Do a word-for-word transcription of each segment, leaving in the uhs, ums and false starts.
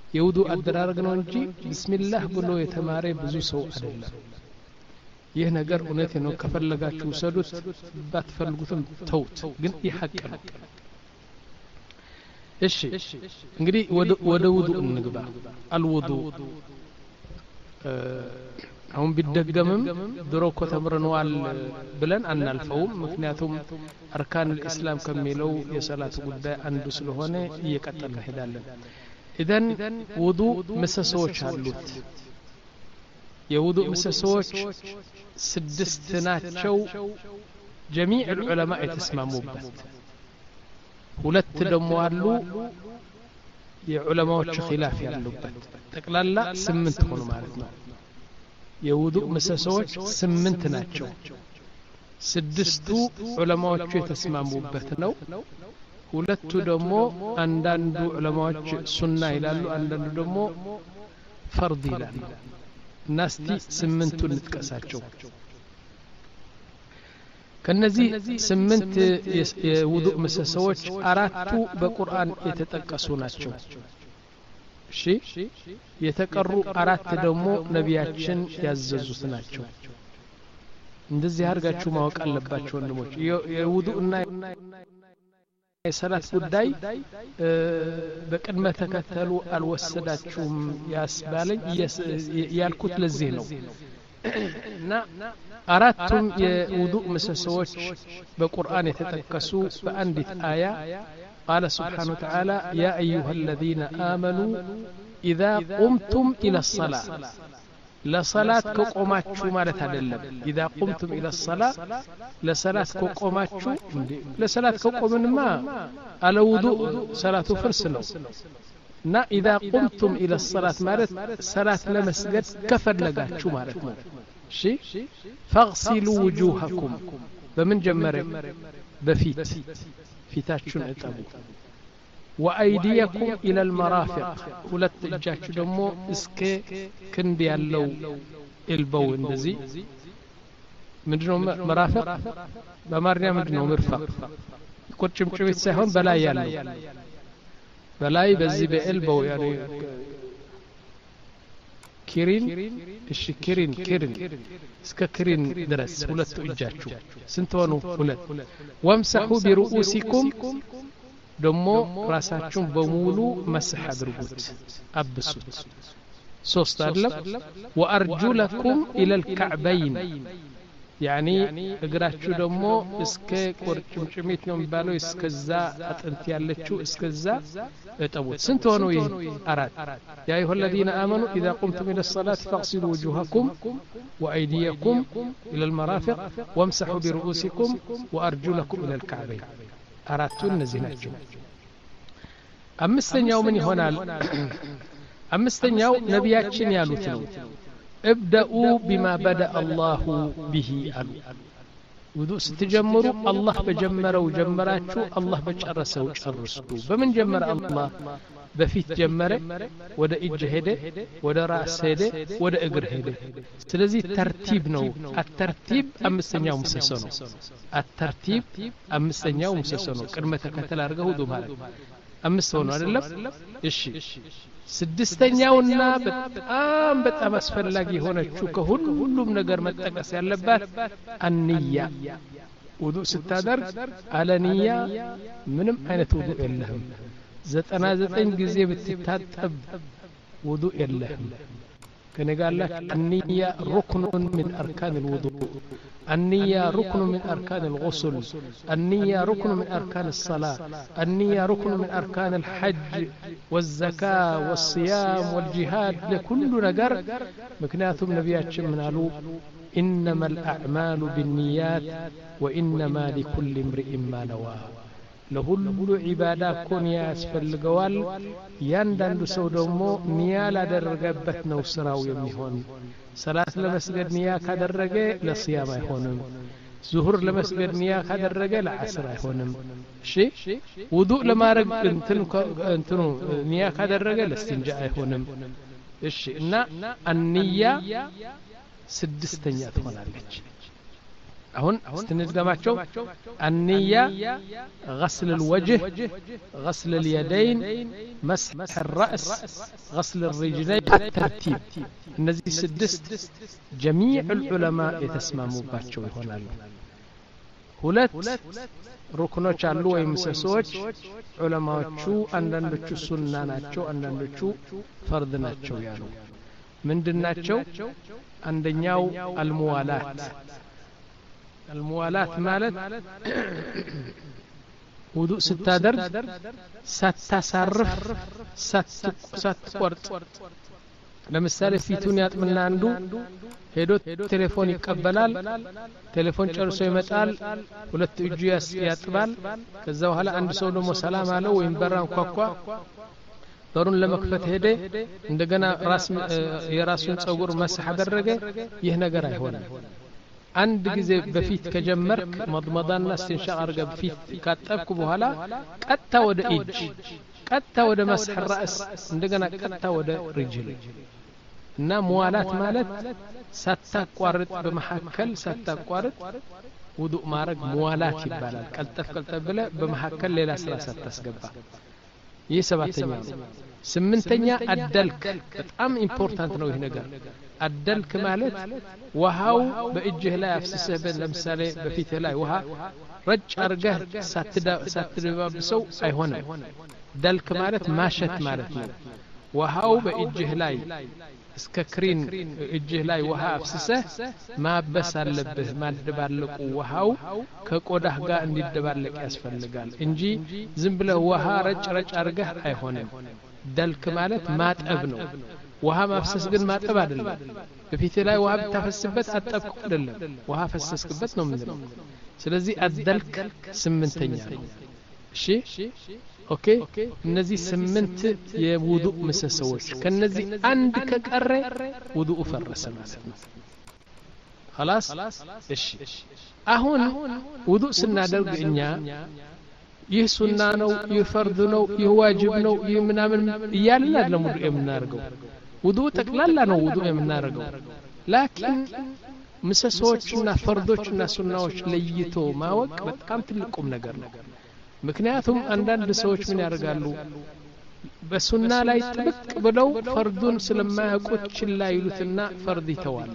የውዱ አደራረግ ነው እንጂ ቢስሚላህ ብሎ የተማረ ብዙ ሰው አይደለም። ይህ ነገር እውነት ነው። ከፈለጋችሁ ሰዱት ባትፈልጉትም ተውት። ግን ይህ ሐቅ ነው። እሺ እንግዲህ ወደ ውዱ እንግባ። አልውዱ አሁን ቢደገምም ድሮ እኮ ተምረነዋል ብለን አናልፈውም። ምክንያቱም አርካን الاسلام ከሚለው የሰላት ጉዳይ አንዱ ስለሆነ እየቀጠልን እንሄዳለን። ኢዘን ውዱ ምሰሶዎች አሉት። የውዱ ምሰሶዎች ስድስት ናቸው። جميع العلماء የተስማሙበት። ሁለት ደግሞ አሉ የዑለማዎች ኺላፍ ያሉበት። ጠቅላላ ስምንት ሆኑ ማለት ነው። የውዱ ምሰሶዎች ስምንት ናቸው። ስድስቱ ዑለማዎች የተስማሙበት ነው። ሁለቱ ደግሞ አንዳንዱ ዑለማዎች ሱና ይላሉ፣ አንዳንዱ ደግሞ ፈርድ ይላሉ። ናስቲ ስምንቱን እንጥቀሳቸው። ከነዚህ ስምንት የውዱ ምሰሶዎች አራቱ በቁርአን የተጠቀሱ ናቸው። እሺ የተቀሩ አራት ደግሞ ነቢያችን ያዘዙት ናቸው። እንደዚህ አድርጋችሁ ማወቅ አለባችሁ ወንድሞች። የውዱእና የሰላት ጉዳይ በቅድመ ተከተሉ አልወሰዳችሁም ያስባለኝ ያልኩት ለዚህ ነው። እና አራቱም የውዱእ ምሰሶዎች በቁርአን የተጠቀሱ በአንዲት አያ قال سبحانه وتعالى يا أيها الذين آمنوا إذا قمتم إلى الصلاة لصلاة كقوماتشو مالت هدلم إذا قمتم إلى الصلاة لصلاة كقوماتشو لصلاة كقومن ما على وضوء صلاة فرسنو نا إذا قمتم إلى الصلاة مالت صلاة لمسجد كفر لقاتشو مالتنا شي فاغسلوا وجوهكم بمن جمرك بفيت ፊታችሁን እጠቡ ወአይዲየኩም ኢላ المرافق ሁለት እጃችሁ ደግሞ እስከ ክንድ ያለው ኤልቦው እንደዚህ ምንድነው መራፈቅ በአማርኛ ምንድነው ምርፈቅ ቁርጭምጭሚት ሳይሆን በላይ ያለው በላይ በዚህ በኤልቦው ያኔ ኪሪን እሺ ኪሪን ኪሪን እስከ ኪሪን ድረስ ሁለት እጃችሁ ስንት ሆኑ? ሁለት። ወምሰሑ ቢሩኡሲኩም ደሞ ራሳችሁን በሙሉ መስህ አድርጉት አብሱት። ሶስት አይደለም። ወአርጁለኩም ኢለል ከዕበይን ያኒ እግራችሁ ደግሞ እስከ ቁርጭምጭሚት ነው የሚባለው እስከዛ አጥንት ያለችው እስከዛ እጠቡት። ስንት ሆኑ? ይሄ አራት። ያ አዩሃ الذين آمنوا إذا قمتم إلى الصلاة فاغسلوا وجوهكم وأيديكم إلى المرافق وامسحوا برؤوسكم وأرجلكم إلى الكعبين አራቱን እነዚህ ናቸው። አምስተኛው ምን ይሆናል? አምስተኛው ነቢያችን ያሉት ነው። ابدأوا بما بدأ الله به አሉ። ውዱእ ስትጀምሩ አላህ በጀመረው ጀመራችሁ፣ አላህ በጨረሰው ጨርሱ። በምን ጀመረ አላህ? በፊት ጀመረ፣ ወደ እጅ ሄደ፣ ወደ ራስ ሄደ፣ ወደ እግር ሄደ። ስለዚህ ተርቲብ ነው። አተርቲብ አምስተኛው ምሰሶ ነው። አተርቲብ አምስተኛው ምሰሶ ነው። ቅድመ ተከተል አድርገው ውዱእ ማለት አምስት ሆኖ አይደለም? እሺ ስድስተኛውና በጣም በጣም አስፈላጊ የሆነችው ከሁሉም ነገር መጠቀስ ያለባት አንያ። ውዱእ ስታደርግ አለ ንያ ምንም አይነት ውዱእ የለህም። ዘጠና ዘጠኝ ጊዜ ብትታጠብ ውዱእ የለህም። ከነጋላክ አንያ ሩክኑን ሚን አርካን الوضوء النية ركن من أركان الغسل النية ركن من أركان الصلاة النية ركن من أركان الحج والزكاة والصيام والجهاد لكل نجر مكناتهم نبيات من علو إنما الأعمال بالنيات وإنما لكل امرئ ما نوى ለሁሉ ዒባዳ እኮ ኒያ ያስፈልገዋል። ያንዳንዱ ሰው ደግሞ ኒያ ላደረገበት ነው ስራው የሚሆን። ሰላት ለመስገድ ኒያ ካደረገ ለሲያም አይሆንም። ዙሁር ለመስገድ ኒያ ካደረገ ለዓስር አይሆንም። እሺ ውዱእ ለማድረግ እንትን እንትኑ ኒያ ካደረገ ለስቲንጃ አይሆንም። እሺ እና አንያ ስድስተኛ ትሆናለች። አሁን استندماቸው النية غسل الوجه غسل اليدين مسح الرأس غسل الرجلين الترتيب እነዚህ ስድስት جميع العلماء የተስማሙባቸው ይሆናሉ ሁለት ሩክኖች አሉ ወይ ምሰሶች ዑለማዎቹ አንዳንዶቹ ሱና ናቸው አንዳንዶቹ ፈርድ ናቸው ያሉ ምንድናቸው አንደኛው አልሙዋላት الموالات مالت وضوء ستادرج ساتتصرف ساتقرط ለምሳሌ ፊቱን ያጥምና አንዱ ሄዶ ቴሌፎን ይቀበላል ቴሌፎን ጨርሶ ይመጣል ሁለት እጁ ያጥባል ከዛ በኋላ አንድ ሰው ደግሞ ሰላም አለው ወይም በራን ኳኳ በሩን ለመክፈት ሄደ እንደገና ራስ የራሱን ጸጉር መስح አደረገ ይህ ነገር አይሆንም አንድ ጊዜ በፊት ከጀመርክ መድመዳና استنشاق አርገ በፊት ካጠብኩ በኋላ ቀጥታ ወደ እጅ ቀጥታ ወደ መስح الراس እንደገና ቀጥታ ወደ رجل እና ሙዋላት ማለት ሳታቋርጥ በመሐከል ሳታቋርጥ ውዱእ ማረግ ሙዋላት ይባላል ቀልጠፍ ቀልጠፍ ብለ በመሐከል ሌላ ስራ ሳታስገባ ይህ ሰባተኛ ስምንተኛ አደልክ በጣም ኢምፖርታንት ነው ይህ ነገር አደልክ ማለት ውሃው በእጅህ ላይ አፍስሰህ ለምሳሌ በፊትህ ላይ ውሃ ረጭ አርገህ ሳትደባብሰው አይሆንም ደልክ ማለት ማሸት ማለት ነው ውሃው በእጅህ ላይ እስከ ክሪን እጅህ ላይ ውሃ አፍስሰህ ማበስ አለብህ ማደባለቁ ውሃው ከቆዳህ ጋር እንዲደባለቅ ያስፈልጋል እንጂ ዝም ብለህ ውሃ ረጭ ረጭ አርገህ አይሆንም ደልክ ማለት ማጠብ ነው ውሃ ማፍሰስ ግን ማጠብ አይደለም በፊት ላይ ውሃ ብታፈስበት አጠብኩ አይደለም ውሃ ፈሰስክበት ነው ምንድነው ስለዚህ አደልክ ስምንተኛ ነው እሺ ኦኬ እነዚህ ስምንት የውዱእ ምሰሶች ከነዚህ አንድ ከቀረ ውዱእ ፈረሰ ማለት ነው خلاص እሺ አሁን ውዱእ ስናደርግ እኛ ይህ ሱና ነው ይህ ፈርድ ነው ይህ ዋጅብ ነው ይህ ምናምን ይያልና ለሙዱ የምናርገው ውዱእ ተቅላላ ነው ውዱእ የምናርገው ላኪን ምሰሶችና ፈርዶችና ሱናዎች ለይቶ ማወቅ በጣም ትልቁም ነገር ነው ምክንያቱም አንዳንድ ሰዎች ምን ያደርጋሉ በሱና ላይ ጥብቅ ብለው ፈርዱን ስለማያውቁት ችላ ይሉትና ፈርድ ይተዋሉ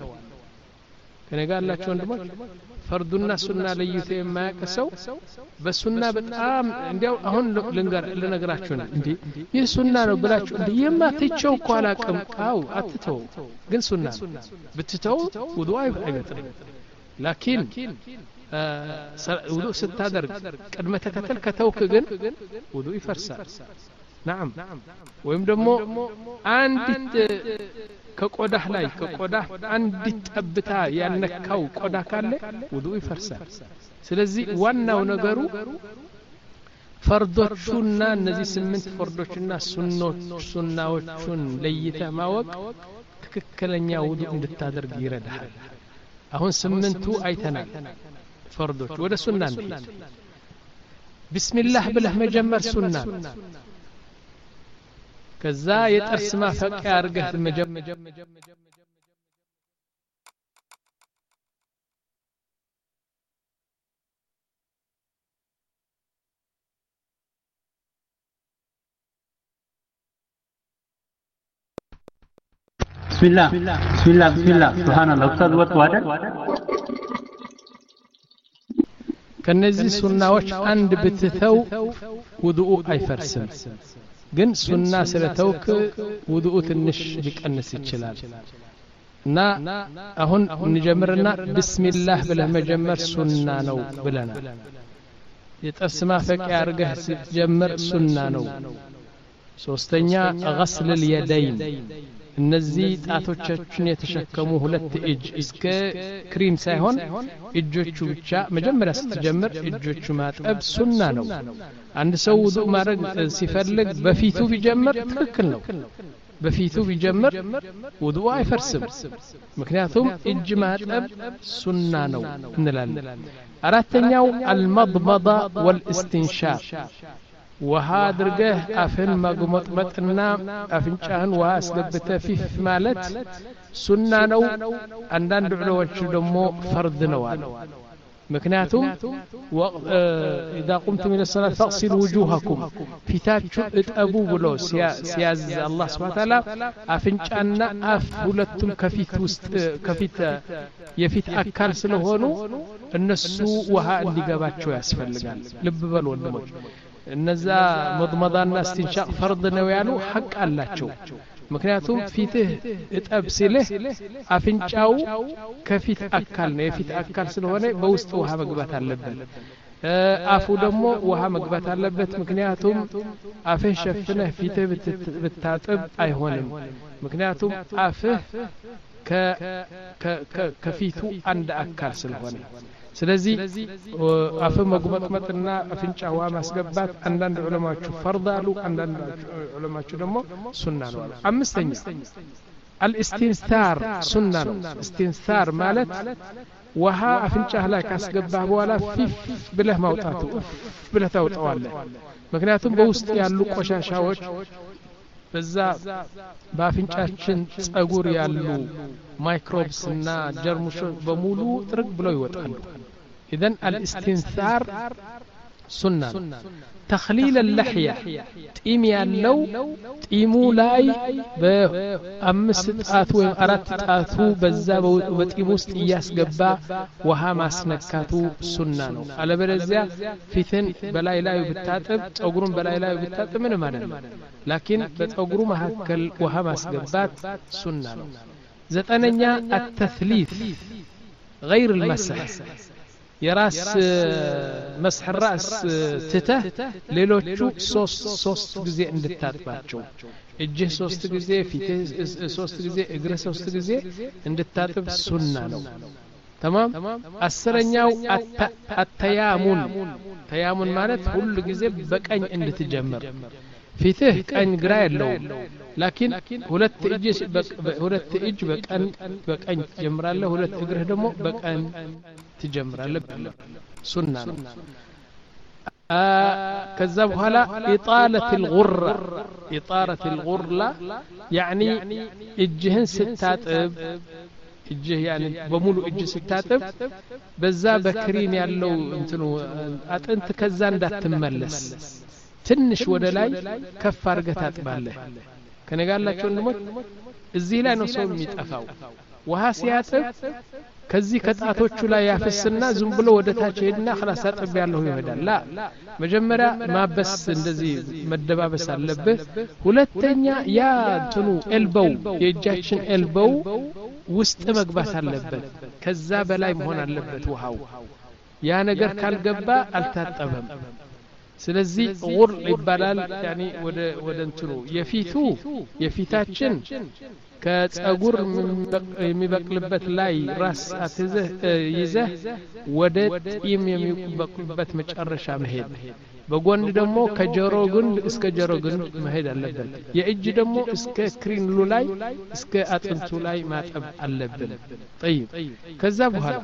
ከነጋላችሁ ወንድሞች ፈርዱና ሱና ለይቶ የማያውቅ ሰው በሱና በጣም እንዲያው አሁን ልንገር ለነገራችሁ ነው እንዴ ይህ ሱና ነው ብላችሁ እንዴ የማትቸው እኮ አላቅም አው አትተው ግን ሱና ብትተው ውዱእ አይበጥልም ላኪን ውዱእ ስታደርግ ቅድመ ተከተል ከተውክ ግን ውዱእ ይፈርሳል نعم ወይም ደግሞ አንዲት ከቆዳህ ላይ ከቆዳህ አንዲት ጠብታ ያነካው ቆዳ ካለ ውዱእ ይፈርሳል ስለዚህ ዋናው ነገሩ ፈርዶቹና እነዚህ ስምንት ፈርዶችና ሱናዎች ሱናዎቹን ለይተህ ማወቅ ትክክለኛ ውዱእ እንድታደርግ ይረዳሃል አሁን ስምንቱ አይተናል ፈርዶች ወደ ሱና እንሂድ ቢስሚላህ ብለህ መጀመር ሱና ከዛ የጥርስ ማፈቂያ አርገህ መጀመር بسم الله بسم الله بسم الله سبحان الله استاذ ወጥቶ አይደል ከነዚህ ሱናዎች አንድ ብትተው ውዱእ አይፈርስም ግን ሱና ስለተውክ ውዱእ ትንሽ ሊቀንስ ይችላል እና አሁን እንጀምርና ቢስሚላህ ብለህ መጀመር ሱና ነው ብለናል የጥርስ ማፈቂያ አርገህ ስትጀምር ሱና ነው ሶስተኛ غسل اليدين እነዚህ ጣቶቻችን የተሸከሙ ሁለት እጅ እስከ ክሪም ሳይሆን እጆቹ ብቻ መጀመሪያ ስትጀምር እጆቹ ማጠብ ሱና ነው አንድ ሰው ውዱእ ማድረግ ሲፈልግ በፊቱ ቢጀምር ትክክል ነው በፊቱ ቢጀምር ውዱእ አይፈርስም ምክንያቱም እጅ ማጠብ ሱና ነው እንላለን አራተኛው المضمضة والاستنشاق ውሃ አድርገህ አፍን ማግመጥመጥና አፍንጫህን ውሃ አስገብተህ ፊፍ ማለት ሱና ነው አንዳንድ ዑለሞች ደግሞ ፈርድ ነው አሉ ምክንያቱም إذا قمتم إلى الصلاة فاغسلوا وجوهكم ፊታችሁ እጠቡ ብሎ ሲያዝ አላህ Subhanahu Wa Ta'ala አፍንጫና አፍ ሁለቱም ከፊት ውስጥ ከፊት የፊት አካል ስለሆኑ እነሱ ውሃ እንዲገባቸው ያስፈልጋል ልብ በሉ ወንድሞች እነዛ መضمضና استنشاق فرض ነው ያሉ ሐቅ አላቸው ምክንያቱም ፊትህ እጠብ ሲልህ አፍንጫው ከፊት አካል ነው የፊት አካል ስለሆነ በውስጥ ውሃ መግባት አለበት አፉ ደግሞ ውሃ መግባት አለበት ምክንያቱም አፍህ ሸፍነህ ፊትህ ብታጥብ አይሆንም ምክንያቱም አፍህ ከፊቱ አንድ አካል ስለሆነ ስለዚህ አፍ መጉመጥመጥና አፍንጫ ውሃ ማስገባት አንዳንድ ዑለማዎቹ ፈርድ አሉ አንዳንድ ዑለማዎቹ ደግሞ ሱና ነው አምስተኛ الاستنثار ሱና ነው استنثار ማለት ውሃ አፍንጫህ ላይ ካስገባህ በኋላ ፊፍ ብለህ ማውጣቱ ብለህ ታውጣዋለህ ምክንያቱም በውስጥ ያሉ ቆሻሻዎች በዛ በአፍንጫችን ጸጉር ያሉ ማይክሮብስ እና ጀርሞች በሙሉ ጥርቅ ብለው ይወጣሉ اذن الاستنثار سنة تخليل اللحية طيم ያለው ጢሙ ላይ በአምስት ጣት ወይ አራት ጣቱ በዛ በጢሙ ውስጥ ያስገባ ውሃ ማስነካቱ ሱና ነው አለበለዚያ ፊትን በላይ ላይ ብታጥብ ጸጉሩን በላይ ላይ ብታጥብ ምን ማለት ነው ላኪን በጸጉሩ መሐከል ውሃ ማስገባት ሱና ነው ዘጠነኛ التثليث غير المسح የራስ መስح الراس ትተህ ሌሎቹ ሶስት ሶስት ጊዜ እንድታጥባቸው እጅህ ሶስት ጊዜ ፊትህ ሶስት ጊዜ እግርህ ሶስት ጊዜ እንድታጥብ ሱና ነው تمام አስረኛው التيامن ተያሙን ማለት ሁሉ ጊዜ በቀኝ እንድትጀምር ፊትህ ቀኝ ግራ ያለው ላኪን ሁለት እጅ ሁለት እጅ በቀኝ በቀኝ ጀምራለህ ሁለት እግርህ ደግሞ በቀኝ ትጀምራለህ ሱና ነው ከዛ በኋላ ኢጣለት الغرة ኢጣረት الغرة يعني እጅህን ስታጥብ እጅህ يعني በሙሉ እጅ ስታጥብ በዛ በክሪም ያለው እንትኑ አጥንት ከዛ እንዳትመለስ ትንሽ ወደ ላይ ከፍ አድርገህ ታጥባለህ ከነጋላችሁ እንደሞት እዚህ ላይ ነው ሰው የሚጠፋው ውሃ ሲያጥብ ከዚህ ከጣቶቹ ላይ ያፈስና ዝም ብሎ ወደ ታች ሄድና خلاص አጥብ ያለው ይሄዳል ላ መጀመሪያ ማበስ እንደዚህ መደባበስ አለበት ሁለተኛ ያ እንትኑ ኤልቦው የእጃችን ኤልቦው ውስጥ መግባት አለበት ከዛ በላይ መሆን አለበት ውሃው ያ ነገር ካልገባ አልታጠበም ስለዚህ ጉር ይባላል يعني ወደ ወደ እንትኑ የፊቱ የፊታችን ከጸጉር የሚበቅልበት ላይ ራስ አትዘህ ይዘህ ወደ ጢም የሚበቅልበት መጨረሻ መሄድ በጎን ደግሞ ከጆሮ ግንድ እስከ ጆሮ ግንድ መሄድ አለበት የእጅ ደግሞ እስከ ክሪንሉ ላይ እስከ አጥንቱ ላይ ማጠብ አለበት طيب ከዛ በኋላ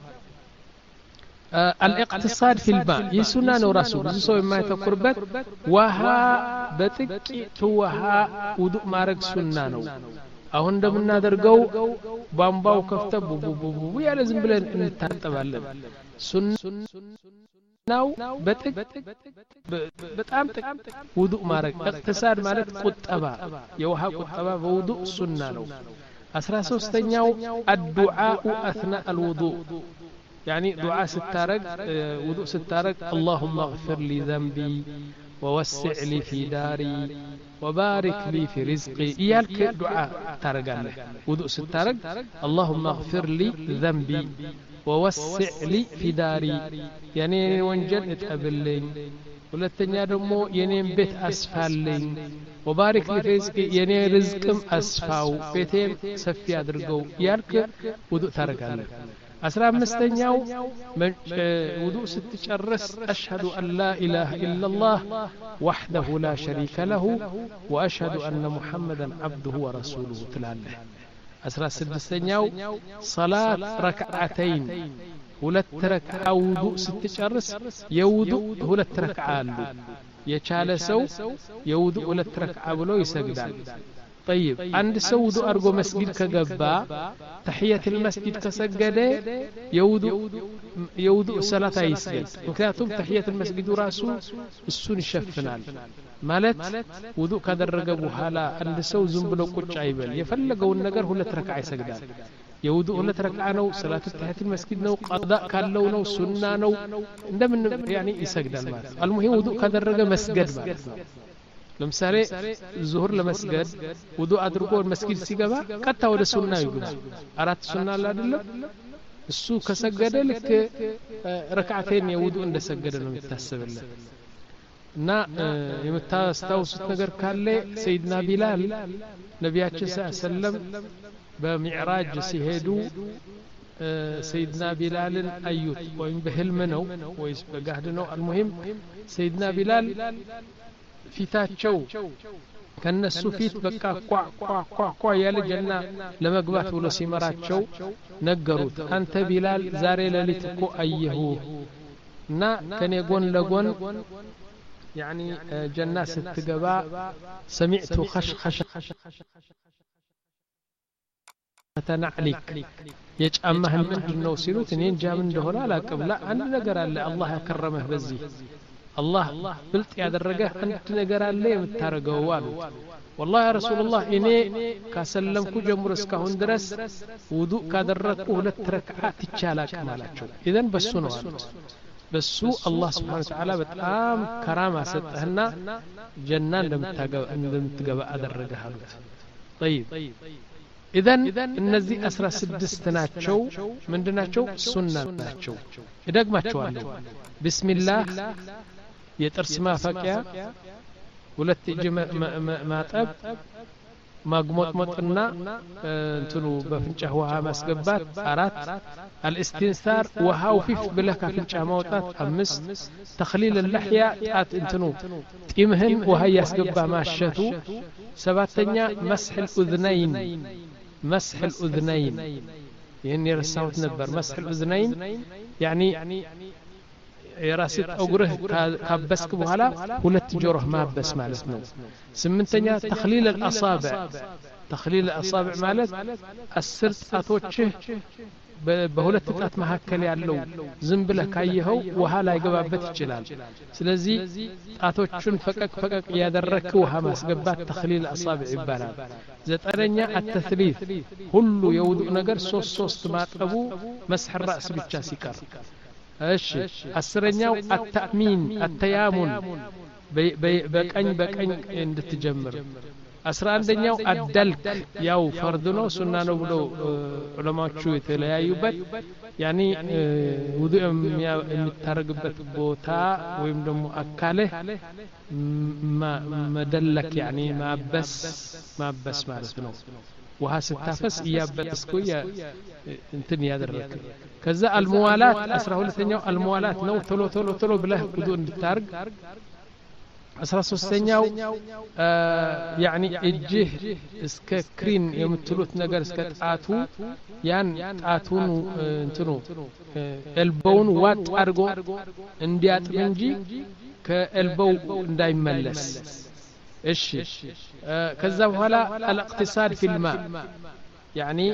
الاقتصاد في الماء يسنا ነው ራሱ ብዙ ሰው የማይተኩርበት ውሃ በጥቂት ውሃ ውዱእ ማድረግ ሱና ነው አሁን እንደምናደርገው ቧንቧው ከፍተ ቡቡቡ ያለ ዝም ብለን እንታጠባለን ሱናው በጣም ውዱእ ማድረግ اقتصاد ማለት ቁጠባ የውሃ ቁጠባ በውዱእ ሱና ነው አስራ ሶስተኛው الدعاء اثناء الوضوء يعني دعاء ستارق وضوء ستارق اللهم اغفر لي ذنبي ووسع لي في داري وبارك لي في رزقي إيالك دعاء تارقاله وضوء ستارق اللهم اغفر لي ذنبي ووسع لي في داري يعني وانجل اتقبل لي ሁለተኛ ደግሞ የኔን ቤት አስፋልኝ ወባሪክ ለሪዝቅ የኔ ርዝቅም አስፋው ቤቴም ሰፊ አድርገው ያልክ ውዱእ ታረጋለህ አስራ አምስተኛው ውዱእ ስትጨርስ አሽሀዱ አን ላ ኢላሃ ኢላላህ ወህደሁ ላ ሸሪከ ለሁ ወአሽሀዱ አነ ሙሐመደን ዐብዱሁ ወረሱሉሁ ትላለህ አስራ ስድስተኛው ሰላት ረክዓተይን ሁለት ረክዓ ውዱእ ስትጨርስ የውዱእ ሁለት ረክዓ አሉ የቻለ ሰው የውዱእ ሁለት ረክዓ ብሎ ይሰግዳል طيب عند ሰው ውዱእ አድርጎ መስጊድ ከገባ ተህየት المسجد ከሰገደ የውዱእ የውዱእ ሰላት አይስገድ ምክንያቱም ተህየት المسجد ራሱ እሱን ይሸፍናል ማለት ውዱእ ካደረገ በኋላ አንድ ሰው ዝም ብሎ ቁጭ አይበል የፈለገውን ነገር ሁለት ረካዓ ይሰግዳል የውዱእ ሁለት ረካዓ ነው ሰላት ተህየት المسجد ነው ቀዳ ካለው ነው ሱና ነው እንደምን ያኒ ይሰግዳል ማለት አልሙሂም ውዱእ ካደረገ መስገድ ማለት ነው ለምሳሌ ዙሁር ለመስገድ ውዱእ አድርጎ መስጊድ ሲገባ ቀጣ ወደ ሱና ይገባ አራት ሱና አለ አይደለም እሱ ከሰገደ ልክ ረካዓተን የውዱእ እንደሰገደ ነው የሚታሰብለት እና የምታስታውሱት ነገር ካለ ሰይድና ቢላል ነብያችን ሰለላሁ በሚዕራጅ ሲሄዱ ሰይድና ቢላልን አዩት ወይም በህልም ነው ወይስ በጋህድ ነው አልሙሂም ሰይድና ቢላል ፊታቸው ከነሱ ፊት በቃ ቋ ቋ ቋ ቋ ያለ ጀና ለመግባት ብሎ ሲመራቸው ነገሩት አንተ ቢላል ዛሬ ለሊት እኮ አየሁ እና ከኔ ጎን ለጎን يعني ጀና ስትገባ سمعت خشخش ተናዕሊክ የጫማህ ምንድነው ሲሉት እኔ እንጃ ምን እንደሆነ አላቀም ላ አንድ ነገር አለ አላህ ያከረመህ በዚህ አላህ ብልጥ ያደረገህ አንድ ነገር አለ የምታረገው አሉት والله يا رسول الله እኔ ካሰለምኩ ጀምሮ እስካሁን ድረስ ውዱእ ካደረኩ ሁለት ረካዓት ይቻላል ካላቸው ኢዘን በሱ ነው አሉት በሱ አላህ Subhanahu Wa Ta'ala በጣም ከራማ ሰጠህና ጀና እንደምታገባ እንደምትገባ አደረገህ አሉት طيب ኢዘን እነዚህ አስራ ስድስት ናቸው ምንድናቸው ሱና ናቸው እደግማቸዋለሁ ቢስሚላህ የጥርስ ማፈቂያ ሁለት እጅ ማጠብ ማግሞጥሞጥና እንትኑ በፍንጫ ውሃ ማስገባት አራት الاستنثار وهاو فيف بلا كفنጫ ማውጣት አምስት تخليل اللحية ጣት እንትኑ ጢምህን ውሃ ያስገባ ማሸቱ ሰባተኛ مسح الاذنين مسح الاذنين ይሄን የረሳሁት ነበር مسح الاذنين يعني የራስ ጠጉርህ ካበስክ በኋላ ሁለት ጆሮህ ማበስ ማለት ነው ስምንተኛ تخليل الاصابع تخليل الاصابع ማለት አስር ጣቶችህ በሁለት ጣት መካከል ያለው ዝም ብለህ ካየኸው ውሃ ላይ ገባበት ይችላል ስለዚህ ጣቶቹን ፈቀቅ ፈቀቅ ያደረክ ውሃ ማስገባት تخليل الاصابع ይባላል ዘጠነኛ التثليث ሁሉ የውዱእ ነገር ሶስት ሶስት ማጠቡ مسح الراس ብቻ ሲቀር እሺ አስረኛው التأمين التيامن በቀኝ በቀኝ እንድትጀምር አስራ አንደኛው አደልክ ያው ፈርድ ነው ሱና ነው ብሎ ዑለማዎቹ የተለያዩበት ያኒ ውዱእ የሚታረግበት ቦታ ወይም ደግሞ አካለ መደለክ ያኒ ማበስ ማበስ ማለት ነው ውሃ ስታፈስ ያበስኩ ያ እንትን ያደረክ ከዛ አልሙዋላት አስራ ሁለተኛው አልሙዋላት ነው ቶሎ ቶሎ ቶሎ ብለህ ውዱእ እንድታርግ አስራ ሶስተኛው ያኒ እጅህ እስከ ክሪን የምትሉት ነገር እስከ ጣቱ ያን ጣቱን እንትኑ ኤልቦውን ዋጥ አድርጎ እንዲያጥብ እንጂ ከኤልቦው እንዳይመለስ እሺ ከዛ በኋላ الاقتصاد في الماء يعني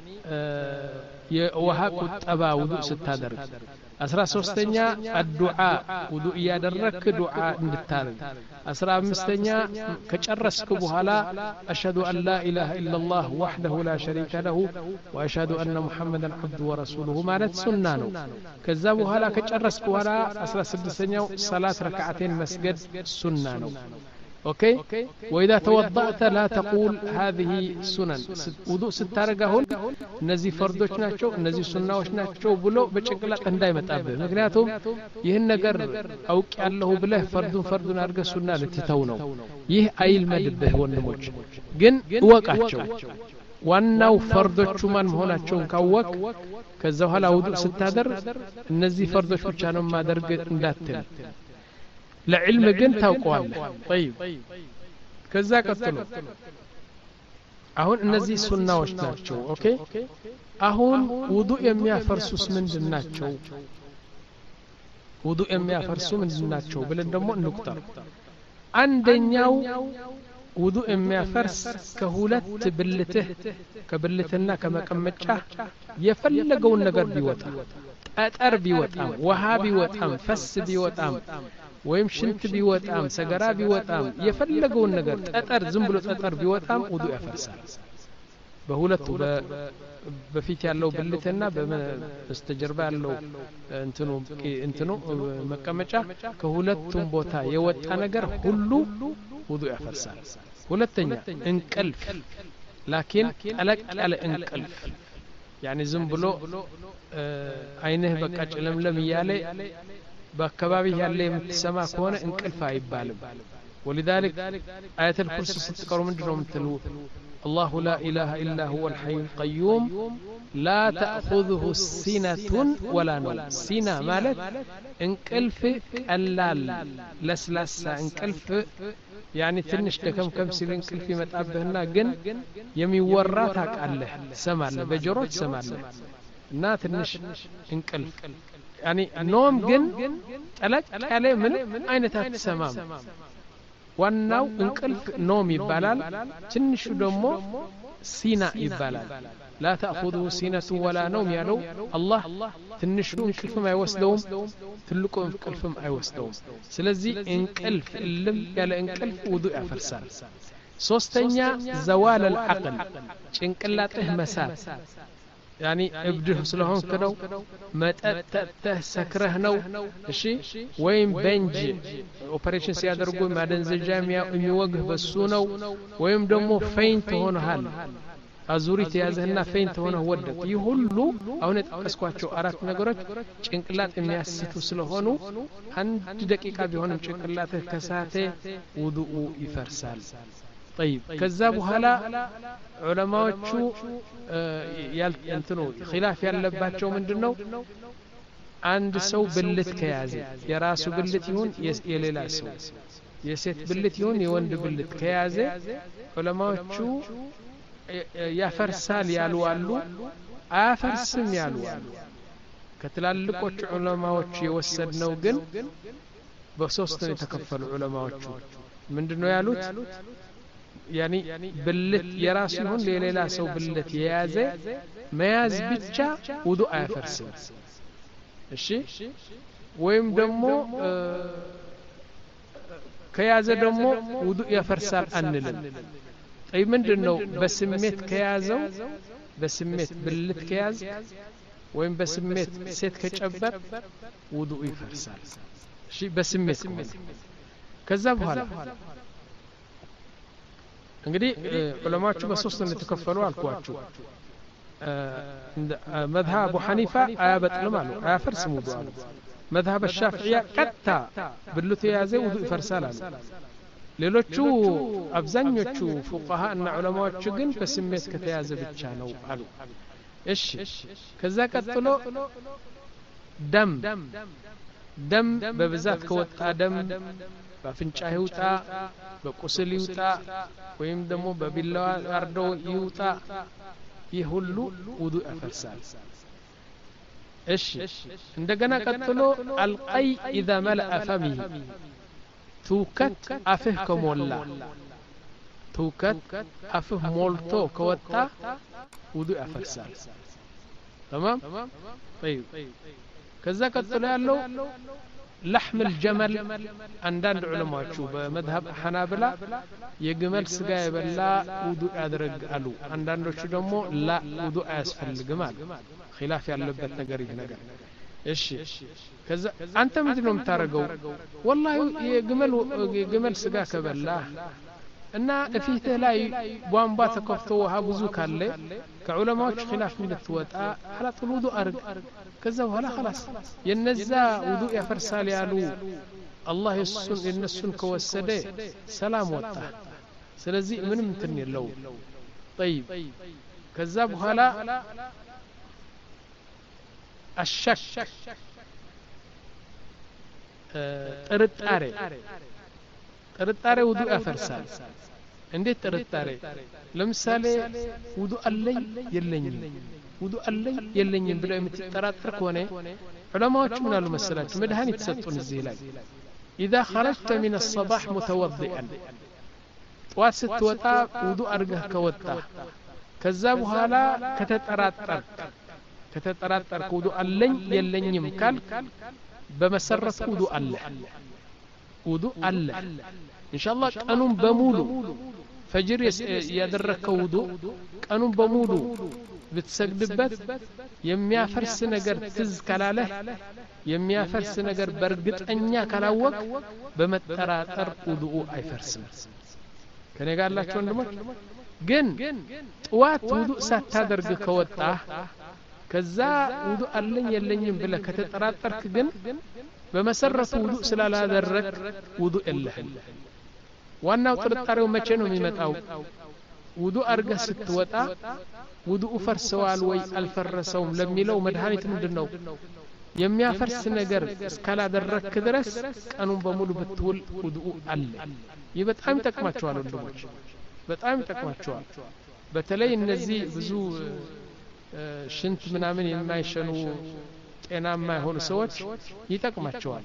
የውሃ ቁጠባ ውዱእ ስታደርግ አስራ ሶስተኛ الدعاء ውዱእ ያደረክ ዱዓ እንድታረግ አስራ አምስተኛ ከጨረስክ በኋላ أشهد أن لا إله إلا الله وحده لا شريك له وأشهد أن محمدا عبده ورسوله ማለት ሱና ነው ከዛ በኋላ ከጨረስክ በኋላ አስራ ስድስተኛው ሰላት ረካዓተን መስገድ ሱና ነው اوكي واذا توضأت لا تقول هذه سنن وضوء ستارغاሁን እነዚህ ፈርዶች ናቸው እነዚህ ሱናዎች ናቸው ብሎ በጭንቅላት እንዳይመጣብህ ምክንያቱም ይህን ነገር አውቅ ያለሁ ብለህ ፈርዱን ፈርዱን አድርገህ ሱና ልትተው ነው ይህ አይልመድብህ ወንድሞች ግን እወቃቸው ዋናው ፈርዶቹ ማን መሆናቸውን ካወቅ ከዛ በኋላ ውዱእ ስታደርግ እነዚህ ፈርዶች ብቻ ነው ማደርግ እንዳትል ለዕልም ግን ታውቀዋለህ طيب ከዛ ቀጥሎ አሁን እነዚህ ሱናዎች ናቸው ኦኬ አሁን ውዱእ የሚያፈርሱስ ምንድናቸው ውዱእ የሚያፈርሱ ምንድናቸው ብለን ደግሞ እንቁጠር አንደኛው ውዱእ የሚያፈርስ ከሁለት ብልትህ ከብልትና ከመቀመጫ የፈለገውን ነገር ቢወጣ ጠጠር ቢወጣም ውሃ ቢወጣም ፈስ ቢወጣም ወይም ሽንት ቢወጣም ሰገራ ቢወጣም የፈለገውን ነገር ጠጠር ዝም ብሎ ጠጠር ቢወጣም ውዱእ ያፈርሳል በሁለቱ በፊት ያለው ብልትና በስተጀርባ ያለው እንትኑ እንትኑ መቀመጫ ከሁለቱም ቦታ የወጣ ነገር ሁሉ ውዱእ ያፈርሳል ሁለተኛ እንቅልፍ ላኪን ጠለቅ ያለ እንቅልፍ يعني ዝም ብሎ አይንህ በቃ ጨለምለም ያለ በአካባቢህ ያለ የምትሰማ ከሆነ እንቅልፍ አይባልም ولذلك آية الكرسي ስትቀሩ ምንድነው የምትሉ الله لا إله إلا هو الحي القيوم لا تأخذه سنة ولا نوم سنة مالت انقلف قلال لسلسة انقلف يعني تنش دكم كم سيل انقلف يمطابهنا ግን የሚወራ ታቃለህ ሰማለህ በጆሮች ሰማለህ እና ትንሽ እንቅልፍ يعني نوم ግን ጠለቅ ያለ ምን አይነት አትሰማም ዋናው እንቅልፍ ኖም ይባላል ትንሹ ደግሞ ሲና ይባላል لا تأخذه سنة ولا نوم ያለው አላህ ትንሹ እንቅልፍም አይወስደውም ትልቁ እንቅልፍም አይወስደውም ስለዚህ እንቅልፍ ልም ያለ እንቅልፍ ውዱእ ያፈርሳል ሶስተኛ زوال العقل ጭንቅላትህ መሳት يعني ابده ስለሆንክ ነው መጠጥተህ ሰክረህ ነው እሺ ወይም በንጅ ኦፐሬሽን ሲያደርጉ ማደንዘጃ የሚወግህ በሱ ነው ወይም ደግሞ ፌንት ሆነሃል አዙሪት ያዘህና ፌንት ሆነህ ወደቅ ይሁሉ አሁን ተቀስኳቸው አራት ነገሮች ጭንቅላት የሚያስቱ ስለሆኑ አንድ ደቂቃ ቢሆንም ጭንቅላትህ ከሳተ ውዱኡ ይፈርሳል طيب كذا بحالا علماءዎቹ ያልተንተኑ ኺላፍ ያለባቸው ምንድነው አንድ ሰው ብልት ከያዘ የራሱ ብልት ይሁን የሌላ ሰው የሴት ብልት ይሁን የወንድ ብልት ከያዘ علماءዎቹ ያፈርሳል ያሉ አሉ አያፈርስም ያሉ አሉ ከትላልቆቹ علماءዎቹ የወሰድነው ግን በሶስት ነው የተከፈሉ علماءዎቹ ምንድነው ያሉት يعني بلت يراسون ليلا سو بلت يازه مياز بيتشا ودو ايفرسم እሺ ወይም ደግሞ ከያዘ ደግሞ ውዱ ያፈርሳል አንልም طيب ምንድነው በስሜት ከያዘው በስሜት ብልት ከያዝ ወይም በስሜት ሴት ከጨበጥ ውዱ ይፈርሳል እሺ በስሜት ከዛ በኋላ እንግዲህ ዑለማዎቹ በሶስት እንደተከፈሉ አልኳችሁ مذهب ابو حنيفه አያበጥልም አሉ አያፈርስም ውዱ አሉ مذهب الشافعيه ቀጥታ ብልቱ ያዘ ውዱ ይፈርሳል አሉ ሌሎቹ አብዛኞቹ ፉቃሃ እና ዑለማዎቹ ግን በስሜት ከተያዘ ብቻ ነው አሉ እሺ ከዛ ቀጥሎ ደም ደም በብዛት ከወጣ ደም በአፍንጫ ይውጣ በቁስል ይውጣ ወይም ደግሞ በቢላዋ አርዶ ይውጣ ይህ ሁሉ ውዱእ ያፈርሳል እሺ እንደገና ቀጥሎ አልቀይ اذا ملأ فمه توكت አፍህ ከሞላ توكت አፍህ ሞልቶ ከወጣ ውዱእ ያፈርሳል تمام طيب ከዛ ቀጥሎ ያለው لحم الجمل عندنا علماء شو بمذهب حنابلة يجمل سجا يبلا وضوء أدرج ألو عندنا شو دمو لا وضوء أسفل الجمال خلاف يعلبت نجاري نجار إيش كذا أنت مدينهم تارجو والله يجمل يجمل سجا كبلا إن في تلاي بوامبات كفتوها بزوك اللي كعلماء خلاف من التوات على طول وضوء أرج كذا ولا خلاص ينزا وضوء يفرسال يالو الله يسن ينسن كوسده سلام وطه سلازي من متن يلو طيب كذا بحالا الشك ጥርጣሬ ጥርጣሬ ውዱእ ያፈርሳል እንዴት ጥርጣሬ ለምሳሌ ውዱእ አለኝ የለኝም ውዱእ አለኝ የለኝም ብለው የምትጠራጠር ከሆነ ዑለማዎቹ ምን አሉ መሰላችሁ መድኃኒት ሰጡን እዚህ ላይ اذا خرجت من الصباح متوضئا طوات ستوطا وضوء أرجه كوطا كذا بحالا كتتراتر كتتراتر وضوء اللين يلين يمكال بمسرة وضوء الله وضوء الله إن شاء الله قانون بمولو فجر يدرك وضوء قانون بمولو بتسجدبت የሚያፈርስ ነገር ትዝ ካላለ የሚያፈርስ ነገር በርግጠኛ ካላወቅ በመጠራጠር ውዱኡ አይፈርስም ከኔ ጋር ያላችሁ ወንድሞች ግን ጥዋት ውዱእ ሳታደርግ ከወጣ ከዛ ውዱእ አለኝ የለኝም ብለ ከተጠራጠርክ ግን በመሰረቱ ውዱእ ስላላደረክ ውዱእ የለህም ዋናው ጥርጣሬው መቼ ነው የሚመጣው ውዱእ አርገህ ስትወጣ ውዱእ ፈርሰዋል ወይ አልፈረሰውም ለሚለው መድኃኒት ምንድነው የሚያፈርስ ነገር እስካላደረክ ድረስ ቀኑን በሙሉ ብትውል ውዱእ አለ ይህ በጣም ይጠቅማቸዋል ወንድሞች በጣም ይጠቅማቸዋል በተለይ እነዚህ ብዙ ሽንት ምናምን የማይሸኑ ጤናማ የሆኑ ሰዎች ይጠቅማቸዋል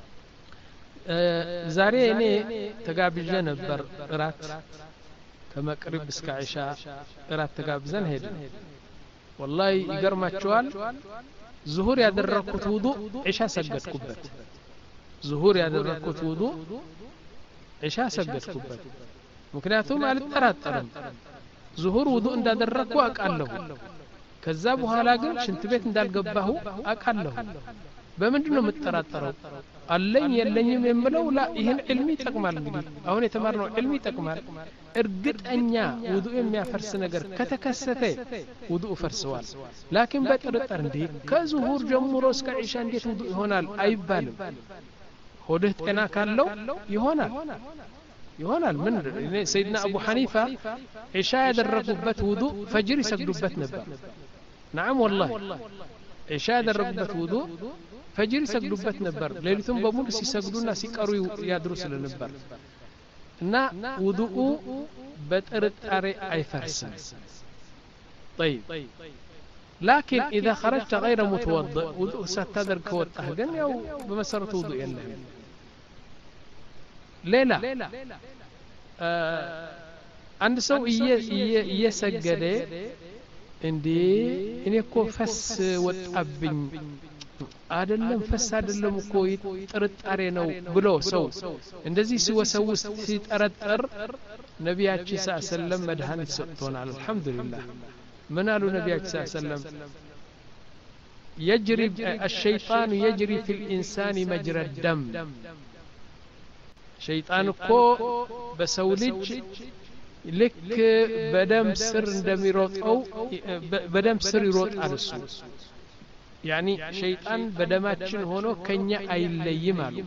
ዛሬ እኔ ተጋብዤ ነበር እራት ከመቅሪብ እስከ ዒሻ እራት ተጋብዘን ሄድን والله ይገርማቸዋል ዙሁር ያደረኩት ውዱእ ዒሻ ሰገድኩበት ዙሁር ያደረኩት ውዱእ ዒሻ ሰገድኩበት ምክንያቱም አልጠራጠርም ዙሁር ውዱእ እንዳደረኩ አቃለሁ ከዛ በኋላ ግን ሽንት ቤት እንዳልገባሁ አቃለሁ በምንድነው መጠራጠረው አለኝ የለኝም የምለው ላ ይሄን ዒልም ይጠቅማል እንግዲህ አሁን የተማርነው ዒልም ይጠቅማል እርግጠኛ ውዱእ የሚያፈርስ ነገር ከተከሰተ ውዱእ ፈርሰዋል ላኪን በጥርጥር እንዴ ከዙሁር ጀምሮ እስከ ዒሻ እንዴት ውዱእ ይሆናል አይባልም ሆድህ ጤና ካለው ይሆናል ይሆናል ምን ሰይድና አቡ ሐኒፋ ዒሻ ያደረጉበት ውዱእ ፈጅር ይሰግዱበት ነበር نعم والله ዒሻ ያደረጉበት ውዱእ ፈጅር ይሰግዱበት ነበር ሌሊቱን በሙሉ ሲሰግዱና ሲቀሩ ያድሩ ስለነበር እና ውዱኡ በጥርጣሬ አይፈርስም طيب لكن اذا خرجت غير متوضئ وضوء ستدرك كوطه ግን ያው በመሰረቱ ውዱእ የለህም ሌላ አንድ ሰው እየሰገደ እንዴ እኔ እኮ ፈስ ወጣብኝ አይደለም ፈስ አይደለም እኮ ጥርጣሬ ነው ብሎ ሰው እንደዚህ ሲወሰውስ ሲጠረጠር ነብያችን ሰለላሁ ዐለይሂ ወሰለም መድኃኒት ሰጥቶናል አልহামዱሊላህ ምን አሉ ነብያችን ሰለላሁ ዐለይሂ ወሰለም يجري الشيطان يجري في الإنسان مجرى الدم شيطان እኮ በሰው ልጅ ልክ በደም ስር እንደሚሮጠው በደም ስር ይሮጣል እሱ يعني شيطان بدماتشن هونو كنيا ايليم አሉ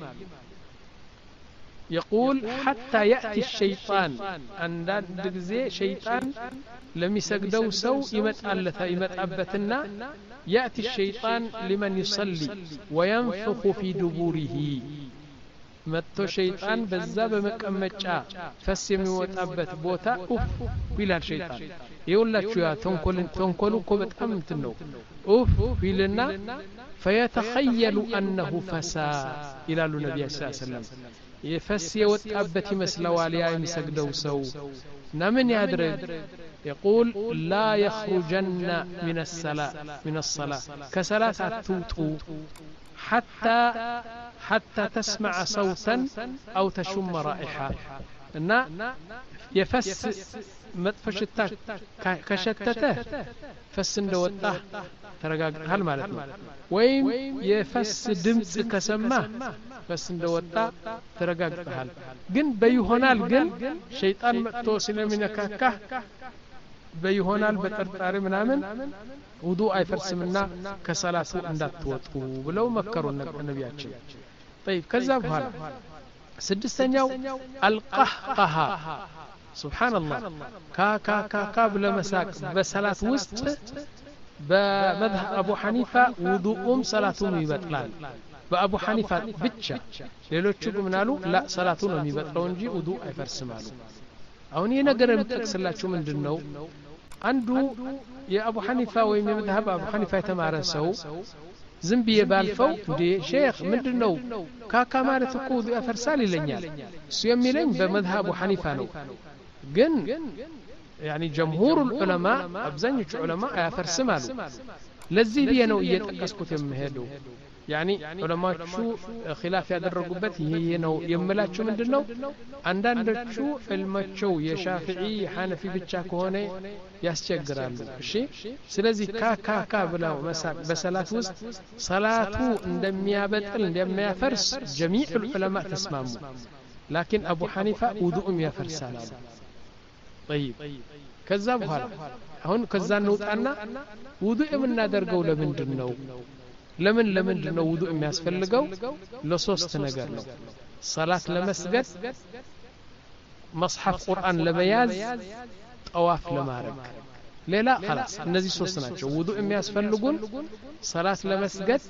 يقول حتى يأتي الشيطان عندنا ጊዜ شيطان ለሚሰግደው ሰው ይመጣለታ ይመጣበትና يأتي الشيطان لمن يصلي وينفخ في دبوره መጥቶ ሸይጣን በዛ በመቀመጫ ፈስ የሚወጣበት ቦታ ኡፍ ይላል ሸይጣን ይውላችሁ ያ ተንኮልን ተንኮሉ እኮ በጣም እንትን ነው ኡፍ ይልና فيتخيل انه فسا ይላሉ ነብዩ ሰለላሁ ዐለይሂ ወሰለም የፈስ የወጣበት ይመስለዋል ያ የሚሰግደው ሰው ነምን ያድርግ يقول لا يخرجن من الصلاه من الصلاه كصلاه اتوطو حتى حتى تسمع صوتا أو تشم رائحة إن يفس مدفشتا كشتته فس اندوته ترجع هل مالتنا وين يفس دمت كسمة فس اندوته ترجع هل جن بيهونال جن شيطان متوسل من كاكه بيهونال بترتاري منامن ውዱእ አይፈርስምና ከሰላቱ እንዳትወጡ ብለው መከሩን ነብያችን طيب ከዛ በኋላ ስድስተኛው አልቀህቀሃ سبحان الله كا كا كا كا بلمساك بسلات وسط بمذهب أبو حنيفة وضوءهم صلاتهم يبطلان بأبو حنيفة بتشا ليلوچو منالو لا صلاتهم يبطلون جي وضوء አይፈርስ ማሉ አሁን ይሄ ነገር የምትጠቅስላችሁ ምንድነው አንዱ የአቡ ሐኒፋ ወይም የመዝሀብ አቡ ሐኒፋ የተማረ ሰው ዝም ብዬ ባልፈው እንዴ ሼክ ምንድነው ካካ ማለት እኮ ውዱእ ያፈርሳል ይለኛል እሱ የሚለኝ በመዝሀብ አቡ ሐኒፋ ነው ግን يعني جمهور العلماء አብዛኞቹ ዑለማ ያፈርስማሉ ለዚህ ብዬ ነው እየጠቀስኩት የምሄደው يعني ዑለማዎቹ ኺላፍ ያደረጉበት ይሄ ነው የምላችሁ ምንድነው አንዳንዶቹ ዕልማቸው የሻፊዒ ሐነፊ ብቻ ከሆነ ያስቸግራሉ እሺ ስለዚህ ካካካ ብለው በሰላት ውስጥ ሰላቱ እንደሚያበጥል እንደሚያፈርስ جميع العلماء ተስማሙ لكن ابو حنيفه وضوءም ያፈርሳል طيب ከዛ በኋላ አሁን ከዛ እንውጣና ውዱእ የምናደርገው ለምንድን ነው ለምን ለምንድን ነው ውዱእ የሚያስፈልገው ለሶስት ነገር ነው ሰላት ለመስገድ መጽሐፍ ቁርአን ለመያዝ ጠዋፍ ለማድረግ ሌላ خلاص እነዚህ ሶስት ናቸው ውዱእ የሚያስፈልጉን ሰላት ለመስገድ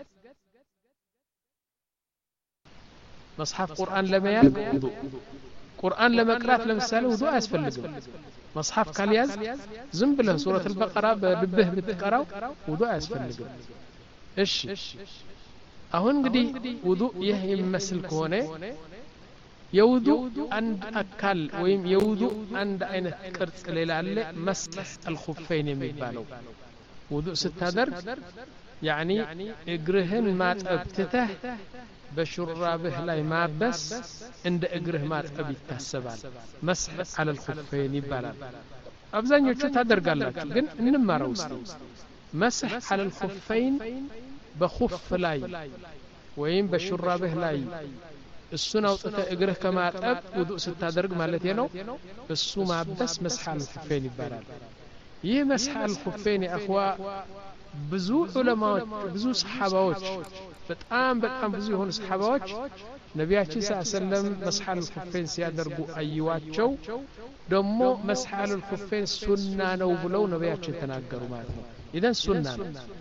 መጽሐፍ ቁርአን ለመያዝ ውዱእ ቁርአን ለመቅራት ለምሳሌ ውዱእ አያስፈልግም መጽሐፍ ካልያዝ ዝም ብለህ ሱረቱ አልበቀራ በልብህ ብትቀራው ውዱእ አያስፈልግም እሺ አሁን እንግዲህ ውዱእ ይህ የሚመስል ከሆነ የውዱእ አንድ አካል ወይም የውዱእ አንድ አይነት ቅርጽ ሌላ አለ መስህ الخفين የሚባለው ውዱእ ስታደርግ يعني እግርህን ማጠብ ትተህ በሹራብህ ላይ ማበስ እንደ እግርህ ማጠብ ይታሰባል መስህ على الخفين ይባላል አብዛኞቹ ታደርጋላችሁ ግን እንማረው እስቲ مسح على الخفين بخف لاي وين بشرابه لاي እሱን አውጥተህ እግርህ ከማጠብ ውዱእ ስታደርግ ማለት ነው እሱ ማበስ مسح على الخفين ይባላል ይህ مسح على الخفين يا اخوا ብዙ ዑለማዎች ብዙ ሰሃባዎች በጣም በጣም ብዙ የሆኑ ሰሃባዎች ነብያችን ሰለላሁ ዐለይሂ ወሰለም مسح على الخفين ሲያደርጉ አዩዋቸው ደሞ مسح على الخفين ሱና ነው ብለው ነብያችን ተናገሩ ማለት ነው إذن سنة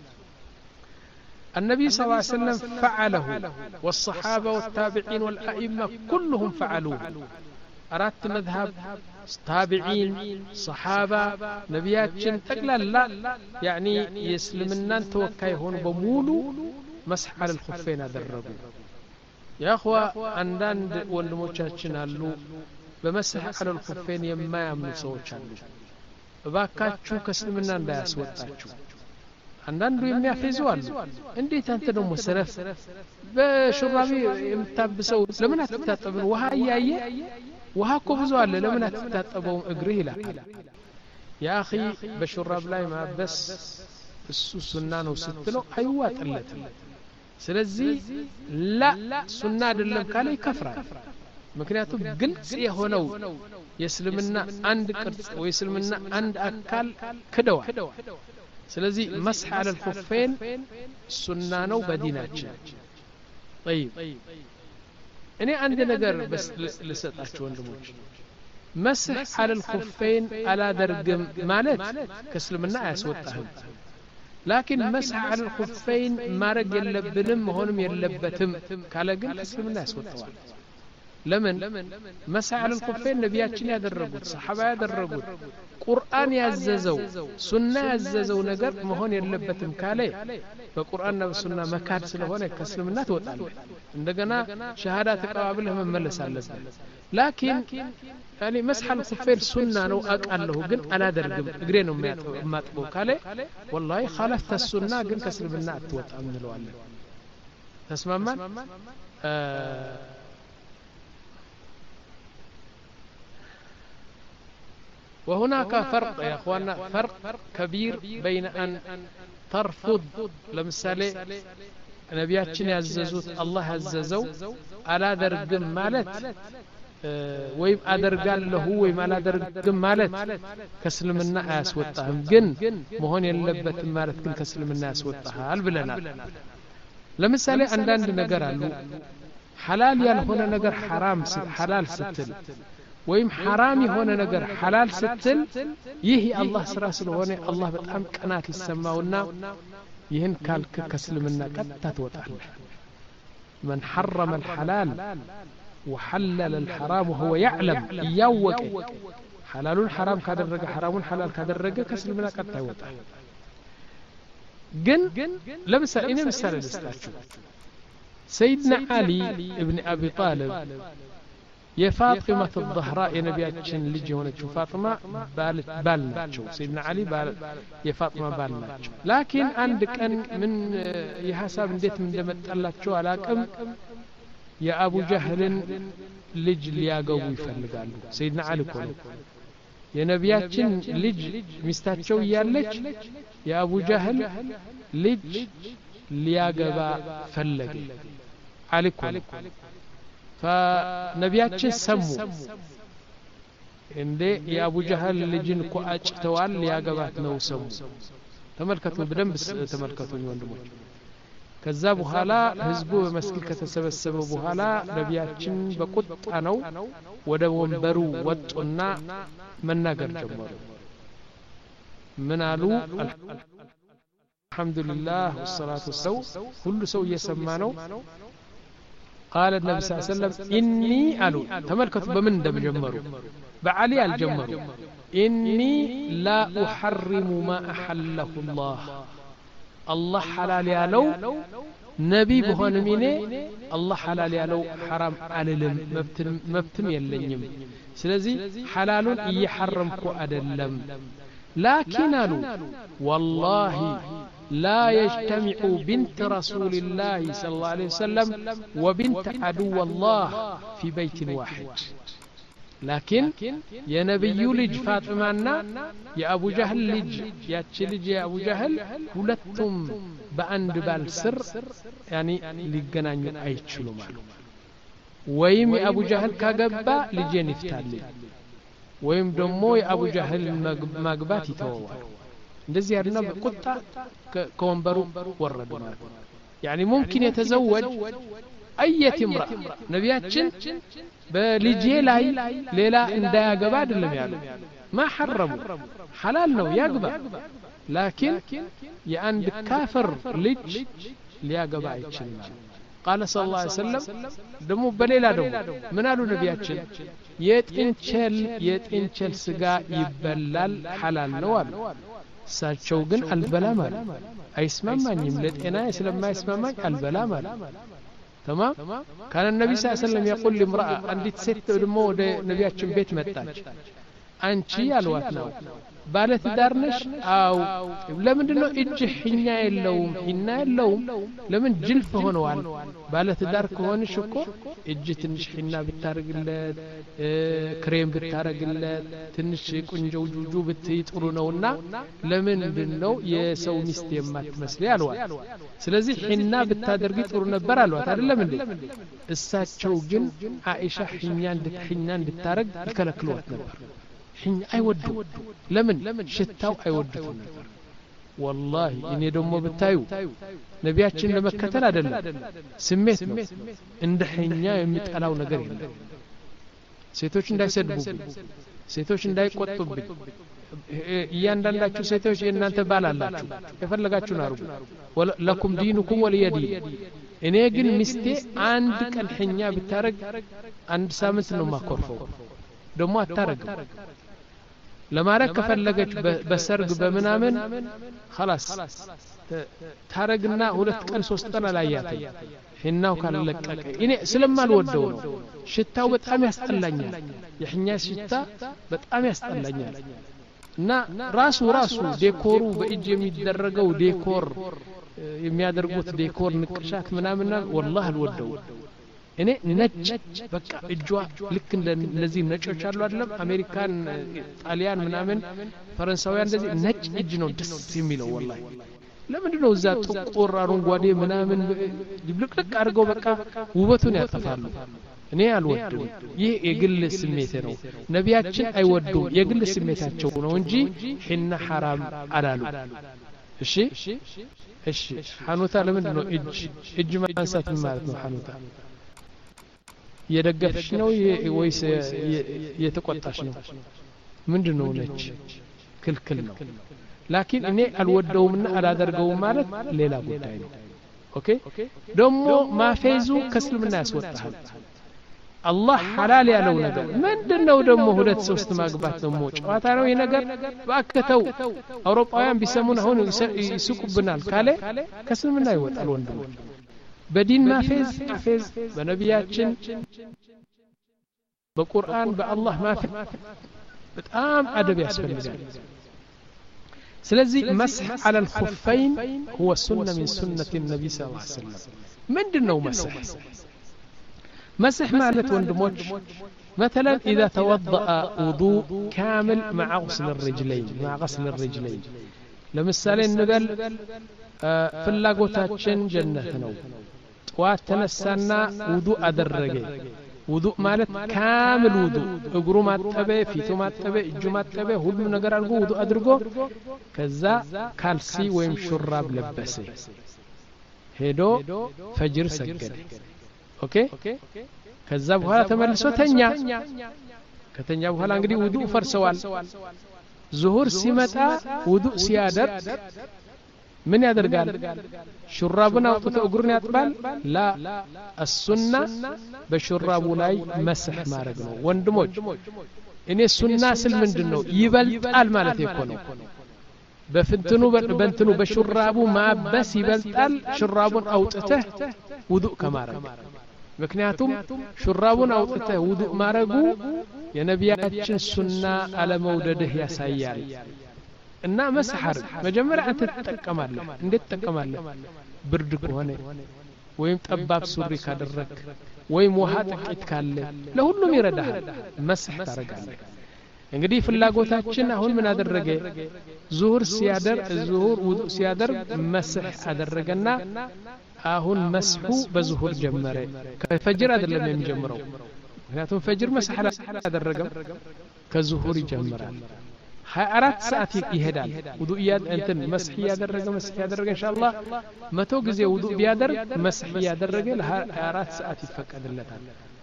النبي صلى الله عليه وسلم فعله والصحابة والتابعين والأئمة كلهم فعلوه أردت مذهب تابعين صحابة نبيات تقلل لا يعني يسلمنا توكاي هون بمولو مسح على الخفين هذا الرجل يا أخوة عندنا والموجاتين قالوا بمسح على الخفين يما يمنو سوچالو ባካችሁ ከስልምና እንዳያስወጣችሁ አንዳንዱ የሚያፈዙ አሉ እንዴት አንተ ደግሞ ሰረፍ በሹራቢ የምታብሰው ለምን አትታጠብን ውሃ ያየ ውሃ እኮ ብዙ አለ ለምን አትታጠበው እግርህ ይላል ያ اخي በሹራብ ላይ ማበስ እሱ ሱና ነው ስትለው አይዋጥለትም ስለዚህ ላ ሱና አይደለም ካለ ይከፍራል ምክንያቱም ግልጽ የሆነው የእስልምና አንድ ቅርጽ ወይ እስልምና አንድ አካል ክደዋል ስለዚህ مسح على الخفين ሱና ነው በዲናችን طيب እኔ አንድ ነገር በስ ልሰጣችሁ ወንድሞች مسح على الخفين አላደርግም ማለት ከእስልምና አያስወጣህም لكن مسح على الخفين ማረግ የለብንም መሆንም የለበትም ካለ ግን ከእስልምና ያስወጣዋል لمن مسح على الخفين نبياتنا يدرجوا صحابة يدرجوا قرآن يعززوا سنة يعززوا نجر مهون يلبتم كالي فقرآن والسنة مكان سلهونه كسلمنا توتال عندنا شهادات قابلهم من ملس على لكن يعني مسح على الخفين سنة نو أقل له جن على درجة جرينهم ما تبوا كالي والله خالفت السنة جن كسلمنا توتال من الوالد تسمع من آه وهناك فرق يا اخواننا فرق كبير بين ان ترفض لمثالي نبياتنا يعززوت الله عززو على درجم مالت ويم ادرغال له ويم على درجم مالت كسلمنا اسوطهم جن مهون يلبت مالت كن كسلمنا اسوطها بلنا لمثالي عندنا ነገር አሉ حلال ያልሆነ ነገር حرام حلال ስትል ወይም حرام የሆነ ነገር حلال ስትል ይህ የአላህ ስራ ስለሆነ አላህ በጣም ቀናት ይሰማውና ይህን ካልክ ከስልምና ቀጥታ ትወጣለህ من حرم الحلال وحلل الحرام وهو يعلم يوق حلال حرام ካደረገ حرام حلال ካደረገ ከስልምና ቀጥታ ይወጣል ግን ለምሳሌ እኔ ምሳሌ ልስጣችሁ سيدنا علي ابن ابي طالب የፋጢማ الزهراء የነቢያችን ልጅ የሆነችው ፋጢማ ባል ባል ናቸው ሰይድና አሊ ባል የፋጢማ ባል ናቸው ላኪን አንድ ቀን ምን የሐሳብ እንዴት እንደመጣላቸው አላቅም የአቡ ጀህልን ልጅ ሊያገቡ ይፈልጋሉ ሰይድና አሊ ኮለ የነቢያችን ልጅ ሚስታቸው ያለች የአቡ ጀህል ልጅ ሊያገባ ፈለገ አሊ ኮለ فنبياتችን ሰሙ እንዴ የአቡ ጀህል ልጅን እኮ አጭተዋል ሊያገባት ነው ሰሙ ተመልከቱ በደንብ ተመልከቱኝ ወንድሞች ከዛ በኋላ ህዝቡ በመስጊድ ከተሰበሰበ በኋላ ነቢያችን በቁጣ ነው ወደ ወንበሩ ወጡና መናገር ጀመሩ ምን አሉ አልহামዱሊላህ والصلاه والسلام ሁሉ ሰው እየሰማ ነው قال النبي صلى الله عليه وسلم إني ألو تملكت بمن دم جمرو بعلي الجمرو إني لا أحرم ما أحله الله الله حلال يالو نبي بهون ميني الله حلال يالو حرام أللم مبتم مبتم يلنيم سلازي حلال يحرمكو أدلم لكن ألو والله لا يجتمع بنت رسول الله صلى الله عليه وسلم وبنت عدو الله في بيت واحد لكن يا نبي لج فاطمة يا أبو جهل لج يا تشلج يا أبو جهل ولتم بأند بالسر يعني لجنان أيتشلو مالو ويم أبو جهل كجبا لجين يفتالي ويم دمو يا أبو جهل مجبات يتوال እንደዚህ ያልና በቁጣ ከወንበሩ ወረዱ ማለት يعني ممكن يتزوج اية امرأة ነቢያችን በልጄ ላይ ሌላ እንዳያገባ አይደለም ያለው ما حرموا حلال ነው ያግባ لكن የአንድ ካፍር ልጅ ሊያገባ አይችልም قال صلى الله عليه وسلم ደሞ በሌላ ደሞ ምን አሉ ነቢያችን የጥንቸል የጥንቸል ስጋ ይበላል حلال ነው አሉ ሳቸው ግን አልበላም አለ አይስማማኝም ለጤና ስለማይስማማኝ አልበላም አለ تمام كان النبي صلى الله عليه وسلم يقول لامرأة አንዲት ሴት ደሞ ወደ ነቢያችን ቤት መጣች አንቺ ያልዋት ነው ባለት ዳርነሽ አው ለምንድነው እጅ ሒኛ የለውም ሒና የለውም ለምን ጅልፍ ሆነዋል ባለት ዳር ከሆነሽ እኮ እጅ ትንሽ ሒና ብታረግለት ክሬም ብታረግለት ትንሽ ቁንጆው ጁጁ ብትይጥሩ ነውና ለምን እንደው የሰው ሚስት የማትመስል ያልዋት ስለዚህ ሒና ብታደርጊ ጥሩ ነበር አልዋት አይደለም እንዴ እሳቸው ግን አኢሻ ሒኛ እንድትሒና እንድታረግ ይከለክሏት ነበር حين አይወዱ ለምን ሽታው አይወዱትም ነበር والله እኔ ደሞ ብታዩ ነቢያችን ለመከተል አይደለም ስሜት ነው እንደ ሒኛ የሚጠላው ነገር የለም ሴቶች እንዳይሰድቡብኝ ሴቶች እንዳይቆጡብኝ እያንዳንዳችሁ ሴቶች የእናንተ ባል አላችሁ የፈለጋችሁን አርጉ ለኩም ዲኑኩም ወልየዲ እኔ ግን ሚስቴ አንድ ቀን ሒኛ ብታረግ አንድ ሳምንት ነው ማኮርፈው ደሞ አታረግም ለማረግ ከፈለገች በሰርግ በመናመን خلاص ታረግና ሁለት ቀን ሶስት ቀን አላያት ሒናው ካለቀቀ እኔ ስለማልወደው ነው ሽታው በጣም ያስጠላኛል የሕኛ ሽታ በጣም ያስጠላኛል እና ራሱ ራሱ ዴኮሩ በእጅ የሚደረገው ዴኮር የሚያደርጉት ዴኮር ንቅሻት ምናምን والله አልወደው እኔ ነጭ በቃ እጇ ልክ እንደዚህ ነጮች አሉ አይደለም አሜሪካን ጣሊያን ምናምን ፈረንሳውያን እንደዚህ ነጭ እጅ ነው ደስ የሚለው والله ለምንድነው እዛ ጥቁር አረንጓዴ ምናምን ልብልቅልቅ አድርገው በቃ ውበቱን ያጠፋሉ እኔ አልወድም ይህ የግል ስሜት ነው ነቢያችን አይወዱም የግል ስሜታቸው ነው እንጂ ሒና حرام አላሉ እሺ እሺ ሐኑታ ለምንድነው እጅ እጅ ማንሳት ማለት ነው ሐኑታ የደገፍሽ ነው ወይስ የተቆጣሽ ነው ምንድነው ነች ክልክል ነው ላኪን እኔ አልወደውምና አላደርገውም ማለት ሌላ ጉዳይ ነው ኦኬ ደሞ ማፈዙ ከስልምና ያስወጣል አላህ ሐላል ያለው ነገር ምንድነው ደሞ ሁለት ሶስት ማግባት ደሞ ጨዋታ ነው ይሄ ነገር ባከተው አውሮፓውያን ቢሰሙን አሁን ይስቁብናል ካለ ከስልምና ይወጣል ወንድሞች بدين ما فيز فيز بنبياتشن በቁርአን በአላህ ማፊ በጣም አደብ ያስፈልጋል ስለዚህ መስህ على الخفين هو سنة من سنة النبي صلى الله عليه وسلم ምንድነው መስህ مسح مالت وندموج مثلا إذا توضأ وضوء كامل مع غسل الرجلين مع غسل الرجلين لمثال نقول في اللاغوتاتشن جنة نو طوات تنسانا وضوء أدرجي وضوء مالت كامل وضوء اقرو ما تبه فيتو ما تبه اجو ما تبه هل نقر أرغو وضوء أدرغو كذا كالسي ويم شراب لبسي هيدو فجر سجد اوكي ከዛ በኋላ ተመልሶ ተኛ ከተኛ በኋላ እንግዲህ ውዱእ ፈርሰዋል ዙሁር ሲመጣ ውዱእ ሲያደርግ ምን ያደርጋል ሹራቡን አውጥቶ እግሩን ያጥባል ላ السنة በሹራቡ ላይ መስህ ማድረግ ነው ወንድሞች እኔ ሱና ስል ምንድነው ይበልጣል ማለት እኮ ነው በፍንትኑ በእንትኑ በሹራቡ ማበስ ይበልጣል ሹራቡን አውጥተህ ውዱእ ከማድረግ ምክንያቱም ሹራቡን አውጥተህ ውዱእ ማረጉ የነቢያችን ሱና አለመውደድህ ያሳያል እና መስሐር መጀመሪያ አንተ ተጠቀማለህ እንዴት ተጠቀማለህ ብርድ ከሆነ ወይም ጠባብ ሱሪ ካደረክ ወይም ውሃ ጥቂት ካለ ለሁሉም ይረዳሃል መስህ ታረጋለህ እንግዲህ ፍላጎታችን አሁን ምን አደረገ ዙሁር ሲያደር ዙሁር ውዱእ ሲያደርግ መስህ አደረገና አሁን መስሑ በዙሁር ጀመረ ከፈጅር አይደለም የሚጀምረው ምክንያቱም ፈጅር መስሕ አደረገም ከዙሁር ይጀምራል ሀያ አራት ሰዓት ይሄዳል ውዱእ እንትን መስሕ ያደረገ መስሕ ያደረገ ኢንሻአላህ መቶ ጊዜ ውዱእ ቢያደርግ መስሕ ያደረገ ለ24 አራት ሰዓት ይፈቀድለታል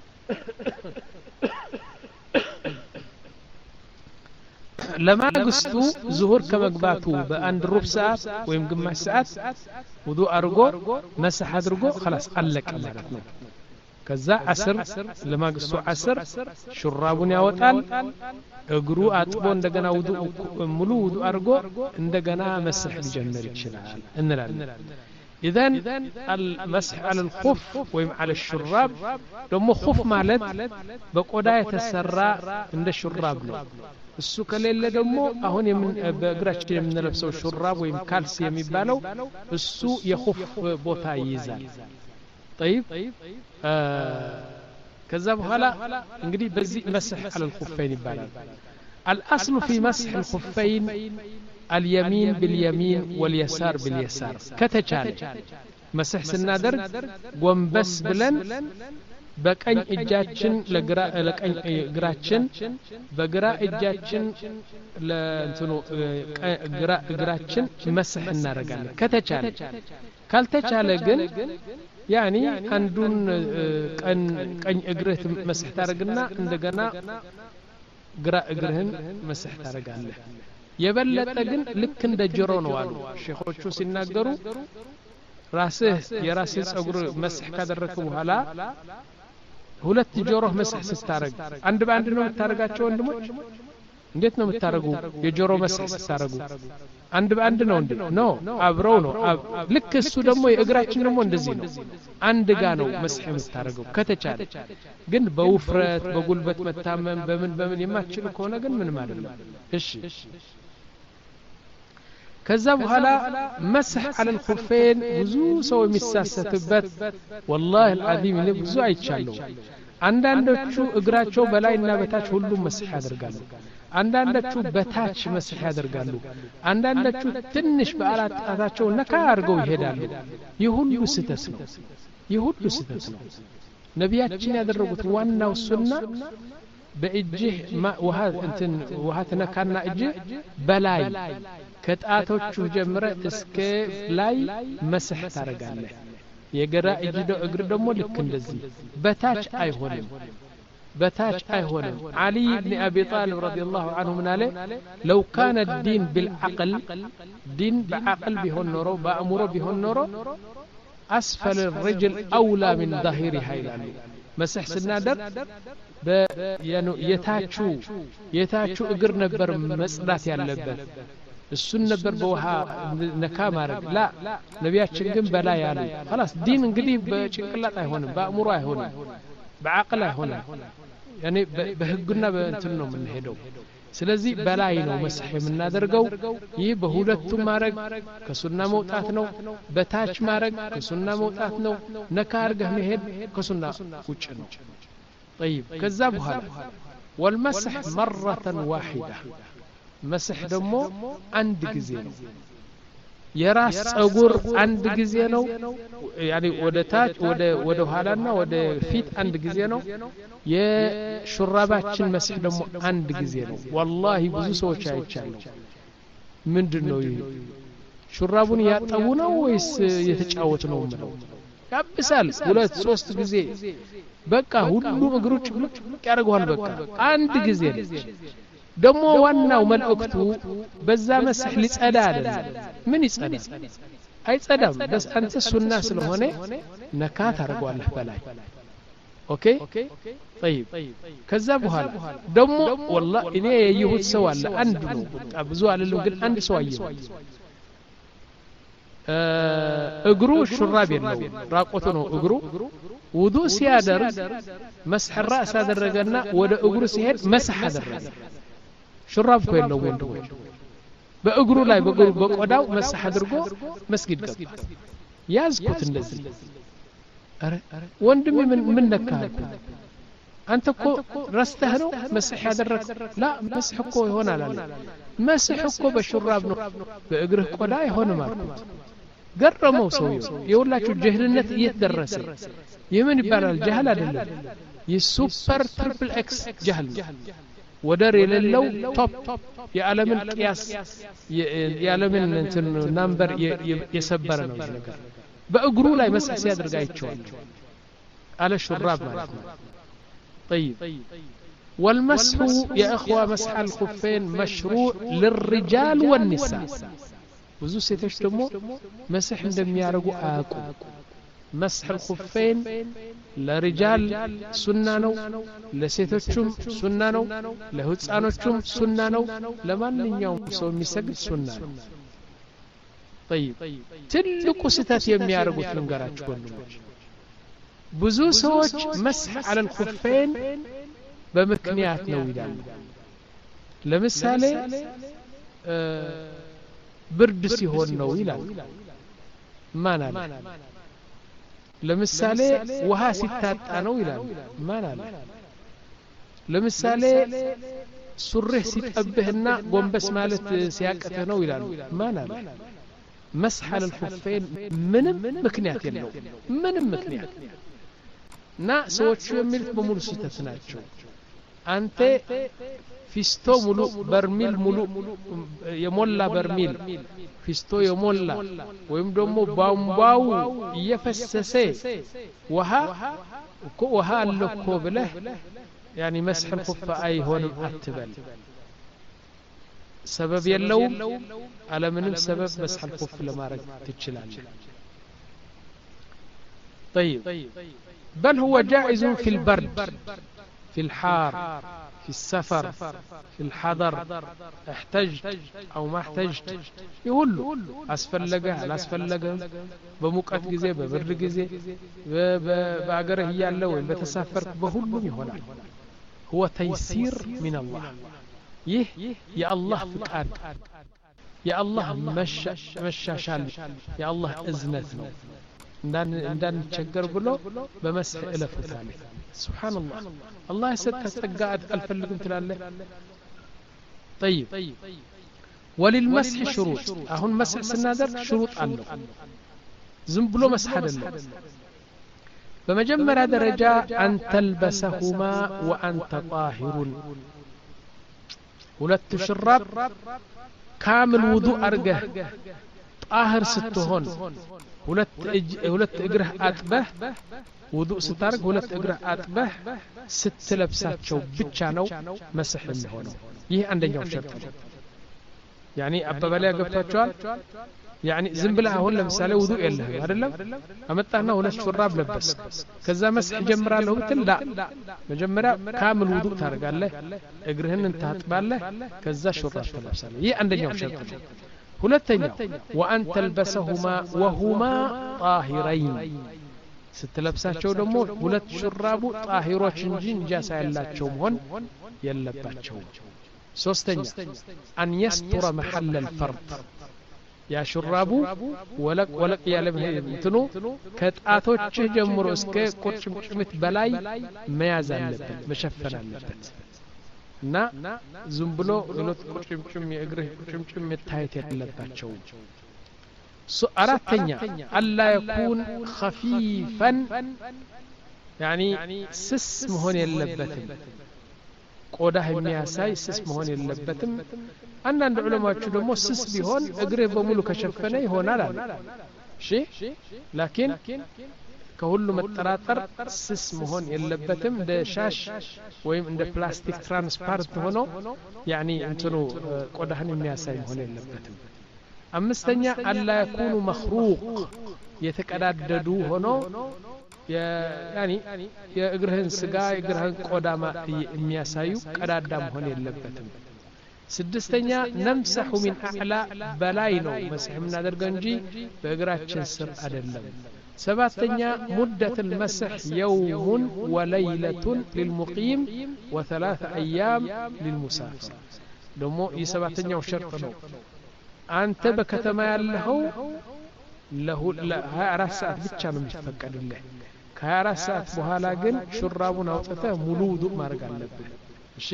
ለማግስቱ ዙሁር ከመግባቱ በአንድ ሩብ ሰዓት ወይም ግማሽ ሰዓት ውዱእ አድርጎ መስሕ አድርጎ خلاص አለቀ ማለት ነው ከዛ አስር ለማግስቱ አስር ሹራቡን ያወጣል እግሩ አጥቦ እንደገና ውዱእ ሙሉ ውዱእ አድርጎ እንደገና መስሕ ሊጀምር ይችላል እንላለን إذن المسح على الخف ويم على الشراب دمو خف مالت بقودا يتسرى عند الشراب ነው እሱ ከሌለ ደግሞ አሁን በእግራችን የምንለብሰው ሹራብ ወይም ካልሲ የሚባለው እሱ የኹፍ ቦታ ይይዛል طيب ከዛ በኋላ እንግዲህ በዚህ መስህ على الخفين ይባላል الاصل في مسح الخفين اليمين باليمين واليسار باليسار ከተቻለ መስህ ስናደርግ ጎንበስ ብለን በቀኝ እጃችን ለግራ ለቀኝ እግራችን በግራ እጃችን ለእንትኑ ግራ እግራችን መስህ እናደርጋለን ከተቻለ ካልተቻለ ግን ያኒ አንዱን ቀን ቀኝ እግርህ መስህ ታደርግና እንደገና ግራ እግርህን መስህ ታደርጋለህ የበለጠ ግን ልክ እንደ ጆሮ ነው አሉ ሼኾቹ ሲናገሩ ራስህ የራስህ ጸጉር መስህ ካደረክ በኋላ ሁለት ጆሮህ መስህ ስታረግ አንድ በአንድ ነው የምታረጋቸው ወንድሞች እንዴት ነው የምታረጉ የጆሮ መስህ ስታረጉ አንድ በአንድ ነው እንዴ ነው አብረው ነው ልክ እሱ ደግሞ የእግራችን ደግሞ እንደዚህ ነው አንድ ጋ ነው መስህ የምታረገው ከተቻለ ግን በውፍረት በጉልበት መታመም በምን በምን የማትችል ከሆነ ግን ምን ማለት ነው እሺ ከዛ በኋላ መስህ على الخفين ብዙ ሰው የሚሳሰትበት والله العظيم እኔ ብዙ አይቻለሁ አንዳንዶቹ እግራቸው በላይና በታች ሁሉም መስህ ያደርጋሉ አንዳንዶቹ በታች መስህ ያደርጋሉ አንዳንዶቹ ትንሽ በአራት ጣታቸው ነካ አድርገው ይሄዳሉ ይሁሉ ስህተት ነው ይሁሉ ስህተት ነው ነቢያችን ያደረጉት ዋናው ሱና በእጅህ ውሃ እንትን ውሃ ተነካና እጅህ በላይ ከጣቶቹ ጀምረ እስከ ላይ መስህ ታረጋለህ የግራ እጅ እግር ደግሞ ልክ እንደዚህ በታች አይሆንም በታች አይሆንም علي بن ابي طالب رضي الله عنه من عليه لو كان الدين بالعقل دين بعقل بهون نورو بأمره بهون نورو اسفل الرجل اولى من ظهرها ይላሉ መስህ ስናደር የታቹ የታቹ እግር ነበር መጽዳት ያለበት እሱን ነበር በውሃ ነካ ማድረግ ላ ነቢያችን ግን በላይ ያሉ خلاص ዲን እንግዲህ በጭንቅላት አይሆንም በአእምሮ አይሆንም በአቅል አይሆንም يعني በህግና በእንትን ነው የምንሄደው ስለዚህ በላይ ነው መስህ የምናደርገው ይህ በሁለቱም ማረግ ከሱና መውጣት ነው በታች ማረግ ከሱና መውጣት ነው ነካ አርገህ መሄድ ከሱና ውጭ ነው طيب ከዛ በኋላ والمسح مرة واحدة مسح ደግሞ አንድ ጊዜ ነው የራስ ጸጉር አንድ ጊዜ ነው يعني ወደ ታች ወደ ወደ ኋላና ወደ ፊት አንድ ጊዜ ነው የሹራባችን መስህ ደግሞ አንድ ጊዜ ነው والله ብዙ ሰዎች አይቻለሁ ምንድነው ይሄ ሹራቡን ያጠቡ ነው ወይስ የተጫወቱ ነው ማለት ያብሳል ሁለት ሶስት ጊዜ በቃ ሁሉ እግሮች ብሉጭ ያደርጋል በቃ አንድ ጊዜ ደግሞ ዋናው መልእክቱ በዛ መስህ ሊጸዳ አይደለም ምን ይጸዳ አይጸዳም በስ አንተ ሱና ስለሆነ ነካ ታርጓለህ በላይ ኦኬ طيب ከዛ በኋላ ደግሞ والله እኔ የይሁት ሰው አለ አንድ ነው በቃ ብዙ አይደለም ግን አንድ ሰው አየሁ እግሩ ሹራብ የለው ራቆቱ ነው እግሩ ውዱእ ሲያደርግ መስህ ራስ አደረገና ወደ እግሩ ሲሄድ መስህ አደረገ ሹራብ ከለው ወንድሞች በእግሩ ላይ በእግሩ በቆዳው መስህ አድርጎ መስጊድ ገባ ያዝኩት እንደዚህ አረ ወንድም ምን ምን ነካልኩ አንተ እኮ ረስተህ ነው መስህ ያደረክ ላ መስህ እኮ ይሆናል አለ መስህ እኮ በሹራብ ነው በእግርህ ቆዳ ይሆን ማለት ገረመው ሰውየው የሁላችሁ ጀህልነት እየተደረሰ የምን ይባላል ጀህል አይደለም የሱፐር ትሪፕል ኤክስ ጀህል ወደር የሌለው ቶፕ የዓለምን ቅያስ የዓለምን እንትን ናምበር የሰበረ ነው ነገር በእግሩ ላይ መስህ ሲያደርግ አይቻል አለ ሹራብ ማለት ነው طيب والمسح يا اخوه مسح الخفين مشروع للرجال والنساء ብዙ ሴቶች ደግሞ መስህ እንደሚያረጉ አያውቁ مسح الخفين ለሪጃል ሱና ነው ለሴቶችም ሱና ነው ለህፃኖችም ሱና ነው ለማንኛውም ሰው የሚሰግድ ሱና ነው طيب ትልቁ ስህተት የሚያረጉት ልንገራችሁ ወንድሞች ብዙ ሰዎች مسح على الخفين በምክንያት ነው ይላሉ ለምሳሌ ብርድ ሲሆን ነው ይላል ማን አለ ለምሳሌ ውሃ ሲታጣ ነው ይላል ማን አለ ለምሳሌ ሱሪህ ሲጠብህና ጎንበስ ማለት ሲያቀተ ነው ይላል ማን አለ مسح على الخفين ምንም ምክንያት የለው ምንም ምክንያት ና ሰዎች የሚሉት በሙሉ ስህተት ናቸው አንተ ፊስቶ ሙሉ በርሚል ሙሉ የሞላ በርሚል ፊስቶ የሞላ ወይም ደግሞ ባምባው እየፈሰሰ ውሃ እኮ ውሃ አለኮ ብለህ يعني مسح الخف አይሆንም አትበል ሰበብ የለውም على ምንም ሰበብ مسح الخف ለማድረግ ትችላለህ طيب بل هو جائز في البرد في الحار في السفر في الحضر احتجت او ما احتجت يقول له اسفلقه لا اسفلقه بموقت غزي ببرد غزي باغره ياله وين بتسافر بهلم يሆናል هو تيسير من الله يه يا الله فقاد يا الله مشاشال يا الله اذنت ነው እንዳን እንዳን ቸገር ብሎ በመስህ እለፍታለ سبحان الله الله يسكت تقعد الفلقم تلاله طيب وللمسح شروط اهون مسح سنادر شروط አለው ዝም ብሎ መስህ አይደለም በመጀመሪያ ደረጃ أن تلبسهما وأنت طاهر ሁለት ሽራብ ካምል ውዱእ አርገህ ጣህር ስትሆን ሁለት ሁለት እግርህ አጥበህ ውዱእ ስታርግ ሁለት እግርህ አጥበህ ስትለብሳቸው ብቻ ነው መስህ የሚሆነው ይህ አንደኛው ሸርጥ ነው يعني አባባላይ ገብታችኋል يعني ዝም ብለህ አሁን ለምሳሌ ውዱእ የለህም አይደለም አመጣህና ሁለት ሹራብ ለበስ ከዛ መስህ ጀምራለሁ ብትል ላ መጀመሪያ ካምል ውዱእ ታርጋለህ እግርህን ታጥባለህ ከዛ ሹራብ ትለብሳለህ ይህ አንደኛው ሸርጥ ነው ሁለተኛው وأن تلبسهما وهما طاهرين ስትለብሳቸው ደግሞ ሁለት ሹራቡ ጣሂሮች እንጂ ንጃሳ ያላቸው መሆን የለባቸው ሶስተኛ አን يستر محل الفرد ያ ሹራቡ ወለቅ ወለቅ ያለ እንትኑ ከጣቶች ጀምሮ እስከ ቁርጭምጭሚት በላይ መያዝ አለበት መሸፈን አለበት እና ዝም ብሎ ሁለት ቁርጭምጭም የእግርህ ቁርጭምጭም መታየት ያለባቸው አራተኛ አላ يكون خفيفا يعني ስስ መሆን የለበትም ቆዳህ የሚያሳይ ስስ መሆን የለበትም አንዳንድ ዑለማዎቹ ደግሞ ስስ ቢሆን እግርህ በሙሉ ከሸፈነ ይሆናል አለ እሺ ላኪን ከሁሉ መጠራጠር ስስ መሆን የለበትም እንደ ሻሽ ወይም እንደ ፕላስቲክ ትራንስፓረንት ሆኖ ያኒ እንትኑ ቆዳህን የሚያሳይ መሆን የለበትም አምስተኛ አላ يكون مخروق የተቀዳደዱ ሆኖ ያኒ የእግርህን ስጋ የእግርህን ቆዳ የሚያሳዩ ቀዳዳ መሆን የለበትም ስድስተኛ ነምሰሁ من اعلى በላይ ነው መስህ የምናደርገው እንጂ በእግራችን ስር አይደለም ሰባተኛ ሙደት المسح يوم وليلة للمقيم وثلاث ايام للمسافر ደሞ የሰባተኛው ሸርጥ ነው አንተ በከተማ ያለኸው ለሁ ለ24 ሰዓት ብቻ ነው የሚፈቀድልህ ከ24 ሰዓት በኋላ ግን ሹራቡን አውጥተህ ሙሉ ውዱእ ማድረግ አለብህ እሺ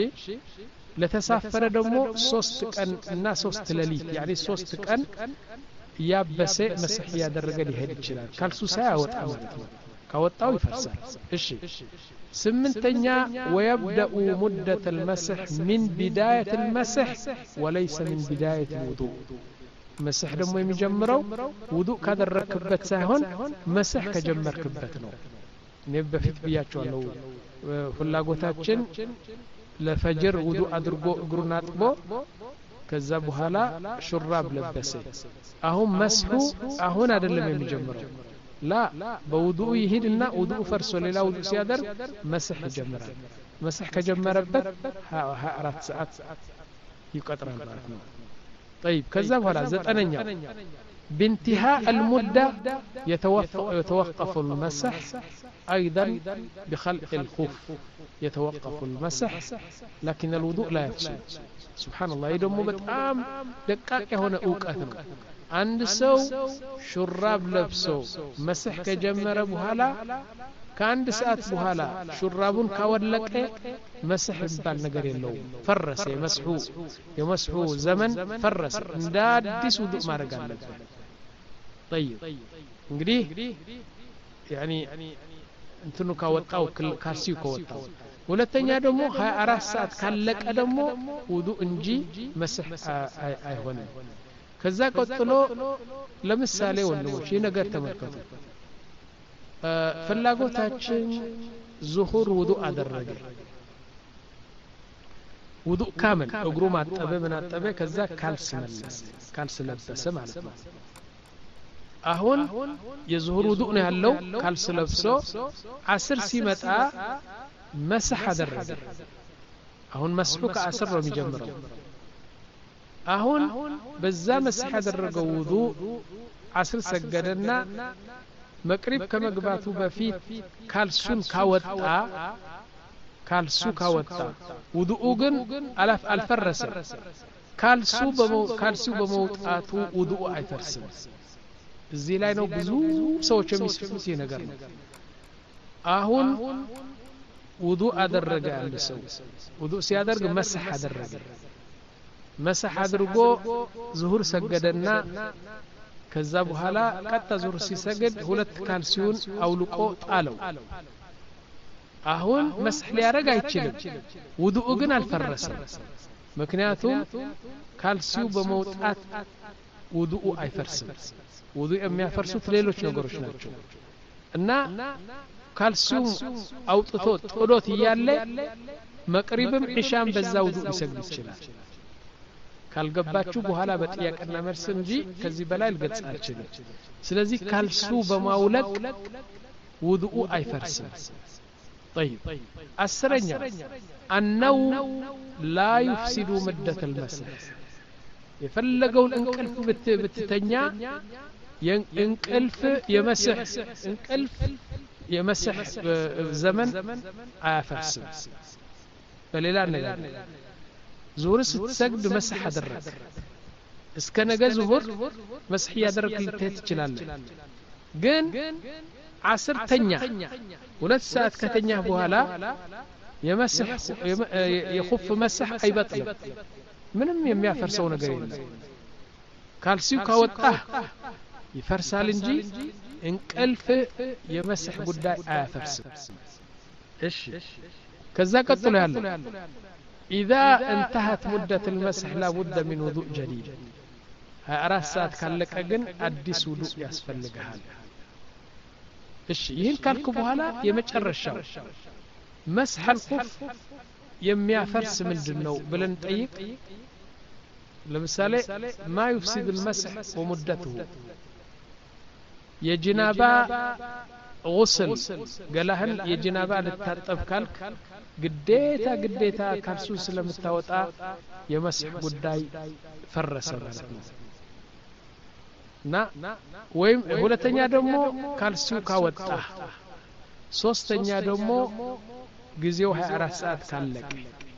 ለተሳፈረ ደግሞ ሶስት ቀን እና ሶስት ሌሊት يعني ሶስት ቀን ያበሰ መስህ ያደረገ ሊሄድ ይችላል ካልሱ ሳያወጣ ማለት ነው ካወጣው ይፈርሳል እሺ ስምንተኛ ويبدا مده المسح من بدايه المسح وليس من بدايه الوضوء مسح ደግሞ የሚጀምረው ውዱእ ካደረክበት ሳይሆን መስህ ከጀመርክበት ነው እኔ በፊት ብያቸዋለሁ ፍላጎታችን ለፈጅር ውዱእ አድርጎ እግሩን አጥቦ ከዛ በኋላ ሹራብ ለበሰ አሁን መስሁ አሁን አይደለም የሚጀምረው لا በውዱእ ይሄድና ውዱእ ፈርሶ ሌላ ውዱእ ሲያደርግ መስህ ይጀምራል መስህ ከጀመረበት ሀያ አራት ሰዓት ይቆጥራል ማለት ነው طيب ከዛ በኋላ ዘጠነኛ بانتهاء المدة يتوقف, يتوقف المسح أيضا بخلق الخف يتوقف المسح لكن الوضوء لا يفسد سبحان الله يدوم بتقام دقاق هنا أوقاتنا عند سو شراب لبسو مسح كجمر بهلا كعند ساعات بهلا شرابون كاولك مسح بال نجر يلو فرس يمسحو يمسحو زمن فرس انداد ديس وضوء ما رجع طيب እንግዲህ يعني እንትኑ ካወጣው ካርሲው ካወጣው ሁለተኛ ደግሞ ሀያ አራት ሰዓት ካለቀ ደግሞ ውዱእ እንጂ መስህ አይሆንም ከዛ ቀጥሎ ለምሳሌ ወንድሞች ይሄ ነገር ተመልከቱ ፍላጎታችን ዙሁር ውዱእ አደረገ ውዱእ ካመል እግሩ ማጠበ ምን አጠበ ከዛ ካልስ መለስ ካልስ ለበሰ ማለት ነው አሁን የዙሁር ውዱእ ነው ያለው ካልስ ለብሶ አስር ሲመጣ መስህ አደረገ አሁን መስሑ ከአስር ነው የሚጀምረው አሁን በዛ መስህ ያደረገው ውዱእ አስር ሰገደና መቅሪብ ከመግባቱ በፊት ካልሱን ካወጣ ካልሱ ካወጣ ውዱኡ ግን አላፍ አልፈረሰ ካልሱ በመው ካልሱ በመውጣቱ ውዱኡ አይፈርስም እዚህ ላይ ነው ብዙ ሰዎች የሚስፉት ይሄ ነገር ነው አሁን ውዱእ አደረገ አንድ ሰው ውዱእ ሲያደርግ መስህ አደረገ መስህ አድርጎ ዙሁር ሰገደና ከዛ በኋላ ቀጣ ዙሁር ሲሰግድ ሁለት ካልሲውን አውልቆ ጣለው አሁን መስህ ሊያረግ አይችልም ውዱእ ግን አልፈረሰም ምክንያቱም ካልሲው በመውጣት ውዱእ አይፈርስም ውዱእ የሚያፈርሱት ሌሎች ነገሮች ናቸው እና ካልሲው አውጥቶ ጥሎት ይያለ መቅሪብም ኢሻም በዛ ውዱእ ሊሰግድ ይችላል ካልገባችሁ በኋላ በጥያቄና መልስ እንጂ ከዚህ በላይ ልገጽ አልችልም ስለዚህ ካልሱ በማውለቅ ውዱእ አይፈርስም طيب አስረኛ النوم لا يفسد مدة المسح የፈለገውን እንቅልፍ ብትተኛ የእንቅልፍ የመስህ እንቅልፍ የመስህ ዘመን አያፈርስም በሌላ ነገር ዙሁር ስትሰግድ መስህ አደረግ እስከ ነገ ዙሁር መስህ ያደረግ ልትሄድ ትችላለህ ግን አስር ተኛ ሁለት ሰዓት ከተኛ በኋላ የመስህ የኹፍ መስህ አይበጥልም ምንም የሚያፈርሰው ነገር የለም ካልሲው ካወጣህ ይፈርሳል እንጂ እንቅልፍ የመስህ ጉዳይ አያፈርስም እሺ ከዛ ቀጥሎ ያለው اذا انتهت مده المسح لا بد من وضوء جديد አራት ሰዓት ካለቀ ግን አዲስ ውዱእ ያስፈልጋል እሺ ይሄን ካልኩ በኋላ የመጨረሻው مسح الخف የሚያፈርስ ምንድነው ብለን ጠይቅ ለምሳሌ ما يفسد المسح ومدته የጅናባ غسل ገላህን የጅናባ ልታጠብ ካልክ ግዴታ ግዴታ ካልሱ ስለምታወጣ የመስህ ጉዳይ ፈረሰ ማለት ነው እና ወይም ሁለተኛ ደግሞ ካልሱ ካወጣ ሶስተኛ ደግሞ ጊዜው ሃያ አራት ሰዓት ካለቀ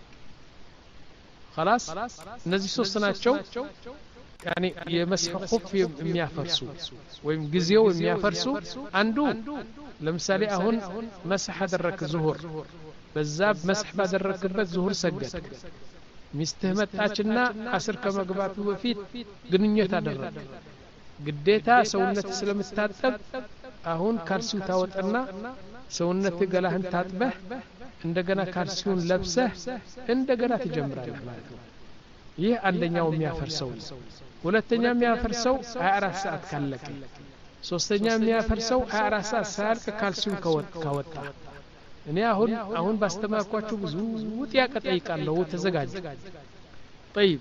خلاص እነዚህ ሶስት ናቸው يعني የመስህ ኹፍ የሚያፈርሱ ወይም ጊዜው የሚያፈርሱ አንዱ ለምሳሌ አሁን መስህ አደረክ ዙሁር በዛ መስህ ባደረክበት ዙሁር ሰገድ ሚስትህ መጣችና አስር ከመግባቱ በፊት ግንኙነት አደረክ ግዴታ ሰውነት ስለምታጠብ አሁን ካልሲው ታወጣና ሰውነት ገላህን ታጥበህ እንደገና ካልሲውን ለብሰህ እንደገና ትጀምራለህ ማለት ነው ይህ አንደኛው የሚያፈርሰው ሁለተኛ የሚያፈርሰው ሃያ አራት ሰዓት ካለቀ ሶስተኛ የሚያፈርሰው ሃያ አራት ሰዓት ሳያልቅ ካልሲውን ካወጣ እኔ አሁን አሁን ባስተማርኳችሁ ብዙ ጥያቄ ጠይቃለሁ ተዘጋጅ طيب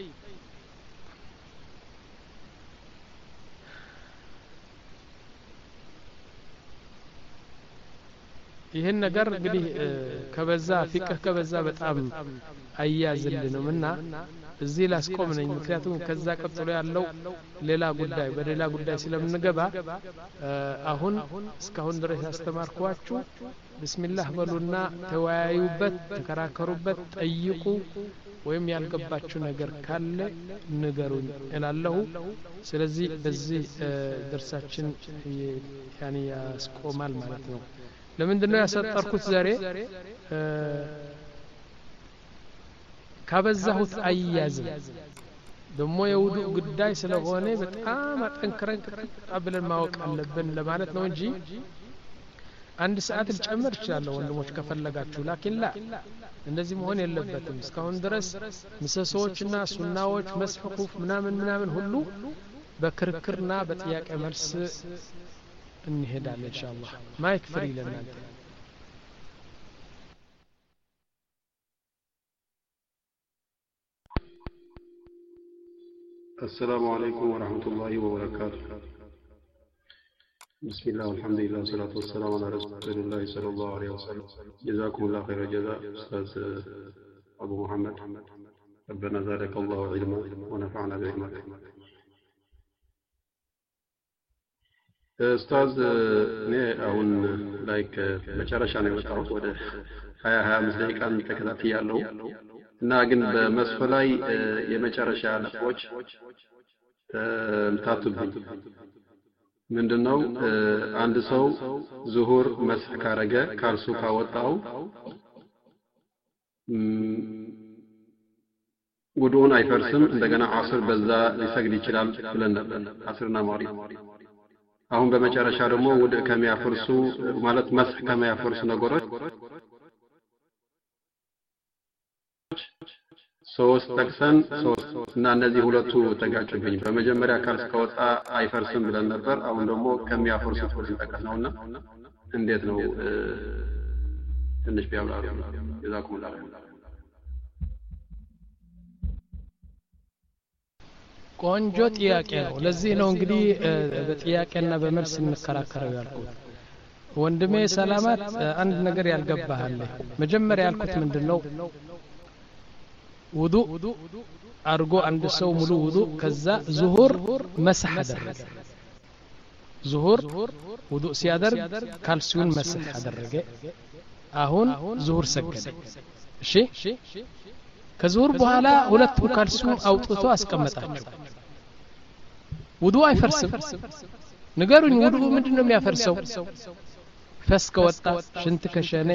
ይሄን ነገር እንግዲህ ከበዛ ፍቅህ ከበዛ በጣም አያዝልንምና እዚህ ላስቆም ነኝ ምክንያቱም ከዛ ቀጥሎ ያለው ሌላ ጉዳይ በሌላ ጉዳይ ስለምንገባ አሁን እስካሁን ድረስ ያስተማርኳችሁ ቢስሚላህ በሉና ተወያዩበት ተከራከሩበት ጠይቁ ወይም ያልገባችሁ ነገር ካለ ንገሩኝ እላለሁ ስለዚህ በዚህ ደርሳችን ያኒ ያስቆማል ማለት ነው ለምንድነው ያሰጠርኩት ዛሬ ካበዛሁት አያዝም ደሞ የውዱእ ጉዳይ ስለሆነ በጣም አጠንክረን ተቀብለን ማወቅ አለብን ለማለት ነው እንጂ አንድ ሰዓት ልጨምር ይችላል ወንድሞች ከፈለጋችሁ ላኪን ላ እንደዚህ መሆን የለበትም እስካሁን ድረስ ምሰሶችና ሱናዎች መስሑፍ ምናምን ምናምን ሁሉ በክርክርና በጥያቄ መልስ እንሄዳለን ኢንሻአላህ ማይክ ፍሪ ለናንተ السلام عليكم ورحمة الله وبركاته بسم الله والحمد لله والصلاة والسلام على رسول الله صلى الله عليه وسلم جزاكم الله خير الجزاء أستاذ أبو محمد ربنا زادك الله علما ونفعنا بعلمك أستاذ أنا أهون لايك مشارش أنا وتعرف وده هيا هيا مزديك أن تكذبتي له እና ግን በመስፈ ላይ የመጨረሻ ነጥቦች ታቱብኝ ምንድነው አንድ ሰው ዙሁር መስህ ካረገ ካልሱ ካወጣው ውዱኡን አይፈርስም እንደገና አስር በዛ ሊሰግድ ይችላል ብለን ነበር አስርና ማግሪብ አሁን በመጨረሻ ደግሞ ውዱእ ከሚያፈርሱ ማለት መስህ ከሚያፈርሱ ነገሮች ሶስት ተክሰን ሶስት እና እነዚህ ሁለቱ ተጋጭብኝ በመጀመሪያ ካልስ ከወጣ አይፈርስም ብለን ነበር አሁን ደግሞ ከሚያፈርሱት ሁሉ ተቀናውና እንዴት ነው ትንሽ ቢያብራሩ ጀዛኩም ላህ ቆንጆ ጥያቄ ነው ለዚህ ነው እንግዲህ በጥያቄና በመልስ እንከራከረው ያልኩት ወንድሜ ሰላማት አንድ ነገር ያልገባሃል መጀመሪያ ያልኩት ምንድነው ውዱእ አርጎ አንድ ሰው ሙሉ ውዱእ ከዛ ዙሁር መስህ አደረገ ዙሁር ውዱእ ሲያደርግ ካልሲውን መስህ አደረገ አሁን ዙሁር ሰገደ እሺ ከዙሁር በኋላ ሁለቱ ካልሲውን አውጥቶ አስቀመጣቸው ውዱእ አይፈርስም ንገሩኝ ውዱእ ምንድነው የሚያፈርሰው ፈስ ከወጣ ሽንት ከሸነ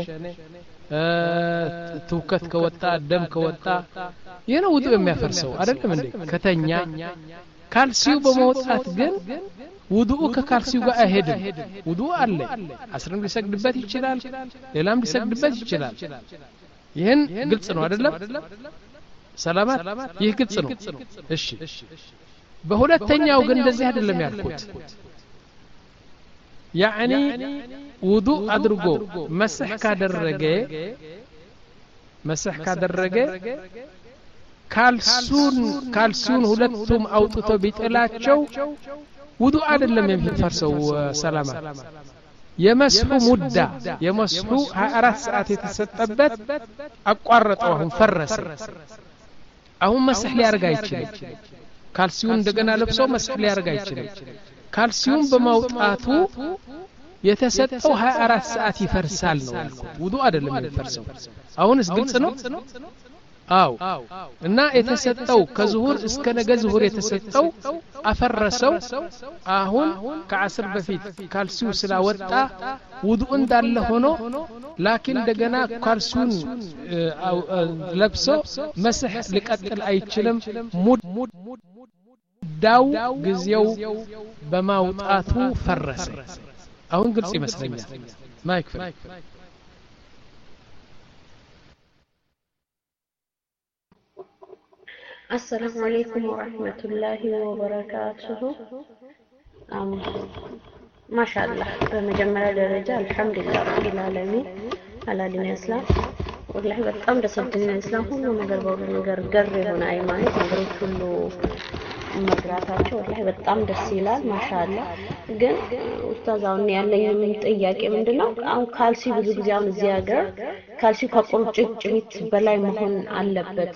ትውከት ከወጣ ደም ከወጣ የነ ውዱእ የሚያፈርሰው አይደለም እንዴ ከተኛ ካልሲው በመውጣት ግን ውዱእ ከካልሲው ጋር አይሄድም ውዱእ አለ አስረም ሊሰግድበት ይችላል ሌላም ሊሰግድበት ይችላል ይሄን ግልጽ ነው አይደለም ሰላማት ይህ ግልጽ ነው እሺ በሁለተኛው ግን እንደዚህ አይደለም ያልኩት ያኒ ውዱእ አድርጎ መስህ ካደረገ መስህ ካደረገ ካልሱን ካልሱን ሁለቱም አውጥቶ ቢጥላቸው ውዱእ አይደለም የሚፈርሰው ሰላማት የመስሁ ሙዳ የመስሁ ሃያ አራት ሰዓት የተሰጠበት አቋረጠው አሁን ፈረሰ አሁን መስህ ሊያርጋ ይችላል ካልሲውን እንደገና ለብሶ መስህ ሊያርጋ ይችላል ካልሲውን በማውጣቱ የተሰጠው ሃያ አራት ሰዓት ይፈርሳል ነው ያልኩት ውዱእ አይደለም የሚፈርሰው አሁንስ ግልጽ ነው አው እና የተሰጠው ከዙሁር እስከ ነገ ዙሁር የተሰጠው አፈረሰው አሁን ከዓስር በፊት ካልሲው ስላወጣ ውዱእ እንዳለ ሆኖ ላኪን እንደገና ካልሲውን ለብሶ መስህ ሊቀጥል አይችልም ሙዳው ጊዜው በማውጣቱ ፈረሰ አሁን ግልጽ ይመስለኛል ማይክ ፍሪ السلام عليكم ورحمة الله وبركاته ما شاء الله بمجمع درجة الحمد لله رب العالمين على دين الإسلام والله በጣም ደስ ደስ الإسلام ሁሉ ነገር በሁሉ ነገር ገር የሆነ ሃይማኖት ነገሮች ሁሉ መግራታቸው والله በጣም ደስ ይላል ማሻአላህ ግን ኡስታዝ አሁን ያለኝ ጥያቄ ምንድነው አሁን ካልሲ ብዙ ጊዜ አሁን እዚህ ሀገር ካልሲ ከቁርጭምጭሚት በላይ መሆን አለበት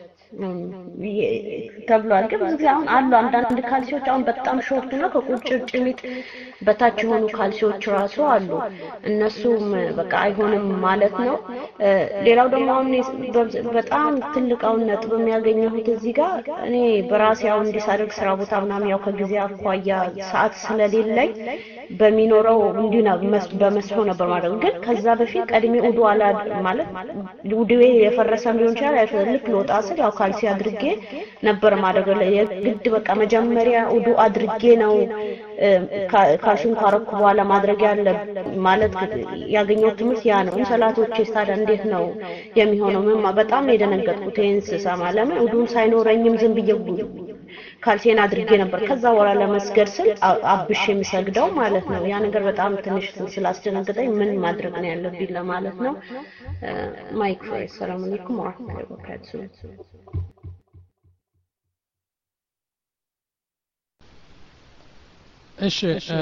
ተብሏል ግን ብዙ ጊዜ አሁን አሉ አንዳንድ ካልሲዎች አሁን በጣም ሾርት ነው ከቁርጭምጭሚት በታች ሆኑ ካልሲዎች ራሱ አሉ እነሱም በቃ አይሆንም ማለት ነው ሌላው ደግሞ አሁን በጣም ትልቅ አሁን ነጥብ የሚያገኘሁት እዚህ ጋር እኔ በራሴ አሁን እንዲሳደግ ስራ ቦታ ምናምን ያው ከጊዜ አኳያ ሰዓት ስለሌለኝ በሚኖረው እንዲና በመስሆ ነበር ማለት ግን ከዛ በፊት ቀድሜ ውዱእ አላ ማለት ውዱእ የፈረሰም ሊሆን ይችላል አይፈልክ ለወጣ ስል ያው ካልሲ አድርጌ ነበር ማድረግ የግድ በቃ መጀመሪያ ውዱእ አድርጌ ነው ካልሲን ካረኩ በኋላ ማድረግ ያለ ማለት ያገኘው ትምህርት ያ ነው ሰላቶች ስታዳ እንዴት ነው የሚሆነው ምንም በጣም የደነገጥኩት እንስሳ ማለት ነው ውዱእ ሳይኖረኝም ዝም ብዬ ካልሲን አድርጌ ነበር ከዛ ወራ ለመስገድ ስል አብሽ የሚሰግደው ማለት ነው ያ ነገር በጣም ትንሽ ስላስደነገጠኝ ምን ማድረግ ነው ያለብኝ ለማለት ነው ማይክ ፍሪ ሰላም አለይኩም ወራህመቱላሂ ወበረካቱሁ እሺ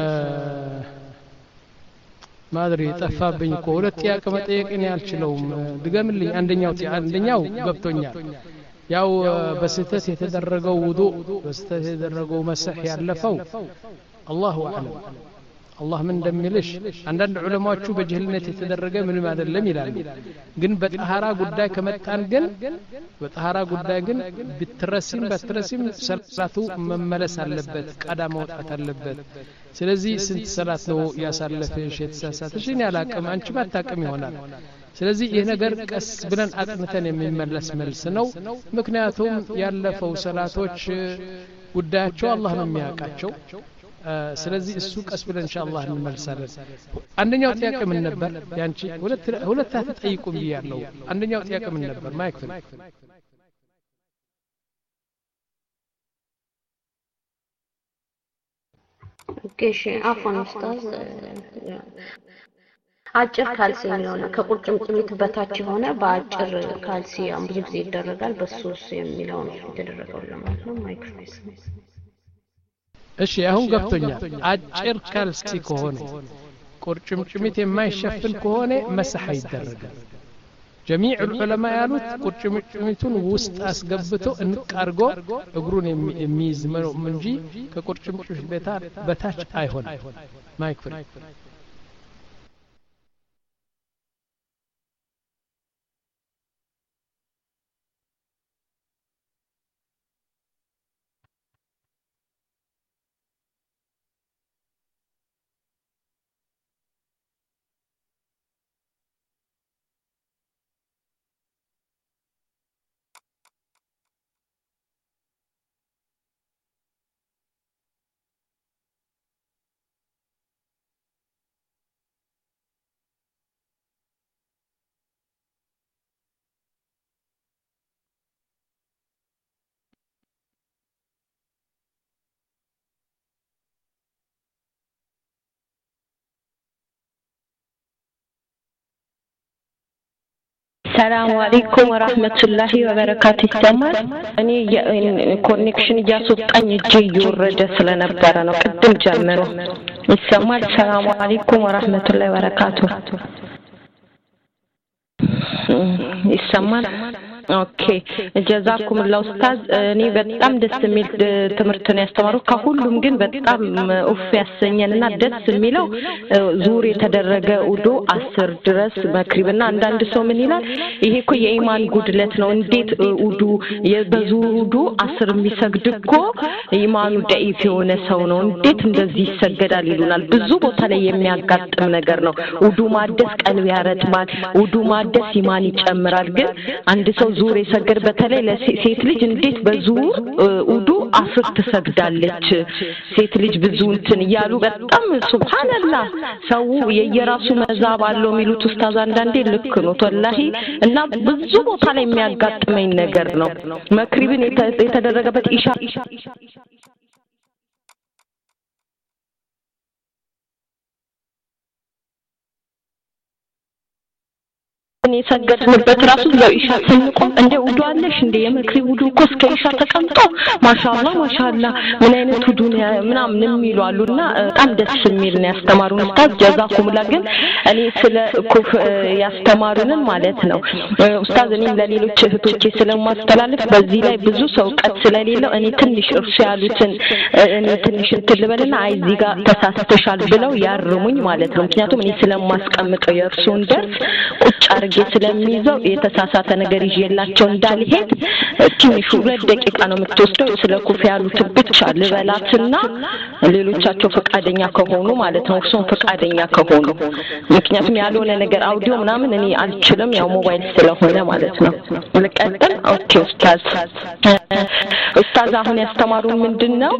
ማድሪ ጠፋብኝ እኮ ሁለት ጥያቄ መጠየቅን ያልችለውም ድገምልኝ አንደኛው አንደኛው ገብቶኛል ያው በስተት የተደረገው ውዱእ በስተት የተደረገው መስህ ያለፈው አላሁ አዕለም አላህ ምን እንደሚልሽ አንዳንድ ዑለማዎቹ በጅህልነት የተደረገ ምንም አይደለም ይላሉ ግን በጣሃራ ጉዳይ ከመጣን ግን በጣሃራ ጉዳይ ግን ብትረሲም በትረሲም ሰላቱ መመለስ አለበት ቀዳ መውጣት አለበት ስለዚህ ስንት ሰላት ነው ያሳለፈሽ የተሳሳተሽ እኔ አላቅም አንቺ ባታቅም ይሆናል ስለዚህ ይሄ ነገር ቀስ ብለን አጥንተን የሚመለስ መልስ ነው ምክንያቱም ያለፈው ሰላቶች ጉዳያቸው አላህ ነው የሚያውቃቸው ስለዚህ እሱ ቀስ ብለን ኢንሻአላህ እንመልሳለን አንደኛው ጥያቄ ምን ነበር ያንቺ ሁለት ሁለት ተጠይቁ ብያለሁ አንደኛው ጥያቄ ምን ነበር ማይክ ፍሪ ኦኬ አፎን ኡስታዝ አጭር ካልሲ የሚሆነው ከቁርጭምጭሚት በታች ሆነ በአጭር ካልሲ አሁን ብዙ ጊዜ ይደረጋል በሱስ የሚለው ነው የተደረገው ለማለት ነው ማይክ ፍሪ እሺ አሁን ገብቶኛል አጭር ካልሲ ከሆነ ቁርጭምጭሚት የማይሸፍን ከሆነ መስህ ይደረጋል جميع العلماء ያሉት ቁርጭምጭሚቱን ውስጥ አስገብቶ እንቃርጎ እግሩን የሚይዝ ነው እንጂ ከቁርጭምጭሚት በታች አይሆን ማይክ ፍሪ السلام عليكم ورحمة الله وبركاته السماء أني كونكشن جاسوطان يجي يورد ስለነበረ ነው ቅድም ጀምሮ السماء السلام عليكم ورحمة الله وبركاته السماء اوكي جزاكم الله استاذ እኔ በጣም ደስ የሚል ትምህርት ነው ያስተማሩ ከሁሉም ግን በጣም ኡፍ ያሰኘንና ደስ የሚለው ዙር የተደረገ ኡዶ አስር ድረስ መክሪብና አንዳንድ ሰው ምን ይላል ይሄ እኮ የኢማን ጉድለት ነው እንዴት ኡዱ የበዙዱ አስር የሚሰግድኮ ኢማኑ ዳኢፍ የሆነ ሰው ነው እንዴት እንደዚህ ይሰገዳል ይሉናል ብዙ ቦታ ላይ የሚያጋጥም ነገር ነው ኡዱ ማደስ ቀልብ ያረጥማል ኡዱ ማደስ ኢማን ይጨምራል ግን አንድ ሰው ዙር የሰገድ በተለይ ለሴት ልጅ እንዴት በዙር ኡዱ አስር ትሰግዳለች ሴት ልጅ ብዙ እንትን ያሉ በጣም ሱብሃንአላህ ሰው የየራሱ መዛብ አለው የሚሉት ኡስታዝ አንዳንዴ ልክ ነው ወላሂ እና ብዙ ቦታ ላይ የሚያጋጥመኝ ነገር ነው መክሪብን የተደረገበት ኢሻ እኔ ሰገድኩበት ራሱ ለኢሻ ስንቆም እንደ ውዱ አለሽ እንደ የመክሪብ ውዱ እኮ እስከ ኢሻ ተቀምጦ ማሻአላህ ማሻአላህ ምን አይነት ውዱ ነው ምናምን የሚሉ አሉና በጣም ደስ የሚል ነው ያስተማሩን ኡስታዝ ጀዛኩሙላ ግን እኔ ስለ ኩፍ ያስተማሩንን ማለት ነው ኡስታዝ እኔ ለሌሎች እህቶቼ ስለማስተላልፍ በዚህ ላይ ብዙ ሰው ቀጥ ስለሌለው እኔ ትንሽ እርሱ ያሉትን እኔ ትንሽ እንትልበልና አይ እዚህ ጋር ተሳስተሻል ብለው ያርሙኝ ማለት ነው ምክንያቱም እኔ ስለማስቀምጠው የእርሱን ደርስ ቁጭ አርጌ ስለሚይዘው የተሳሳተ ነገር ይዤላቸው እንዳልሄድ ትንሽ ሁለት ደቂቃ ነው የምትወስደው ስለ ኩፍ ያሉት ብቻ ልበላትና ሌሎቻቸው ፈቃደኛ ከሆኑ ማለት ነው እሱን ፈቃደኛ ከሆኑ ምክንያቱም ያልሆነ ነገር አውዲዮ ምናምን እኔ አልችልም ያው ሞባይል ስለሆነ ማለት ነው ለቀጥል ኦኬ ኡስታዝ ኡስታዝ አሁን ያስተማሩን ምንድነው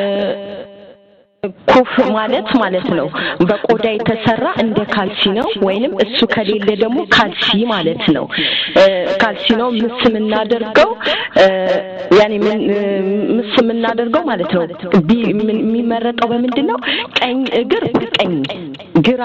ኩፍ ማለት ማለት ነው በቆዳ የተሰራ እንደ ካልሲ ነው ወይንም እሱ ከሌለ ደግሞ ካልሲ ማለት ነው ካልሲ ነው ምስምና አድርገው ያኒ ምስምና አድርገው ማለት ነው የሚመረጠው በምንድነው ቀኝ እግር ቀኝ ግራ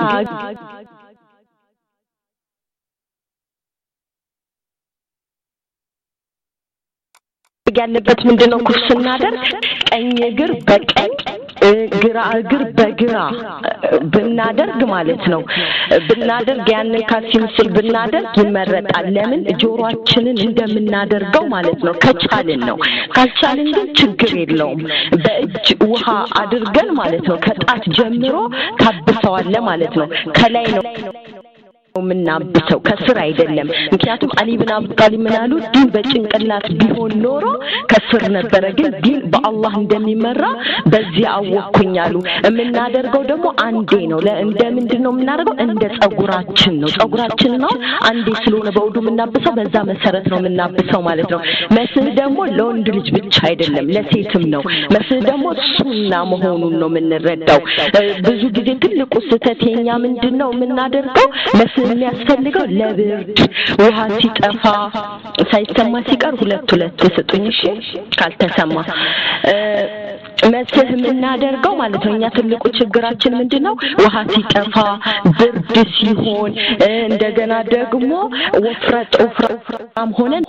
ያለበት ምንድነው ኩፍ ስናደርግ ቀኝ እግር በቀኝ ግራ እግር በግራ ብናደርግ ማለት ነው ብናደርግ ያንን ካልሲምስል ብናደርግ ይመረጣል ለምን ጆሮአችንን እንደምናደርገው ማለት ነው ከቻልን ነው ካልቻልን ግን ችግር የለውም በእጅ ውሃ አድርገን ማለት ነው ከጣት ጀምሮ ታብሰዋለ ማለት ነው ከላይ ነው ምናብሰው ከስር አይደለም ምክንያቱም አሊ ኢብኑ አቢ ጣሊብ ምናሉ ዲን በጭንቅላት ቢሆን ኖሮ ከስር ነበር ግን ዲን በአላህ እንደሚመራ በዚህ አወኩኛሉ የምናደርገው ደግሞ አንዴ ነው ለእንደ ምንድነው የምናደርገው እንደ ጸጉራችን ነው ጸጉራችን ነው አንዴ ስለሆነ በውዱ ምናብሰው በዛ መሰረት ነው ምናብሰው ማለት ነው መስህ ደግሞ ለወንድ ልጅ ብቻ አይደለም ለሴትም ነው መስህ ደግሞ ሱና መሆኑን ነው የምንረዳው ብዙ ጊዜ ትልቁ ስህተት የኛ ምንድነው የምናደርገው መስህ የሚያስፈልገው ለብርድ ውሃ ሲጠፋ ሳይሰማ ሲቀር ሁለት ሁለት ተሰጡኝ እሺ ካልተሰማ መስህ ምናደርገው ማለት ነው እኛ ትልቁ ችግራችን ምንድነው ውሃ ሲጠፋ ብርድ ሲሆን እንደገና ደግሞ ወፍረት ወፍራም ሆነን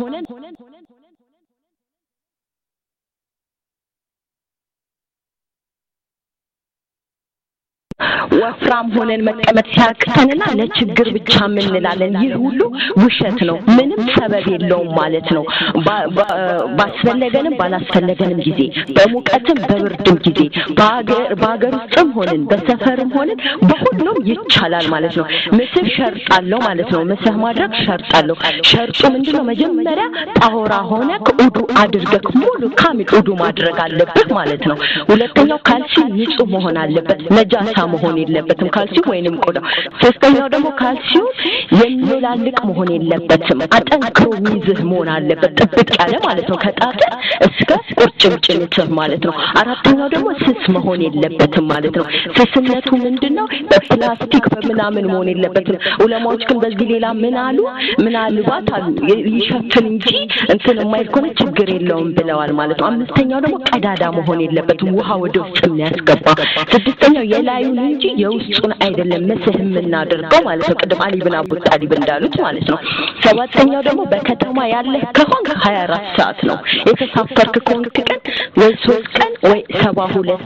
ወፍራም ሆነን መቀመጥ ሲያቅተንና ለችግር ብቻ ምን እንላለን ይህ ሁሉ ውሸት ነው ምንም ሰበብ የለውም ማለት ነው ባስፈለገንም ባላስፈለገንም ጊዜ በሙቀትም በብርድም ጊዜ በአገር በአገር ውስጥም ሆነን በሰፈርም ሆነን በሁሉም ይቻላል ማለት ነው ምስል ሸርጥ አለው ማለት ነው መስህ ማድረግ ሸርጥ አለው ሸርጡ ምንድነው መጀመሪያ ጣሆራ ሆነ ከኡዱ አድርገህ ሙሉ ካሚል ኡዱ ማድረግ አለበት ማለት ነው ሁለተኛው ካልሲ ንጹህ መሆን አለበት ነጃሳ መሆን የለበትም ካልሲ ወይንም ቆዳ ሶስተኛው ደግሞ ካልሲው የሚላልቅ መሆን የለበትም አጠንክሮ ሚዝህ መሆን አለበት ጥብቅ ያለ ማለት ነው ከጣት እስከ ቁርጭምጭሚት ማለት ነው አራተኛው ደግሞ ስስ መሆን የለበትም ማለት ነው ስስነቱ ምንድነው በፕላስቲክ በመናምን መሆን የለበትም ዑለማዎች ግን በዚህ ሌላ ምን አሉ ምን አልባት አሉ ይሸፍን እንጂ እንትን የማይኮን ችግር የለውም ብለዋል ማለት ነው አምስተኛው ደግሞ ቀዳዳ መሆን የለበትም ውሃ ወደ ውስጥ የሚያስገባ ስድስተኛው የላዩን እንጂ የውስጡን አይደለም መስህ የምናደርገው ማለት ነው ቅድም አሊ ብን አቡ ጣሊብ እንዳሉት ማለት ነው ሰባተኛው ደግሞ በከተማ ያለ ከሆነ ሀያ አራት ሰዓት ነው የተሳፈርክ ከሆንክ ቀን ወይ ሶስት ቀን ወይ ሰባ ሁለት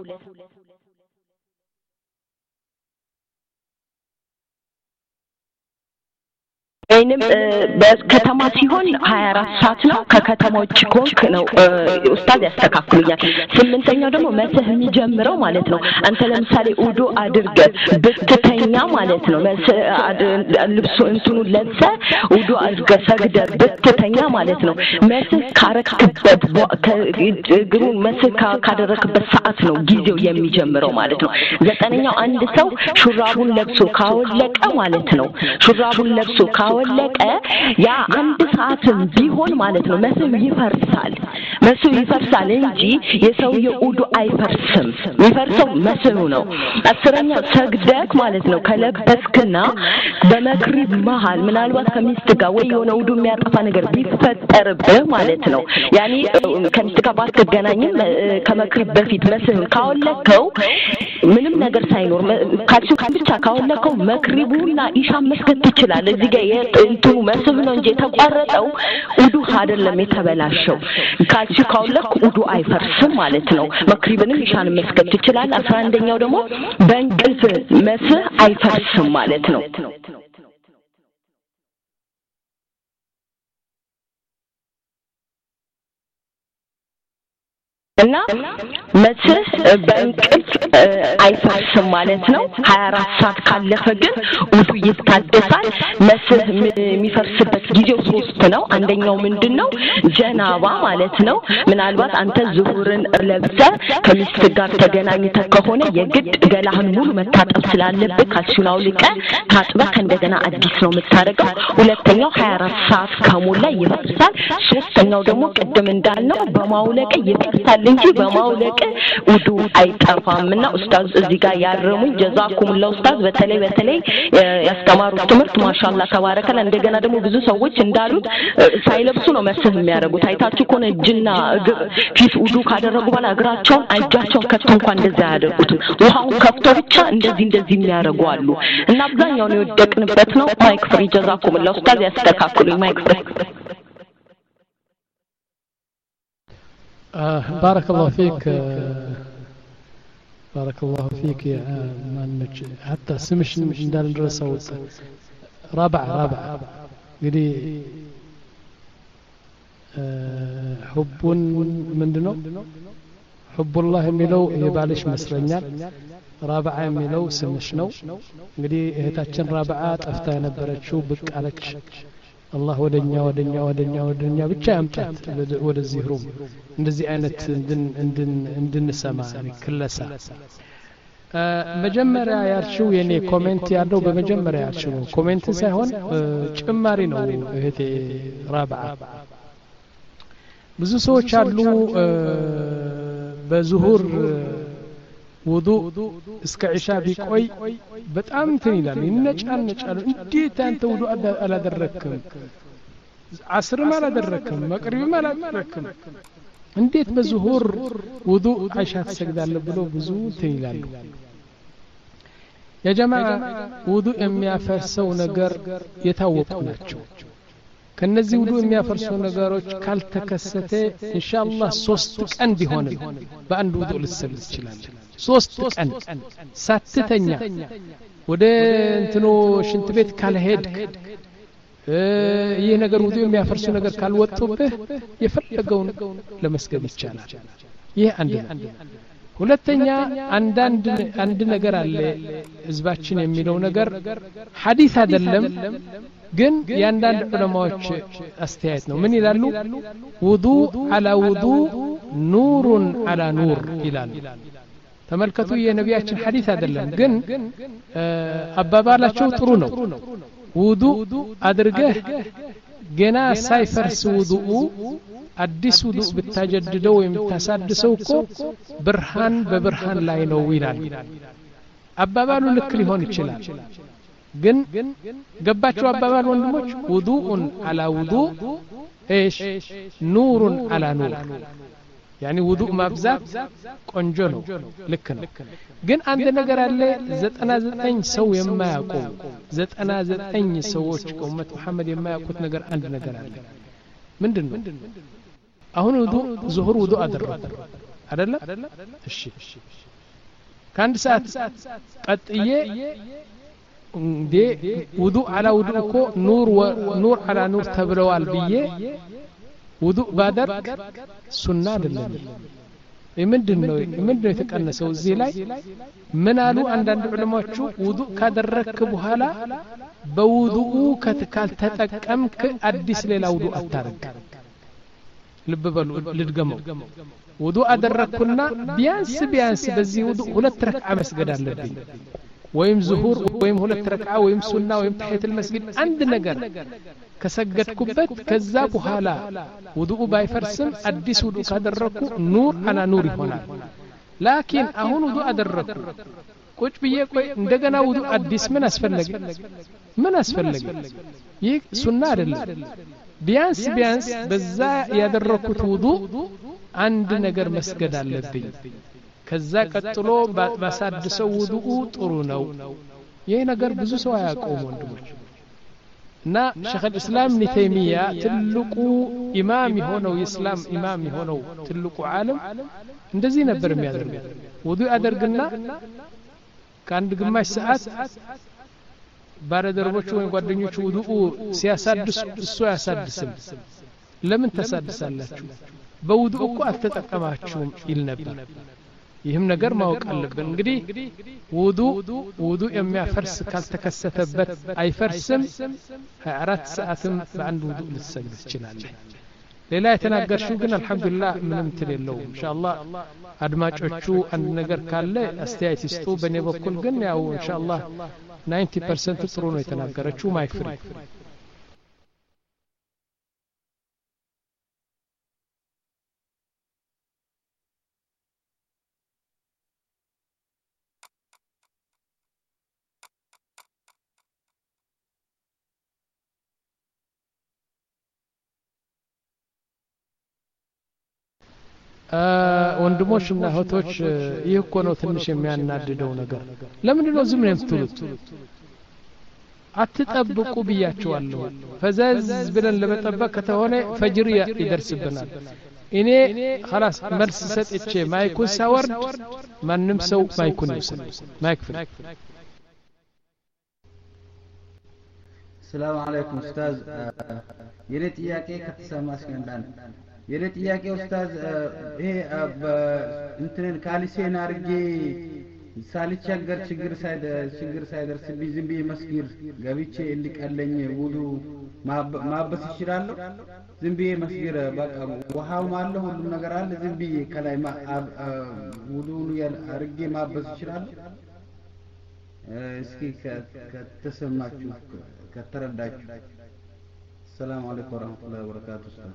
ወይንም በከተማ ሲሆን ሀያ አራት ሰዓት ነው ከከተማዎች ኮንክ ነው ኡስታዝ ያስተካክሉኛል ስምንተኛው ደግሞ መስህ የሚጀምረው ማለት ነው አንተ ለምሳሌ ኡዱ አድርገ ብትተኛ ማለት ነው መስህ ልብሱ እንትኑ ለብሰ ኡዱ አድርገ ሰግደ ብትተኛ ማለት ነው መስህ ካረክበት እግሩን መስህ ካደረክበት ሰዓት ነው ጊዜው የሚጀምረው ማለት ነው ዘጠነኛው አንድ ሰው ሹራቡን ለብሶ ካወለቀ ማለት ነው ሹራቡን ለብሶ ካወለቀ ያ አንድ ሰዓትም ቢሆን ማለት ነው መስህ ይፈርሳል መስህ ይፈርሳል እንጂ የሰውየው ኡዱ አይፈርስም ይፈርሰው መስህ ነው አስረኛው ሰግደክ ማለት ነው ከለበስክና በመክሪብ መሃል ምናልባት ከሚስት ጋር ወይ የሆነ ኡዱ የሚያጠፋ ነገር ቢፈጠርብህ ማለት ነው ያኒ ከሚስት ጋር ባትገናኝም ከመክሪብ በፊት መስህ ካወለከው ምንም ነገር ሳይኖር ካልሱ ብቻ ካወለከው መክሪቡና ኢሻ መስገድ ትችላለህ እዚህ ጋር እንትኑ መስህ ነው እንጂ ተቋረጠው ኡዱ አይደለም የተበላሸው ካልሲ ካውለክ ኡዱ አይፈርስም ማለት ነው መክሪብንም ኢሻን መስገድ ይችላል አስራ አንደኛው ደግሞ በእንቅልፍ መስህ አይፈርስም ማለት ነው እና መስህ በእንቅልፍ አይፈርስም ማለት ነው ሀያ አራት ሰዓት ካለፈ ግን ኡዱ ይታደሳል መስህ የሚፈርስበት ጊዜው ሶስት ነው አንደኛው ምንድነው ጀናባ ማለት ነው ምናልባት አንተ ዙሁርን ለብሰ ከሚስት ጋር ተገናኝተ ከሆነ የግድ ገላህን ሙሉ መታጠብ ስላለበት ካልሲውን አውልቀ ታጥበህ እንደገና አዲስ ነው የምታረገው ሁለተኛው ሀያ አራት ሰዓት ከሞላ ይፈርሳል ሶስተኛው ደግሞ ቅድም እንዳልነው በማውለቅ ይፈርሳል እንጂ በማውለቅ ኡዱ አይጠፋምና ኡስታዝ እዚህ ጋር ያረሙኝ ጀዛኩሙላህ ኡስታዝ በተለይ በተለይ ያስተማሩት ትምህርት ማሻአላህ ተባረከለ እንደገና ደግሞ ብዙ ሰዎች እንዳሉት ሳይለብሱ ነው መስህ የሚያደርጉት አይታችሁ ኮነ እጅና እግር ፊት ኡዱ ካደረጉ በኋላ እግራቸውን እጃቸውን ከፍቶ እንኳን እንደዛ ያደርጉትም ውሃውን ከፍቶ ብቻ እንደዚህ እንደዚህ የሚያደርጉ አሉ እና አብዛኛው ነው የወደቅንበት ነው ማይክ ፍሪ ጀዛኩሙላህ ኡስታዝ ያስተካክሉኝ ማይክ ፍሪ آه بارك الله فيك آه بارك الله فيك يا مانج حتى سمش ندار ندرسه رابعة رابعة قولي آه حب من دنو حب الله ميلو يبالش مسرنيال رابعة ميلو سمشنو قولي هتاتشن رابعة أفتها نبرت شو بك عليك الله ودنيا ودنيا ودنيا ودنيا ብቻ ያምጣት ወደዚህ ሩም እንደዚህ አይነት እንድን እንድን እንድንሰማ ክለሳ መጀመሪያ ያልሽው የኔ ኮሜንት ያለው በመጀመሪያ ያልሽው ኮሜንት ሳይሆን ጭማሪ ነው እህቴ ራብዓ ብዙ ሰዎች አሉ በዙሁር ውዱእ እስከ ኢሻ ቢቆይ በጣም እንትን ይላል ይነጫነጫሉ እንዴት አንተ ውዱእ አላደረክም አስርም አላደረክም መቅሪብም አላደረክም እንዴት በዙሁር ውዱእ ኢሻ ትሰግዳለህ ብሎ ብዙ እንትን ይላሉ ያ ጀማዓ ውዱእ የሚያፈርሰው ነገር የታወቁ ናቸው ከነዚህ ውዱ የሚያፈርሱ ነገሮች ካልተከሰተ ኢንሻአላህ ሶስት ቀን ቢሆን በአንድ ውዱ ልትሰግድ ትችላለህ ሶስት ቀን ሳትተኛ ወደ እንትኑ ሽንት ቤት ካልሄድ ይህ ነገር ውዱ የሚያፈርሱ ነገር ካልወጡብህ የፈለገውን ለመስገድ ይቻላል ይህ አንድ ነው ሁለተኛ አንዳንድ አንድ ነገር አለ ህዝባችን የሚለው ነገር ሐዲስ አይደለም ግን ያንዳንድ ዑለማዎች አስተያየት ነው ምን ይላሉ ውዱ አላ ውዱ ኑሩን አላ ኑር ይላሉ ተመልከቱ የነቢያችን ሐዲስ አይደለም ግን አባባላቸው ጥሩ ነው ውዱ አድርገህ ገና ሳይፈርስ ውዱኡ አዲስ ውዱ ብታጀድደው ወይም ታሳድሰው እኮ ብርሃን በብርሃን ላይ ነው ይላል አባባሉ ልክ ሊሆን ይችላል ግን ገባችሁ አባባል ወንድሞች ውዱኡን አላ ውዱ ايش ኑሩን አላ ኑር يعني ውዱእ ማብዛት ቆንጆ ነው ልክ ነው ግን አንድ ነገር አለ ዘጠና ዘጠኝ ሰው የማያውቀው ዘጠና ዘጠኝ ሰዎች ከኡመት መሐመድ የማያውቁት ነገር አንድ ነገር አለ ምንድነው አሁን ውዱእ ዙሁር ውዱእ አደረገ አይደለ እሺ ከአንድ ሰዓት ቀጥዬ እንዴ ውዱእ አላ ውዱእ እኮ ኑር ኑር አላ ኑር ተብለዋል ብዬ ውዱእ ባደርግ ሱና አይደለም ምንድነው ምንድነው የተቀነሰው እዚህ ላይ ምን አሉ አንዳንድ ዑለማዎቹ ውዱእ ካደረክ በኋላ በውዱኡ ከተካል ተጠቀምክ አዲስ ሌላ ውዱእ አታርግ ልብ በሉ ልድገመው ውዱእ አደረኩና ቢያንስ ቢያንስ በዚህ ውዱእ ሁለት ረክዓ መስገድ አለብኝ ወይም ዙሁር ወይም ሁለት ረክዓ ወይም ሱና ወይም ተህየቱል መስጊድ አንድ ነገር ከሰገድኩበት ከዛ በኋላ ውዱእ ባይፈርስም አዲስ ውዱእ ካደረኩ ኑር አላ ኑር ይሆናል ላኪን አሁን ውዱእ አደረኩ ቁጭ ብዬ ቆይ እንደገና ውዱእ አዲስ ምን አስፈለገ ምን አስፈለገ ይህ ሱና አይደለም ቢያንስ ቢያንስ በዛ ያደረኩት ውዱእ አንድ ነገር መስገድ አለብኝ ከዛ ቀጥሎ ባሳድሰው ውዱኡ ጥሩ ነው ይሄ ነገር ብዙ ሰው አያውቀውም ወንድሞች እና ሸይኽ الاسلام ኢብኑ ተይሚያ ትልቁ ኢማም የሆነው የእስላም ኢማም የሆነው ትልቁ ዓለም እንደዚህ ነበር የሚያደርገው ውዱእ አደርግና ከአንድ ግማሽ ሰዓት ባረደርቦቹ ወይ ጓደኞቹ ውዱኡ ሲያሳድሱ እሱ ያሳድስም ለምን ተሳድሳላችሁ በውዱእ እኮ አልተጠቀማችሁም ይል ነበር ይህም ነገር ማወቅ አለብን እንግዲህ ውዱእ ውዱእ የሚያፈርስ ካልተከሰተበት አይፈርስም ሃያ አራት ሰዓትም በአንድ ውዱእ ልትሰግድ ትችላለህ ሌላ የተናገርሽው ግን አልহামዱሊላህ ምንም ትልለው ኢንሻአላህ አድማጮቹ አንድ ነገር ካለ አስተያየት ይስጡ በኔ በኩል ግን ያው ኢንሻአላህ ninety percent ጥሩ ነው የተናገረችው ማይክፍሪ ወንድሞችና እህቶች ይህ እኮ ነው ትንሽ የሚያናድደው ነገር ለምንድን ነው ዝም ነው የምትሉት አትጠብቁ ብያችኋለሁ ፈዘዝ ብለን ለመጠበቅ ከተሆነ ፈጅር ይደርስብናል እኔ خلاص መልስ ሰጥቼ ማይኩን ሳወርድ ማንም ሰው ማይኩን ይወስድ ማይክ ፍሪ ሰላም አለይኩም ኡስታዝ የኔ ጥያቄ ከተሰማሽ ገንዳን የኔ ጥያቄ ኡስታዝ ይሄ እንትንን ካልሲን አርጌ ሳልቸገር ችግር ሳይደርስ ችግር ሳይደርስብኝ ዝም ብዬ መስጊድ ገብቼ እንዲቀለኝ ውዱ ማበስ ይችላል ዝም ብዬ መስጊድ በቃ ውሃው አለ ሁሉም ነገር አለ ዝም ብዬ ከላይ ውዱን አርጌ ማበስ ይችላል እስኪ ከተሰማችሁ ከተረዳችሁ ሰላም አለይኩም ወራህመቱላሂ ወበረካቱሁ ኡስታዝ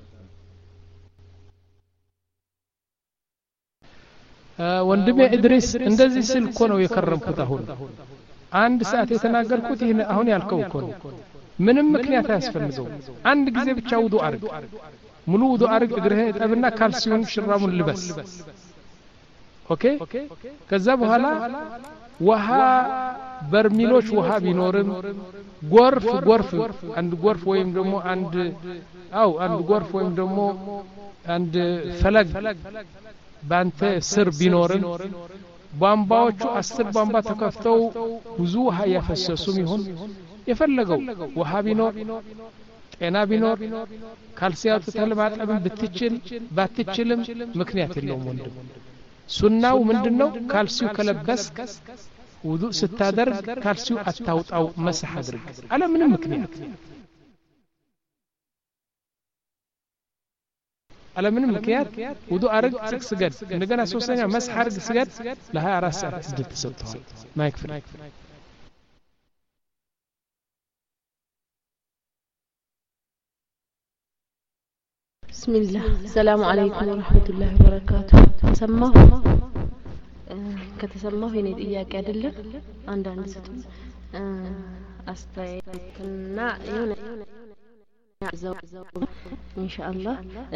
ወንድሜ ኢድሪስ እንደዚህ ስል እኮ ነው የከረምኩት አሁን አንድ ሰዓት የተናገርኩት ይሄን አሁን ያልከው እኮ ነው ምንም ምክንያት አያስፈልገው አንድ ጊዜ ብቻ ውዱእ አርግ ሙሉ ውዱእ አርግ እግርህን እጠብና ካልሲውን ሽራሙን ልበስ ኦኬ ከዛ በኋላ ውሃ በርሚሎች ውሃ ቢኖርም ጎርፍ ጎርፍ አንድ ጎርፍ ወይም ደግሞ አንድ አው አንድ ጎርፍ ወይም ደግሞ አንድ ፈለግ ባንተ ስር ቢኖርም ቧንቧዎቹ አስር ቧንቧ ተከፍተው ብዙ ውሃ ያፈሰሱም ይሁን የፈለገው ውሃ ቢኖር ጤና ቢኖር ካልሲያቱ ተለማጠብ ብትችል ባትችልም ምክንያት የለውም ወንድም ሱናው ምንድነው ካልሲው ከለበስ ውዱእ ስታደርግ ካልሲው አታውጣው መስህ አድርግ አለ ምንም ምክንያት አለ ምንም ምክንያት ውዱእ አርግ ስገድ እንደገና ሶስተኛ መስህ አርግ ስገድ ለ24 ሰዓት እድል ተሰጥቷል ማይክፍል بسم الله السلام عليكم ورحمة الله وبركاته تسمعه ከተሰማው የኔ ጥያቄ አይደለም አንድ አንድ ስት አስተያየትና የሆነ ኢንሻአላህ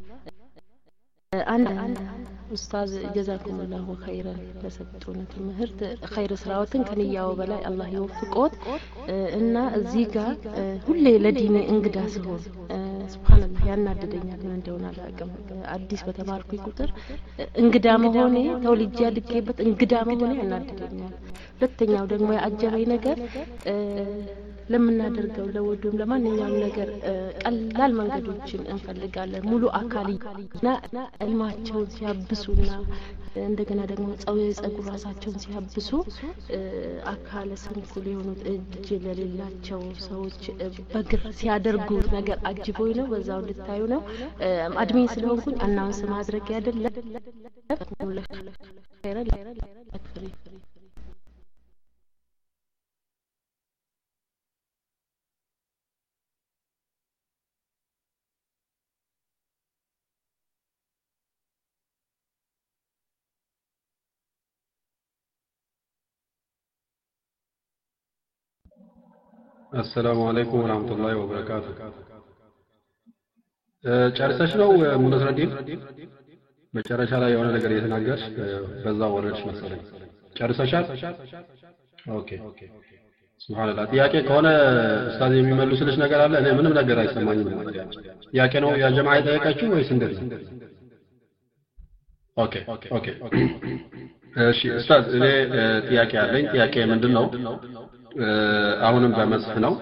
አንድ ኡስታዝ ጀዛኩም الله خيرا ለሰጡን ትምህርት خير ስራዎትን ከንያው በላይ አላህ ይወፍቆት እና እዚህ ጋር ሁሌ ለዲኔ እንግዳ ሲሆን ሱብሃንአላህ ያናደደኛል ምን እንደሆነ አላውቅም አዲስ በተማርኩኝ ቁጥር እንግዳ መሆኔ ተወልጄ አድጌበት እንግዳ መሆኔ ያናደደኛል ሁለተኛው ደግሞ ያጀበኝ ነገር ለምናደርገው ለወዱም ለማንኛውም ነገር ቀላል መንገዶችን እንፈልጋለን ሙሉ አካልና እልማቸውን ሲያብሱና እንደገና ደግሞ ጸጉር ራሳቸውን ሲያብሱ አካለ ስንኩል የሆኑት እጅ ለሌላቸው ሰዎች በግር ሲያደርጉት ነገር አጅቦኝ ነው በዛው ልታዩ ነው አድሚን ስለሆንኩኝ አናውንስ ማድረግ አይደለም السلام عليكم ورحمة الله وبركاته. ጨርሰሽ ነው ሙነዝረዲን መጨረሻ ላይ የሆነ ነገር እየተናገርሽ በዛው ወረድሽ መሰለኝ ጨርሰሻል ኦኬ ሱብሃንአላህ ጥያቄ ከሆነ ኡስታዝ የሚመልሱልሽ ነገር አለ እኔ ምንም ነገር አይሰማኝም ጥያቄ ነው ያ ጀማዓ የጠየቀችው ወይስ እንዴት ነው ኦኬ ኦኬ እሺ ኡስታዝ እኔ ጥያቄ አለኝ ጥያቄ ምንድነው አሁንም በመስህ ነው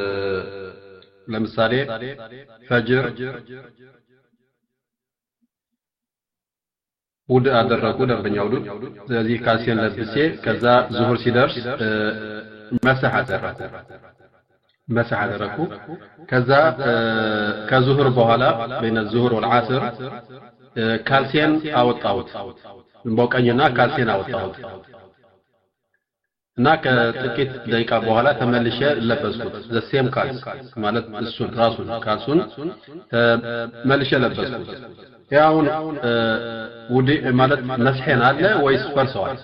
ለምሳሌ ፈጅር ውድ አደረኩ ደንበኛ ውድ ስለዚህ ካልሲን ለብሴ ከዛ ዙሁር ሲደርስ መስህ አደረኩ መስህ አደረኩ ከዛ ከዙሁር በኋላ በእነ ዙሁር ወልዓስር ካልሲን አወጣሁት በቀኝና ካልሲን አወጣሁት እና ከጥቂት ደቂቃ በኋላ ተመልሼ ለበስኩት ዘሴም ካልስ ማለት እሱን ራሱን ካልሱን ተመልሼ ለበስኩት ያውን ውዲ ማለት መስሄን አለ ወይስ ፈርሰዋል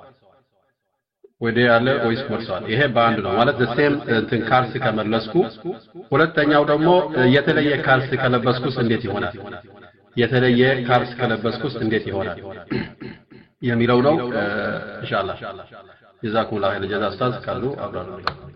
ወዲ አለ ወይስ ፈርሰዋል ይሄ በአንድ ነው ማለት ዘሴም እንትን ካልስ ከመለስኩ ሁለተኛው ደግሞ የተለየ ካልስ ከለበስኩስ እንዴት ይሆናል የተለየ ካልስ ከለበስኩስ እንዴት ይሆናል የሚለው ነው ኢንሻአላህ جزاكم الله خير جزاء استاذ ካሉ አብራሩ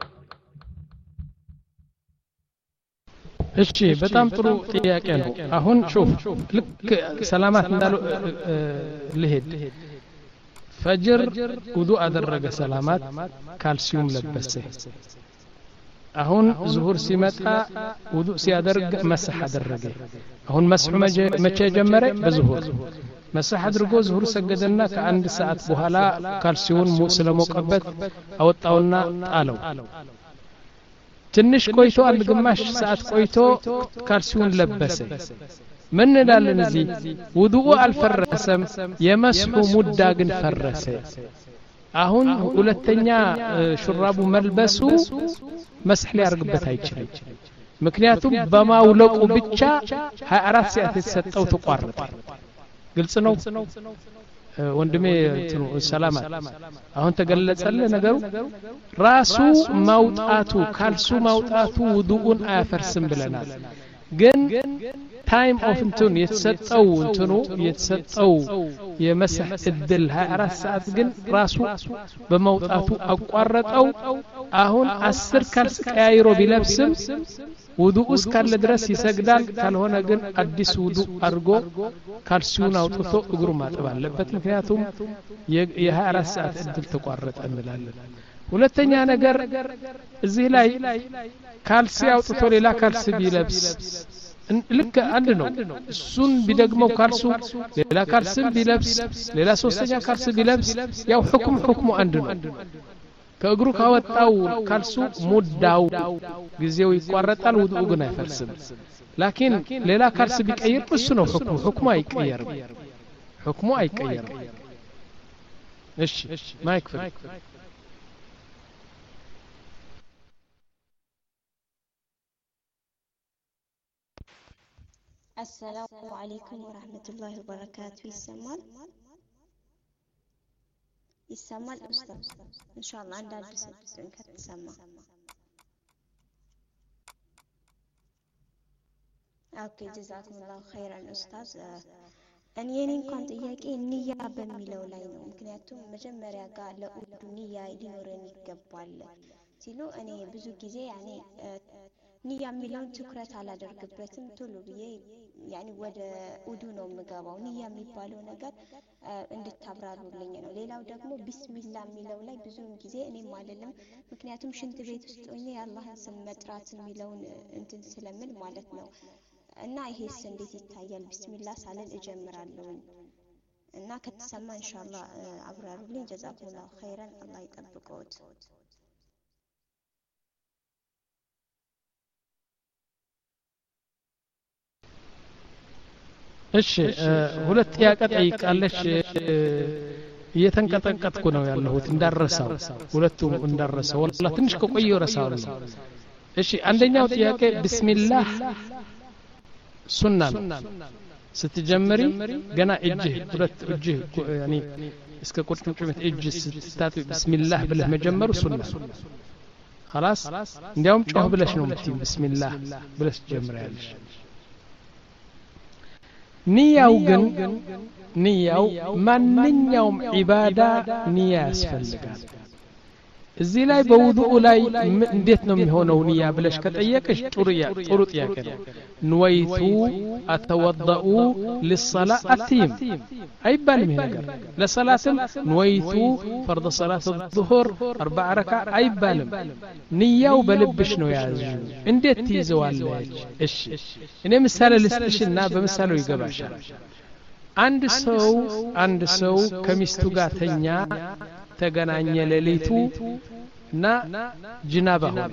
እሺ በጣም ጥሩ ጥያቄ ነው አሁን ሹፍ ልክ ሰላማት እንዳሉ ልሄድ ፈጅር ውዱእ አደረገ ሰላማት ካልሲዩም ለበሰ አሁን ዙሁር ሲመጣ ውዱእ ሲያደርግ መስህ አደረገ አሁን መስህ መቼ ጀመረ በዙሁር መስህ አድርጎ ዙሁር ሰገደና ከአንድ ሰዓት በኋላ ካልሲውን ስለሞቀበት አወጣውና ጣለው ትንሽ ቆይቶ አንድ ግማሽ ሰዓት ቆይቶ ካልሲውን ለበሰ ምን እንላለን እዚህ ውዱኡ አልፈረሰም የመስሁ ሙዳ ግን ፈረሰ አሁን ሁለተኛ ሹራቡ መልበሱ መስህ ሊያርግበት አይችልም ምክንያቱም በማውለቁ ብቻ ሃያ አራት ሰዓት የተሰጠው ተቋረጠ ግልጽ ነው ወንድሜ እንትኑ ሰላማት አሁን ተገለጸለ ነገሩ ራሱ ማውጣቱ ካልሱ ማውጣቱ ውዱኡን አያፈርስም ብለናል ግን ታይም ኦፍ እንትን የተሰጠው እንትኑ የተሰጠው የመስህ እድል ሃያ አራት ሰዓት ግን ራሱ በመውጣቱ አቋረጠው አሁን አስር ካልስ ቀያይሮ ቢለብስም ውዱእ እስካለ ድረስ ይሰግዳል ካልሆነ ግን አዲስ ውዱእ አድርጎ ካልሲውን አውጥቶ እግሩ ማጠብ አለበት ምክንያቱም የ24 ሰዓት እድል ተቋረጠ እንላለን ሁለተኛ ነገር እዚህ ላይ ካልሲ አውጥቶ ሌላ ካልሲ ቢለብስ ልክ አንድ ነው እሱን ቢደግመው ካልሱ ሌላ ካልሲ ቢለብስ ሌላ ሶስተኛ ካልሲ ቢለብስ ያው ሁክም ሁክሙ አንድ ነው ከእግሩ ካወጣው ካልሱ ሙዳው ጊዜው ይቋረጣል ውዱእ ግን አይፈርስም ላኪን ሌላ ካልሲ ቢቀይር እሱ ነው ሁክሙ ሁክሙ አይቀየርም ሁክሙ አይቀየርም እሺ ማይክ ፍሪ السلام عليكم ورحمة الله وبركاته يسمال يسمال أستاذ إن شاء الله عند البس إنك تسمع أوكي جزاكم الله خيرا أستاذ أن ينين كنت إياك النية بميلو لاينو ممكنياتهم مجمرة قال لأودو نية يدينورني قبال تلو أني بزو كيزي يعني نية ميلون تكرت على درقبتم تلو بيه يعني ወደ ኡዱ ነው መጋባው ንያ የሚባለው ነገር እንድታብራሩልኝ ነው ሌላው ደግሞ ቢስሚላ የሚለው ላይ ብዙውን ጊዜ እኔም አይደለም ምክንያቱም ሽንት ቤት ውስጥ ሆኜ የአላህን ስም መጥራት የሚለውን እንትን ስለምን ማለት ነው እና ይሄስ እንዴት ይታያል ቢስሚላ ሳለን እጀምራለሁ እና ከተሰማ ኢንሻአላህ አብራሩልኝ ጀዛኩላሁ ኸይራን አላህ ይጠብቀዎት እሺ ሁለት ጥያቄ ጠይቃለች እየተንቀጠቀጥኩ ነው ያለሁት እንዳረሳው ሁለቱም እንዳረሳው ወላሂ ትንሽ ከቆየው ረሳው እሺ አንደኛው ጥያቄ ቢስሚላህ ሱና ነው ስትጀምሪ ገና እጅህ ሁለት እጅህ ያኒ እስከ ቁርጭምጭሚት እጅ ስትታጠቢ ቢስሚላህ ብለህ መጀመሩ ሱና خلاص እንዲያውም ጮህ ብለሽ ነው የምትይው ቢስሚላህ ብለሽ ጀምሪያለሽ ንያው ግን ንያው ማንኛውም ዒባዳ ንያ ያስፈልጋል እዚህ ላይ በውዱእ ላይ እንዴት ነው የሚሆነው ንያ ብለሽ ከጠየቅሽ ጥሩ ጥሩ ጥያቄ ነው ንወይቱ አተወደኡ ለልصلاة አትይም አይባልም ይሄ ነገር ለሰላትም ንወይቱ ፈርድ ሰላት الظهر አርባ ረካ አይባልም ንያው በልብሽ ነው ያዘው እንዴት ትይዘዋለሽ እሺ እኔ ምሳሌ ልስጥሽና በምሳሌው ይገባሻል አንድ ሰው አንድ ሰው ከሚስቱ ጋር ተኛ ተገናኘ ሌሊቱ እና ጅናባ ሆነ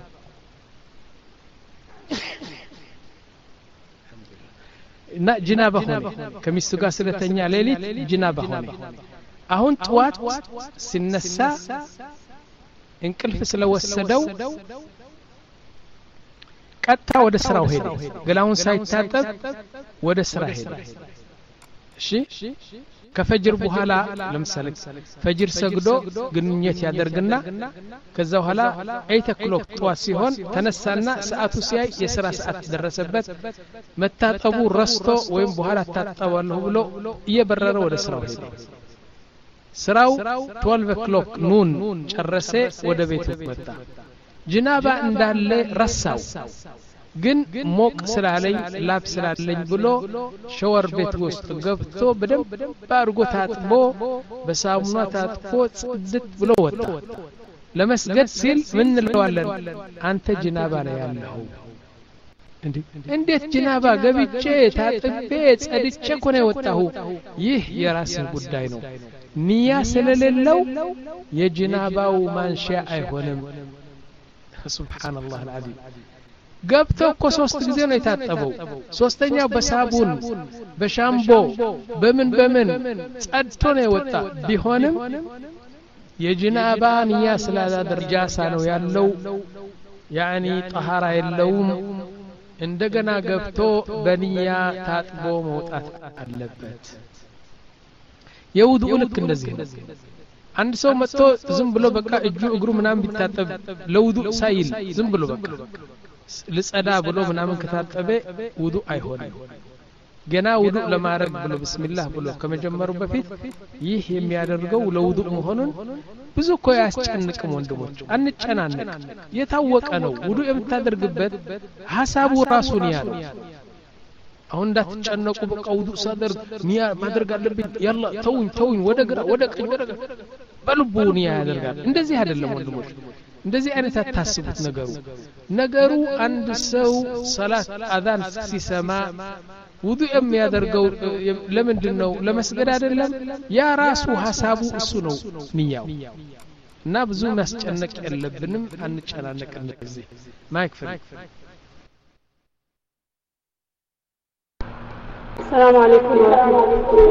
እና ጅናባ ሆነ ከሚስቱ ጋር ስለተኛ ሌሊት ጅናባ ሆነ አሁን ጧት ሲነሳ እንቅልፍ ስለወሰደው ቀጥታ ወደ ስራው ሄደ ገላውን ሳይታጠብ ወደ ስራ ሄደ እሺ ከፈጅር በኋላ ለምሳሌ ፈጅር ሰግዶ ግንኙነት ያደርግና ከዛ በኋላ ኤይት ኦክሎክ ጧት ሲሆን ተነሳና ሰዓቱ ሲያይ የሥራ ሰዓት ደረሰበት መታጠቡ ረስቶ ወይም በኋላ ታጠባለሁ ብሎ እየበረረ ወደ ስራው ሄደ ስራው twelve o'clock ኑን ጨረሰ ወደ ቤቱ መጣ ጅናባ እንዳለ ረሳው ግን ሞቅ ስላለኝ ላብ ስላለኝ ብሎ ሻወር ቤት ውስጥ ገብቶ በደንብ አርጎ ታጥቦ በሳሙና ታጥቦ ጽድት ብሎ ወጣ ለመስገድ ሲል ምን እንለዋለን አንተ ጅናባ ነው ያለው እንዴት ጅናባ ገብቼ ታጥቤ ጸድቼ ኮነ ወጣሁ ይህ የራስ ጉዳይ ነው ንያ ስለሌለው የጅናባው ማንሺያ አይሆንም ሱብሃንአላህ አልዓዚም ገብቶ እኮ ሶስት ጊዜ ነው የታጠበው ሶስተኛው በሳቡን በሻምቦ በምን በምን ጸድቶ ነው የወጣ ቢሆንም የጅናባ ንያ ስላላደረጃ ነው ያለው ያኒ ጠሃራ የለውም እንደገና ገብቶ በንያ ታጥቦ መውጣት አለበት የውዱእ ልክ እንደዚህ ነው አንድ ሰው መጥቶ ዝም ብሎ በቃ እጁ እግሩ ምናም ቢታጠብ ለውዱእ ሳይል ዝም ብሎ በቃ ልጸዳ ብሎ ምናምን ከታጠበ ውዱእ አይሆንም ገና ውዱእ ለማድረግ ብሎ ቢስሚላህ ብሎ ከመጀመሩ በፊት ይህ የሚያደርገው ለውዱእ መሆኑን ብዙ እኮ ያስጨንቅም ወንድሞች አንጨናነቅ የታወቀ ነው ውዱእ የምታደርግበት ሐሳቡ ራሱን ያለው አሁን እንዳትጨነቁ በቃ ውዱእ ሳደርግ ኒያ ማድረግ አለብኝ ያላ ተውኝ ተውኝ ወደ ግራ ወደ ቀኝ ወደ ግራ በልቡ ኒያ ያደርጋል እንደዚህ አይደለም ወንድሞች እንደዚህ አይነት አታስቡት ነገሩ ነገሩ አንድ ሰው ሰላት አዛን ሲሰማ ውዱእ የሚያደርገው ለምንድነው ለመስገድ አይደለም ያ ራሱ ሐሳቡ እሱ ነው ንያው እና ብዙ ማስጨነቅ የለብንም አንጨናነቅ እንደዚህ ማይክ ፍሪ السلام عليكم ورحمة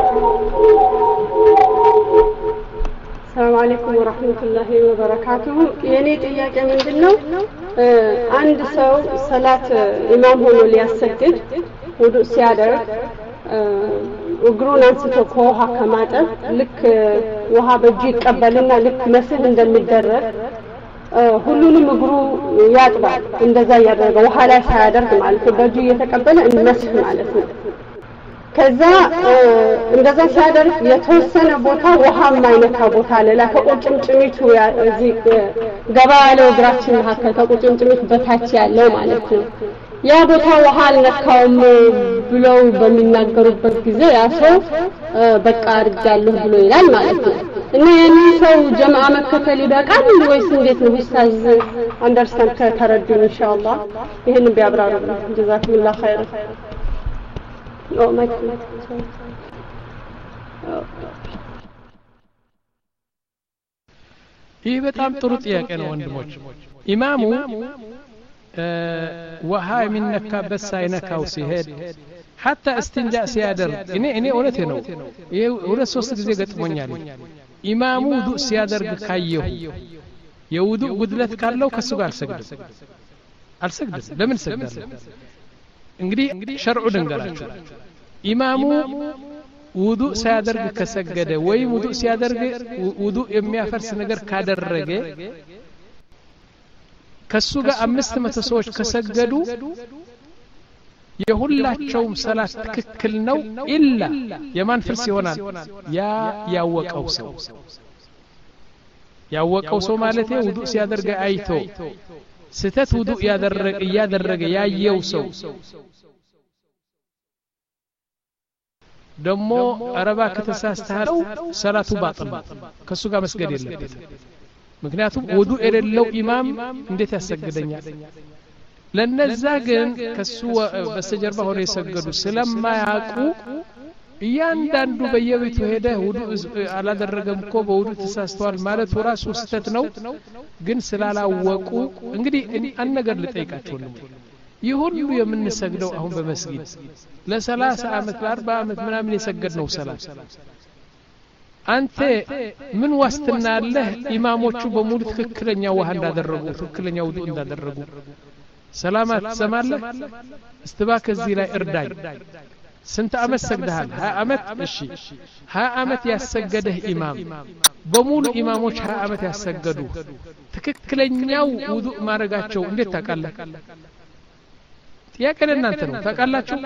السلام عليكم ورحمة الله وبركاته يعني ጥያቄ ምንድነው አንድ ሰው ሰላት ኢማም ሆኖ ሊያሰግድ ውዱእ ሲያደርግ እግሩን አንስቶ ከውሃ ከማጠብ ልክ ውሃ በእጁ ይቀበልና ልክ መስል እንደሚደረግ ሁሉንም እግሩ ያጥባል እንደዛ ያደረገ ውሃ ላይ ሳያደርግ ማለት ነው በእጁ እየተቀበለ እንመስል ማለት ነው ከዛ እንደዛ ሲያደርግ የተወሰነ ቦታ ውሃ ማይነካ ቦታ ለላ ከቁጭምጭሚቱ እዚህ ገባ ያለው እግራችን መካከል ከቁጭምጭሚት በታች ያለው ማለት ነው ያ ቦታ ውሃ አልነካውም ብለው በሚናገሩበት ጊዜ ያ ሰው በቃ አርጃለሁ ብሎ ይላል ማለት ነው እና የኔ ሰው ጀማዓ መከተል ይበቃል ወይስ እንዴት ነው ኡስታዝ አንደርስታንድ ከተረዱኝ ኢንሻአላህ ይሄን ቢያብራሩልኝ ጀዛኩሙላህ ኸይር Oh my God. ይህ በጣም ጥሩ ጥያቄ ነው ወንድሞች ኢማሙ ውሃ የሚነካበት ሳይነካው ሲሄድ حتى استنجاء ሲያደርግ እኔ እኔ እውነቴ ነው ይሄ ሁለት ሶስት ጊዜ ገጥሞኛል ኢማሙ ውዱእ ሲያደርግ ካየሁ የውዱእ ጉድለት ካለው ከሱ ጋር አልሰግድም አልሰግድም ለምን ሰግዳለሁ እንግዲህ ሸርዑ ድንገራችሁ ኢማሙ ውዱእ ሲያደርግ ከሰገደ ወይ ውዱእ ሲያደርግ ውዱእ የሚያፈርስ ነገር ካደረገ ከሱ ጋር አምስት መቶ ሰዎች ከሰገዱ የሁላቸውም ሰላት ትክክል ነው ኢላ የማን ፍርስ ይሆናል ያ ያወቀው ሰው ያወቀው ሰው ማለት ውዱእ ሲያደርግ አይቶ ስተት ውዱእ ያደረገ ያደረገ ያየው ሰው ደሞ አረባ ከተሳስተሃል ሰላቱ ባጥል ከሱ ጋር መስገድ የለበትም ምክንያቱም ውዱእ የሌለው ኢማም እንዴት ያሰግደኛል ለነዛ ግን ከሱ በስተጀርባ ሆነ የሰገዱ ስለማያውቁ እያንዳንዱ በየቤቱ ሄደ ውዱእ አላደረገም እኮ በውዱእ ተሳስተዋል ማለት ራሱ ስተት ነው ግን ስላላወቁ እንግዲህ አንድ ነገር ልጠይቃችሁ ነው ይሁሉ የምንሰግደው አሁን በመስጊድ ለ30 አመት ለ40 አመት ምናምን የሰገድነው ሰላት አንተ ምን ዋስትና አለ ኢማሞቹ በሙሉ ትክክለኛ ውሃ እንዳደረጉ ትክክለኛ ውዱእ እንዳደረጉ ሰላማት ሰማለህ እስትባክ እዚህ ላይ እርዳኝ ስንት አመት ሰግደሃል ሀያ አመት እሺ ሀያ አመት ያሰገደህ ኢማም በሙሉ ኢማሞች ሀያ አመት ያሰገዱ ትክክለኛው ውዱእ ማረጋቸው እንዴት ታውቃለህ ጥያቄ ለእናንተ ነው ታውቃላችሁ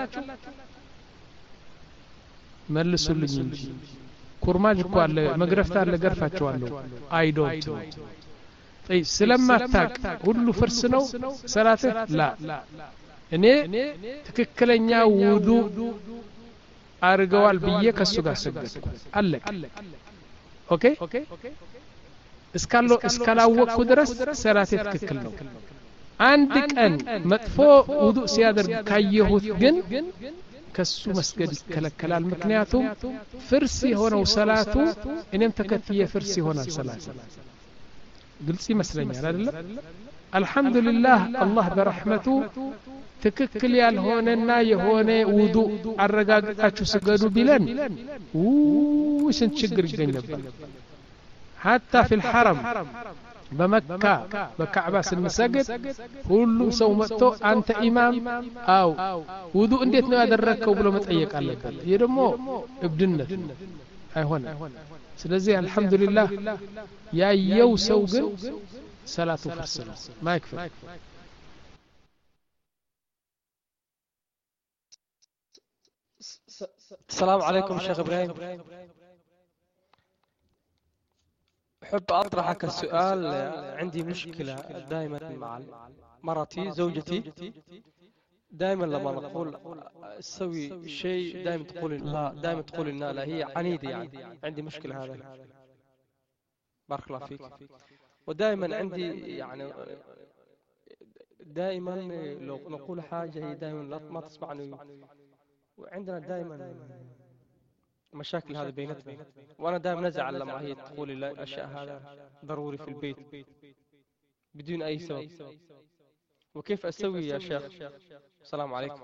መልሱልኝ እንጂ ኩርማጅ እኮ አለ መግረፍታ አለ ገርፋቸዋለሁ አይ ዶንት ኖ طيب ስለማታቅ ሁሉ ፍርስ ነው ሰላትህ ላ እኔ ትክክለኛ ውዱእ አርገዋል ብዬ ከሱ ጋር ሰገድኩ አለቅ ኦኬ እስካሎ እስካላወቅኩ ድረስ ሰላቴ ትክክል ነው አንድ ቀን መጥፎ ውዱእ ሲያደርግ ካየሁት ግን ከሱ መስገድ ይከለከላል ምክንያቱም ፍርስ የሆነው ሰላቱ እኔም ተከትዬ ፍርስ ይሆናል ሰላት ግልጽ ይመስለኛል አይደለም አልহামዱሊላህ አላህ በረህመቱ ትክክል ያልሆነና የሆነ ውዱእ አረጋግጣችሁ ስገዱ ቢለን ውስን ችግር ይገኝ ነበር حتى في الحرم بمكة بكعبة سنسجد كل سو متو أنت إمام أو وضوء انديت نو يدركوا بلو متأيك على البال يدمو ابدنة هاي هون سلزي الحمد لله يا يو سوق صلاة فرسل ما يكفي السلام عليكم شيخ إبراهيم. أحب أطرحك السؤال. عندي مشكلة دائما مع مرتي زوجتي، دائما لما نقول تسوي شيء دائما تقول لا، دائما تقول إن لا، هي عنيدة يعني. عندي مشكلة هذا. بارك الله فيك. ودائما عندي يعني دائما لو نقول حاجة هي دائما لا ما تسمعني، وعندنا دائما مشاكل هذه بينتنا، وأنا دائما نزعل لما هي تقول لي الأشياء هذا ضروري في البيت بدون أي سبب. وكيف أسوي يا شيخ؟ السلام عليكم.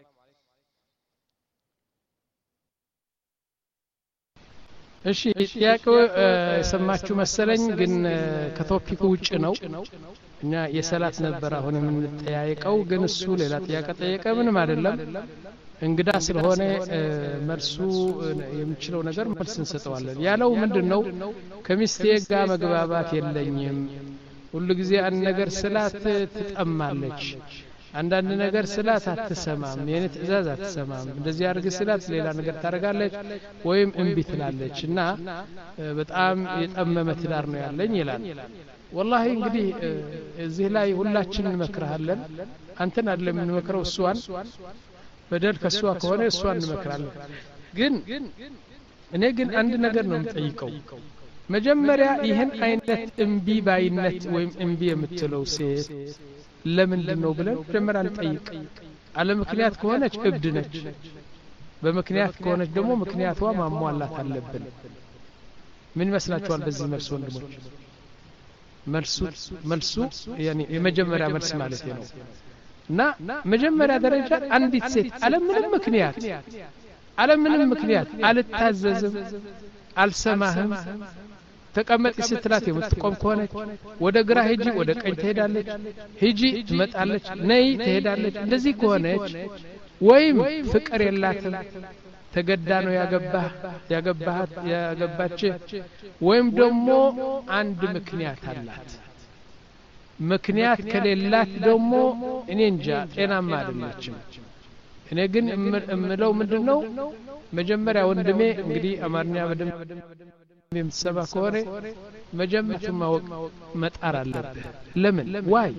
እሺ ጥያቄው ሰማችሁ መሰለኝ፣ ግን ከቶፒኩ ውጭ ነው። እኛ የሰላት ነበር አሁን የምንጠያየቀው፣ ግን እሱ ሌላ ጥያቄ ጠየቀ። ምንም አይደለም፣ እንግዳ ስለሆነ መልሱ የሚችለው ነገር መልስ እንሰጠዋለን። ያለው ምንድነው? ከሚስቴ ጋር መግባባት የለኝም፣ ሁሉ ጊዜ አንድ ነገር ስላት ትጠማለች፣ አንዳንድ ነገር ስላት አትሰማም፣ የኔ ትእዛዝ አትሰማም፣ እንደዚህ አድርግ ስላት ሌላ ነገር ታደርጋለች ወይም እምቢ ትላለች እና በጣም የጠመመ ትዳር ነው ያለኝ ይላል። ወላሂ እንግዲህ እዚህ ላይ ሁላችንን እንመክራለን። አንተን አይደለም የምንመክረው፣ እሷን በደል ከሷ ከሆነ እሷን እንመክራለን። ግን እኔ ግን አንድ ነገር ነው የምጠይቀው። መጀመሪያ ይህን አይነት እምቢ ባይነት ወይም እምቢ የምትለው ሴት ለምንድን ነው ብለን መጀመሪያ እንጠይቅ። አለ ምክንያት ከሆነች እብድ ነች፣ በምክንያት ከሆነች ደግሞ ምክንያቷ ማሟላት አለብን። ምን ይመስላችኋል በዚህ መልስ ወንድሞች? መልሱ መልሱ ያኒ የመጀመሪያ መልስ ማለት ነው። እና መጀመሪያ ደረጃ አንዲት ሴት አለ ምንም ምክንያት አለ ምንም ምክንያት አልታዘዝም፣ አልሰማህም፣ ተቀመጥ ስትላት የምትቆም ከሆነች ወደ ግራ ሂጂ ወደ ቀኝ ትሄዳለች፣ ሂጂ ትመጣለች፣ ነይ ትሄዳለች። እንደዚህ ከሆነች ወይም ፍቅር የላትም ተገዳ ነው ያገባህ ያገባሃት ያገባች፣ ወይም ደግሞ አንድ ምክንያት አላት። ምክንያት ከሌላት ደግሞ እኔ እንጃ ጤናማ አይደለችም። እኔ ግን እምለው ምንድነው መጀመሪያ ወንድሜ እንግዲህ አማርኛ በደንብ የምትሰማ ከሆነ መጀመሪያ ማወቅ መጣር አለብህ። ለምን ዋይ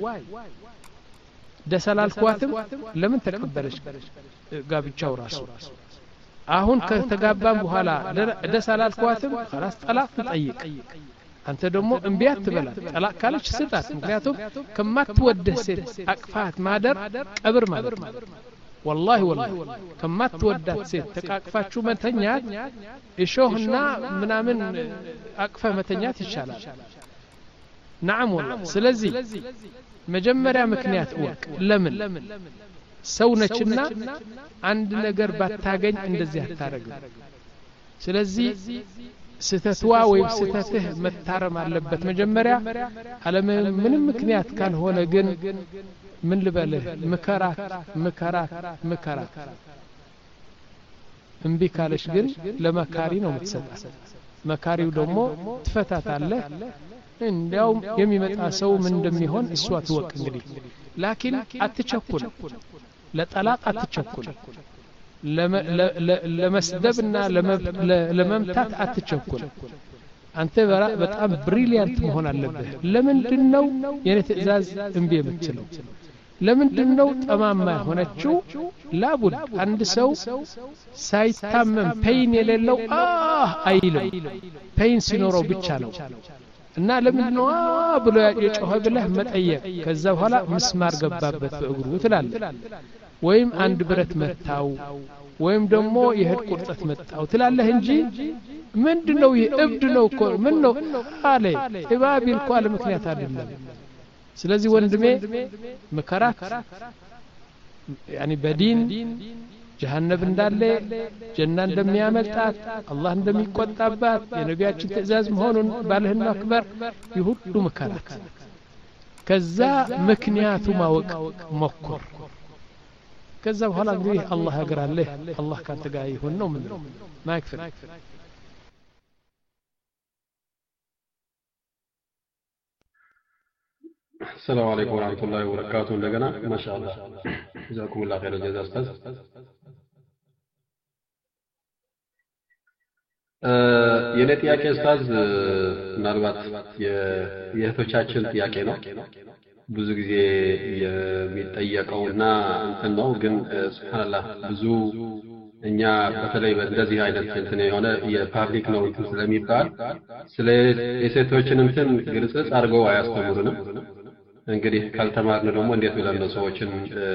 ደሰላልኳትም ለምን ተቀበለች ጋብቻው ራሱ አሁን ከተጋባም በኋላ ደሰላልኳትም خلاص ጠላቅ ትጠይቅ። አንተ ደግሞ እምቢ አትበላት፣ ጠላቅ ካለች ስጣት። ምክንያቱም ከማትወደህ ሴት አቅፋት ማደር ቀብር ማለት ነው። والله والله ከማትወዳት ሴት ተቃቅፋችሁ መተኛት እሾህና ምናምን አቅፈ መተኛት ይቻላል። نعم والله። ስለዚህ መጀመሪያ ምክንያት ወቅ ለምን ሰው ነችና አንድ ነገር ባታገኝ እንደዚህ አታረግም። ስለዚህ ስተትዋ ወይም ስተትህ መታረም አለበት መጀመሪያ። አለ ምንም ምክንያት ካልሆነ ግን ምን ልበልህ ምከራት ምከራት ምከራት። እምቢ ካለሽ ግን ለመካሪ ነው የምትሰጣት። መካሪው ደግሞ ትፈታታለህ። እንዲያውም የሚመጣ ሰው ምን እንደሚሆን እሷ ትወቅ እንግዲህ። ላኪን አትቸኩል፣ ለጠላቅ አትቸኩል፣ ለመስደብና ለመምታት አትቸኩል። አንተ በጣም ብሪሊያንት መሆን አለብህ። ለምንድነው የኔ ትእዛዝ እምቢ የምትለው? ለምንድነው ጠማማ ሆነችው? ላቡድ አንድ ሰው ሳይታመም ፔይን የሌለው አህ አይልም፣ ፔይን ሲኖረው ብቻ ነው። እና ለምንድነው ብሎ የጮኸ ብለህ መጠየቅ። ከዛ በኋላ ምስማር ገባበት በእግሩ ትላለህ፣ ወይም አንድ ብረት መታው፣ ወይም ደግሞ የሄድ ቁርጠት መጣው ትላለህ እንጂ ምንድነው ይህ እብድ ነው እኮ ምን ነው አለ እባብ ይልኳ ለምክንያት አይደለም። ስለዚህ ወንድሜ መከራት ያኒ በዲን ጀሃነም እንዳለ ጀና እንደሚያመጣት አላህ እንደሚቆጣባት የነቢያችን ትእዛዝ መሆኑን ባለህና አክበር ይሁሉ መከራት። ከዛ ምክንያቱ ማወቅ ሞክር። ከዛ በኋላ እንግዲህ አላህ ያግራለህ፣ አላህ ካንተ ጋር ይሁን ነው ምን ነው ማይክፈል። السلام عليكم ورحمة الله وبركاته. لقنا ما شاء الله جزاكم الله خير الجزاء أستاذ. የኔ ጥያቄ ኡስታዝ ምናልባት የእህቶቻችን ጥያቄ ነው ብዙ ጊዜ የሚጠየቀውና እንትን ነው ግን ሱብሃንአላህ ብዙ እኛ በተለይ እንደዚህ አይነት እንትን የሆነ የፓብሊክ ነው እንትን ስለሚባል ስለ የሴቶችን እንትን ግልጽ አድርገው አያስተምሩንም እንግዲህ ካልተማርን ደግሞ እንዴት ብለን ነው ሰዎችን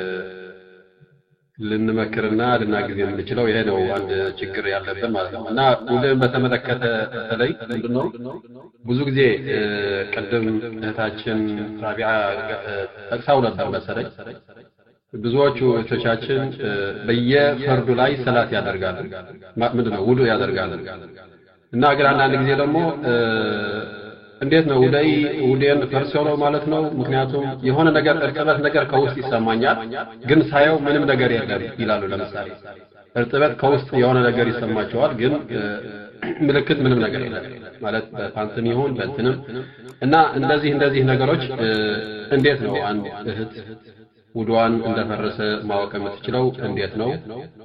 ልንመክርና ልናግዝ የምንችለው ይሄ ነው አንድ ችግር ያለብን ማለት ነው እና ሁሉም በተመለከተ በተለይ ምንድነው ብዙ ጊዜ ቀደም እህታችን ራቢዓ ጠቅሳው ነበር መሰለኝ ብዙዎቹ እህቶቻችን በየፈርዱ ላይ ሰላት ያደርጋሉ ምንድነው ውዱ ያደርጋሉ እና ግን አንዳንድ ጊዜ ደግሞ እንዴት ነው ውዳይ ውዴን ፈርሶ ነው ማለት ነው ምክንያቱም የሆነ ነገር እርጥበት ነገር ከውስጥ ይሰማኛል ግን ሳየው ምንም ነገር የለም ይላሉ ለምሳሌ እርጥበት ከውስጥ የሆነ ነገር ይሰማቸዋል ግን ምልክት ምንም ነገር የለም ማለት በፓንትም ይሁን በእንትንም እና እንደዚህ እንደዚህ ነገሮች እንዴት ነው አንድ እህት ውዱዋን እንደፈረሰ ማወቅ የምትችለው እንዴት ነው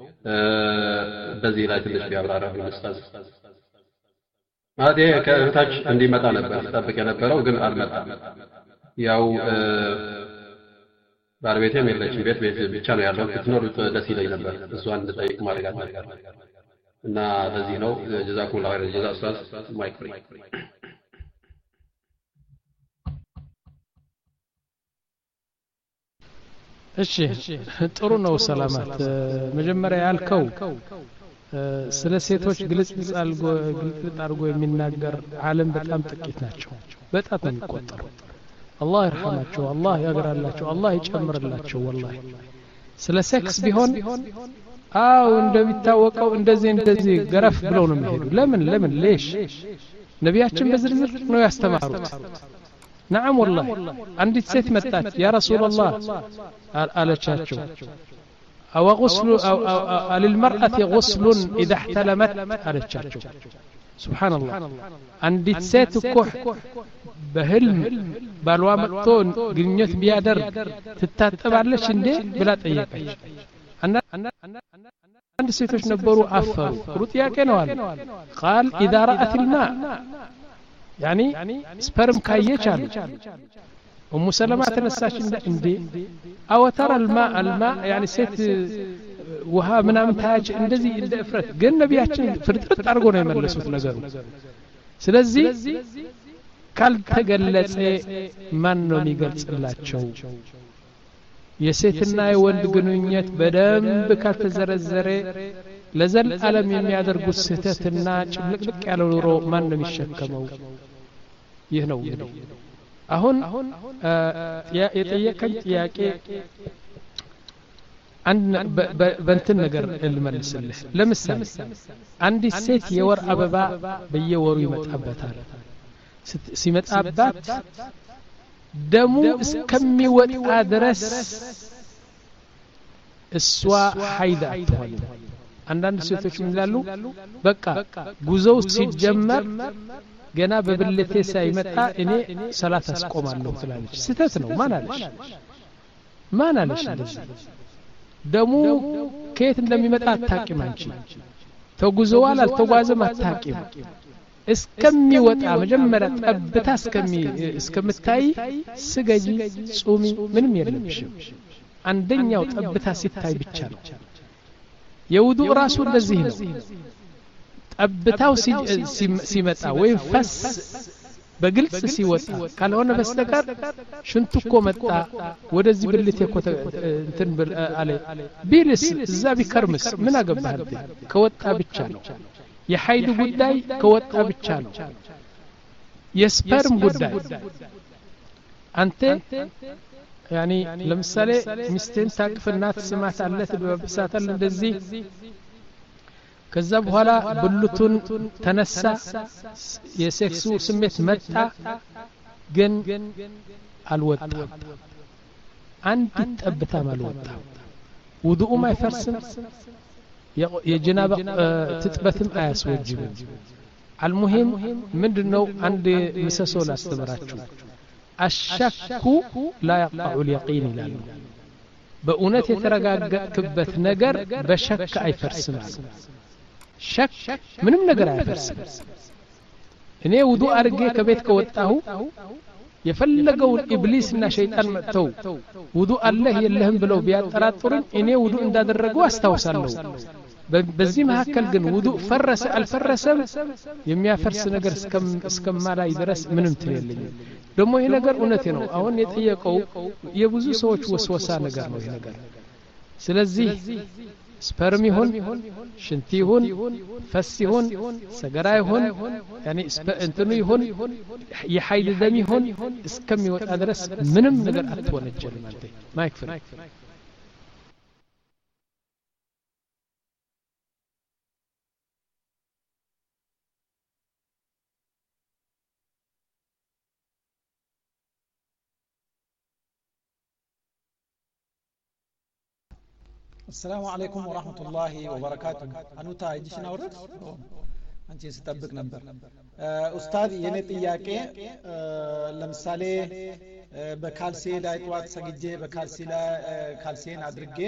በዚህ ላይ ትንሽ ያብራራሉ ኡስታዝ ማለት ይሄ ከታች እንዲመጣ ነበር ተጠብቅ የነበረው ግን አልመጣም ያው ባለቤቴም የለችም ቤት ቤት ብቻ ነው ያለው ብትኖር ደስ ይለኝ ነበር እሷን እንድጠይቅ ማድረጋት ነበር እና ለዚህ ነው ጀዛኩሙላሁ ኸይር ጀዛ ኡስታዝ ማይክ ፍሪ እሺ ጥሩ ነው ሰላማት መጀመሪያ ያልከው ስለ ሴቶች ግልጽ አልጎ ግልጽ አድርጎ የሚናገር ዓለም በጣም ጥቂት ናቸው በጣም የሚቆጠሩ አላህ ይርሐማቸው አላህ ያግራላቸው አላህ ይጨምርላቸው ወላሂ ስለ ሴክስ ቢሆን አው እንደሚታወቀው እንደዚህ እንደዚህ ገረፍ ብለው ነው የሚሄዱ ለምን ለምን ليش ነቢያችን በዝርዝር ነው ያስተማሩት نعم والله عندي ست متات يا رسول الله አለቻቸው أو غسل أو, أو, أو للمرأة غسل إذا احتلمت على الشاشة سبحان الله عندي ست كح بهلم بالوا مقتون قنيت بيادر تتاتبع ليش اندي بلا تأيقش أنا عند سيتوش نبروا أفروا روتيا كنوال قال إذا رأت الماء يعني سبرم كايجال أم سلمة تنساش عندي أو ترى الماء الماء يعني سيت وها من أمتاج عندزي عند إفرت قل نبياتشن فرترت أرجونا يملسوت نجارو سلزي قال تجلس من نمي قلت الله شو يسيتنا يولد جنونيات بدم بكالت زرزرة لازال ألم يمي عذر قصتنا شبلك لك على الرو من نمي الشكمو يهنو يهنو አሁን የጠየቀኝ ጥያቄ አንድ በእንትን ነገር ልመልስልህ ለምሳሌ አንዲት ሴት የወር አበባ በየወሩ ይመጣበታል ሲመጣባት ደሙ እስከሚወጣ ድረስ እሷ ሀይድ አትሆንም አንዳንድ ሴቶች ምን ይላሉ በቃ ጉዞው ሲጀመር ገና በብልቴ ሳይመጣ እኔ ሰላት አስቆማለሁ ትላለች ስተት ነው ማን አለሽ ማን አለሽ እንደዚህ ደሙ ከየት እንደሚመጣ አታቂም አንቺ ተጉዘዋል አልተጓዘም አታቂም እስከሚወጣ መጀመሪያ ጠብታ እስከሚ እስከምታይ ስገጂ ጾሚ ምንም የለብሽም አንደኛው ጠብታ ሲታይ ብቻ ነው የውዱእ ራሱ እንደዚህ ነው ጠብታው ሲመጣ ወይ ፈስ በግልጽ ሲወጣ ካልሆነ በስተቀር ሽንቱ እኮ መጣ ወደዚህ ብልት እኮ እንትን አለ ቢልስ እዛ ቢከርምስ ምን አገባህ ከወጣ ብቻ ነው የሐይድ ጉዳይ ከወጣ ብቻ ነው የስፐርም ጉዳይ አንተ ያኒ ለምሳሌ ሚስትን ታቅፍና ትስማት አለ ትበብሳታል እንደዚህ ከዛ በኋላ ብልቱን ተነሳ የሴክሱ ስሜት መጣ ግን አልወጣም አንድ ጠብታ ማልወጣ ውዱኡም አይፈርስም የጀናባ ትጥበትም አያስወጅብም المهم ምንድነው አንድ ምሰሶ ላስተምራችሁ الشك لا يقطع اليقين ይላሉ በእውነት የተረጋገጥክበት ነገር በሸክ አይፈርስም ሸክ ምንም ነገር አያፈርስም እኔ ውዱእ አድርጌ ከቤት ከወጣሁ የፈለገውን ኢብሊስና ሸይጣን መጥተው ውዱእ አለህ የለህም ብለው ቢያጠራጥሩኝ እኔ ውዱእ እንዳደረገው አስታውሳለሁ በዚህ መካከል ግን ውዱእ ፈረሰ አልፈረሰም የሚያፈርስ ነገር እስከማላይ ድረስ ምንም ትልልኝ ደሞ ይሄ ነገር እውነቴ ነው አሁን የጠየቀው የብዙ ሰዎች ወስወሳ ነገር ነው ይሄ ነገር ስለዚህ ስፐርም ይሁን ሽንት ይሁን ፈስ ይሁን ሰገራ ይሁን ያኒ እንትኑ ይሁን የኃይል ደም ይሁን እስከሚወጣ ድረስ ምንም ነገር አትወነጀልም አንተ ማይክፈል السلام عليكم ورحمة الله وبركاته أنوتا يجيشنا ورد አንቺ ስጠብቅ ነበር ኡስታዝ የኔ ጥያቄ ለምሳሌ በካልሲ ላይ ጧት ሰግጄ በካልሲ ላይ ካልሲን አድርጌ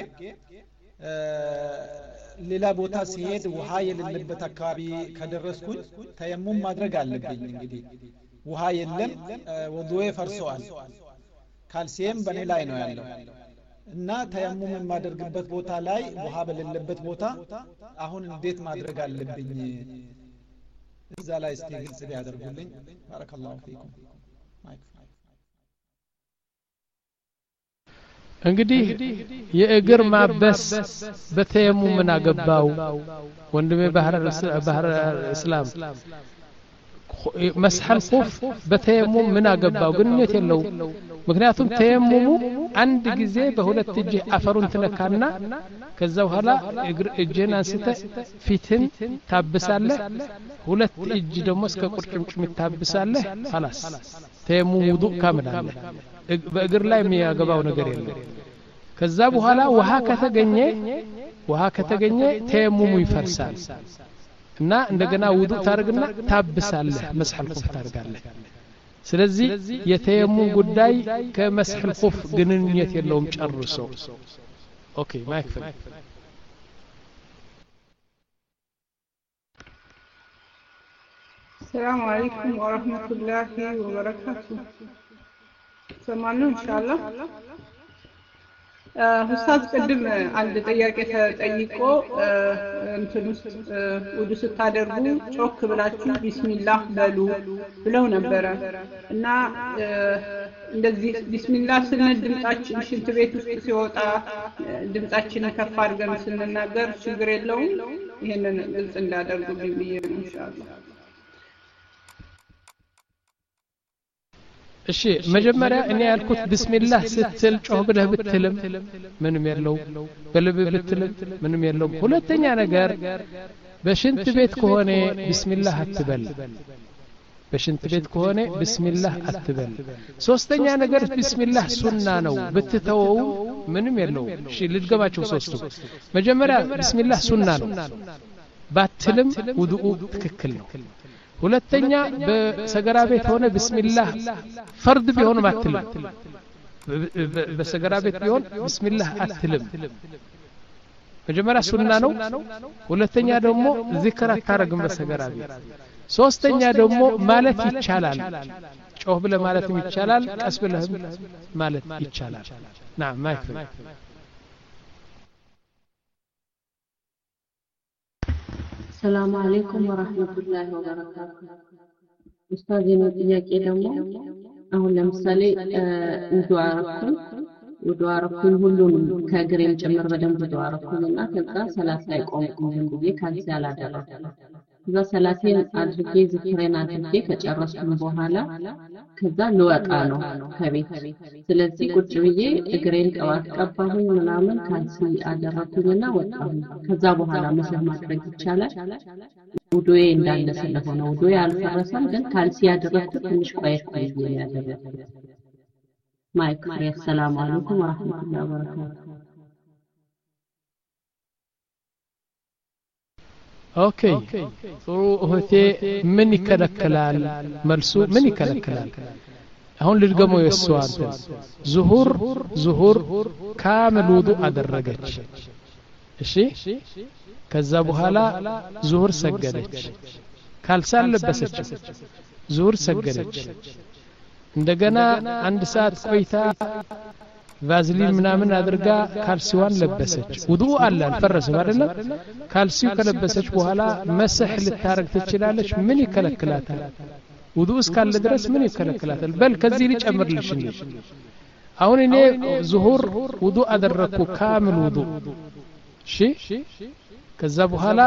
ሌላ ቦታ ሲሄድ ውሃ የሌለበት አካባቢ ከደረስኩኝ ተየሙም ማድረግ አለብኝ እንግዲህ ውሃ የለም ወዱኤ ፈርሷል ካልሲም በኔ ላይ ነው ያለው እና ተየሙም የማደርግበት ቦታ ላይ ውሃ በሌለበት ቦታ አሁን እንዴት ማድረግ አለብኝ እዛ ላይ እስቲ ግልጽ ቢያደርጉልኝ ባረከላሁ ፊኩም እንግዲህ የእግር ማበስ በተየሙም ምን አገባው ወንድሜ ባህር ባህር እስላም መስሐል ኹፍ በተየሙም ምን አገባው ግንኙነት የለው ምክንያቱም ተየሙሙ አንድ ጊዜ በሁለት እጅ አፈሩን ተነካና ከዛ በኋላ እግር እጅን አንስተ ፊትን ታብሳለህ ሁለት እጅ ደግሞ እስከ ቁርጭምጭም ታብሳለህ خلاص ተየሙም ውዱእ ካምናለ በእግር ላይ የሚያገባው ነገር የለም ከዛ በኋላ ውሃ ከተገኘ ውሃ ከተገኘ ተየሙሙ ይፈርሳል እና እንደገና ውዱእ ታርግና ታብሳለህ መስሐል ኹፍ ታርጋለህ ስለዚህ የተየሙም ጉዳይ ከመስሐል ኹፍ ግንኙነት የለውም ጨርሶ ኦኬ ማይክፈል السلام عليكم ورحمة الله وبركاته سمعنا إن شاء الله ኡስታዝ ቅድም አንድ ጥያቄ ተጠይቆ እንትን ውዱ ስታደርጉ ጮክ ብላችሁ ቢስሚላህ በሉ ብለው ነበረ እና እንደዚህ ቢስሚላህ ስንል ድምጻችን ሽንት ቤት ውስጥ ሲወጣ ድምጻችንን ከፍ አድርገን ስንናገር ችግር የለውም ይሄንን ግልጽ እንዳደርጉልኝ ብዬ ነው ኢንሻአላህ እሺ መጀመሪያ እኔ ያልኩት ቢስሚላህ ስትል ጮህ ብለህ ብትልም ምንም የለው በልብ ብትልም ምንም የለው ሁለተኛ ነገር በሽንት ቤት ከሆነ ቢስሚላህ አትበል በሽንት ቤት ከሆነ ቢስሚላህ አትበል ሶስተኛ ነገር ቢስሚላህ ሱና ነው ብትተወው ምንም የለው እሺ ልድገማቸው ሶስቱ መጀመሪያ ቢስሚላህ ሱና ነው ባትልም ውዱኡ ትክክል ነው ሁለተኛ በሰገራ ቤት ሆነ ቢስሚላህ ፈርድ ቢሆን አትልም በሰገራ ቤት ቢሆን ቢስሚላህ አትልም መጀመሪያ ሱና ነው ሁለተኛ ደግሞ ዚክር አታረግም በሰገራ ቤት ሶስተኛ ደግሞ ማለት ይቻላል ጮህ ብለ ማለትም ይቻላል ቀስ ብለህም ማለት ይቻላል نعم ما يكفي السلام عليكم ورحمة الله وبركاته أستاذنا ጥያቄ ደግሞ አሁን ለምሳሌ ውዱእ አረኩኝ ውዱእ አረኩኝ ሁሉንም ከእግሬም ጭምር በደንብ ውዱእ አረኩኝና ከዛ ሰላት ላይ ቆምኩኝ ብዬ ካልሲ አላደረኩም ከዛ ሰላቴን አድርጌ ዝክሬን አድርጌ ከጨረስኩኝ በኋላ ከዛ ልወጣ ነው ከቤት ስለዚህ ቁጭ ብዬ እግሬን ቅባት ቀባሁኝ ምናምን ካልሲ አደረኩኝና ወጣሁኝ ከዛ በኋላ መስህ ማድረግ ይቻላል ውዱኤ እንዳለ ስለሆነ ውዱኤ አልፈረሰም ግን ካልሲ ያደረኩት ትንሽ ቆየት ብዬ ያደረኩት ማይክ ሰላም አለይኩም ወራህመቱላሂ ወበረካቱ ኦኬ ጥሩ እህቴ ምን ይከለከላል መልሱ ምን ይከለከላል አሁን ልድገመው የሷን ዙሁር ዙሁር ካምል ውዱእ አደረገች እሺ ከዛ በኋላ ዙሁር ሰገደች ካልሲ አልለበሰችም ዙሁር ሰገደች እንደገና አንድ ሰዓት ቆይታ ቫዝሊን ምናምን አድርጋ ካልሲዋን ለበሰች ውዱእ አለ አልፈረሰም አይደለም ካልሲው ከለበሰች በኋላ መስህ ልታረግ ትችላለች ምን ይከለክላታል ውዱእ እስካለ ድረስ ምን ይከለክላታል በል ከዚህ ሊጨምርልሽ እንዴ አሁን እኔ ዙሁር ውዱእ አደረኩ ካምል ውዱእ እሺ ከዛ በኋላ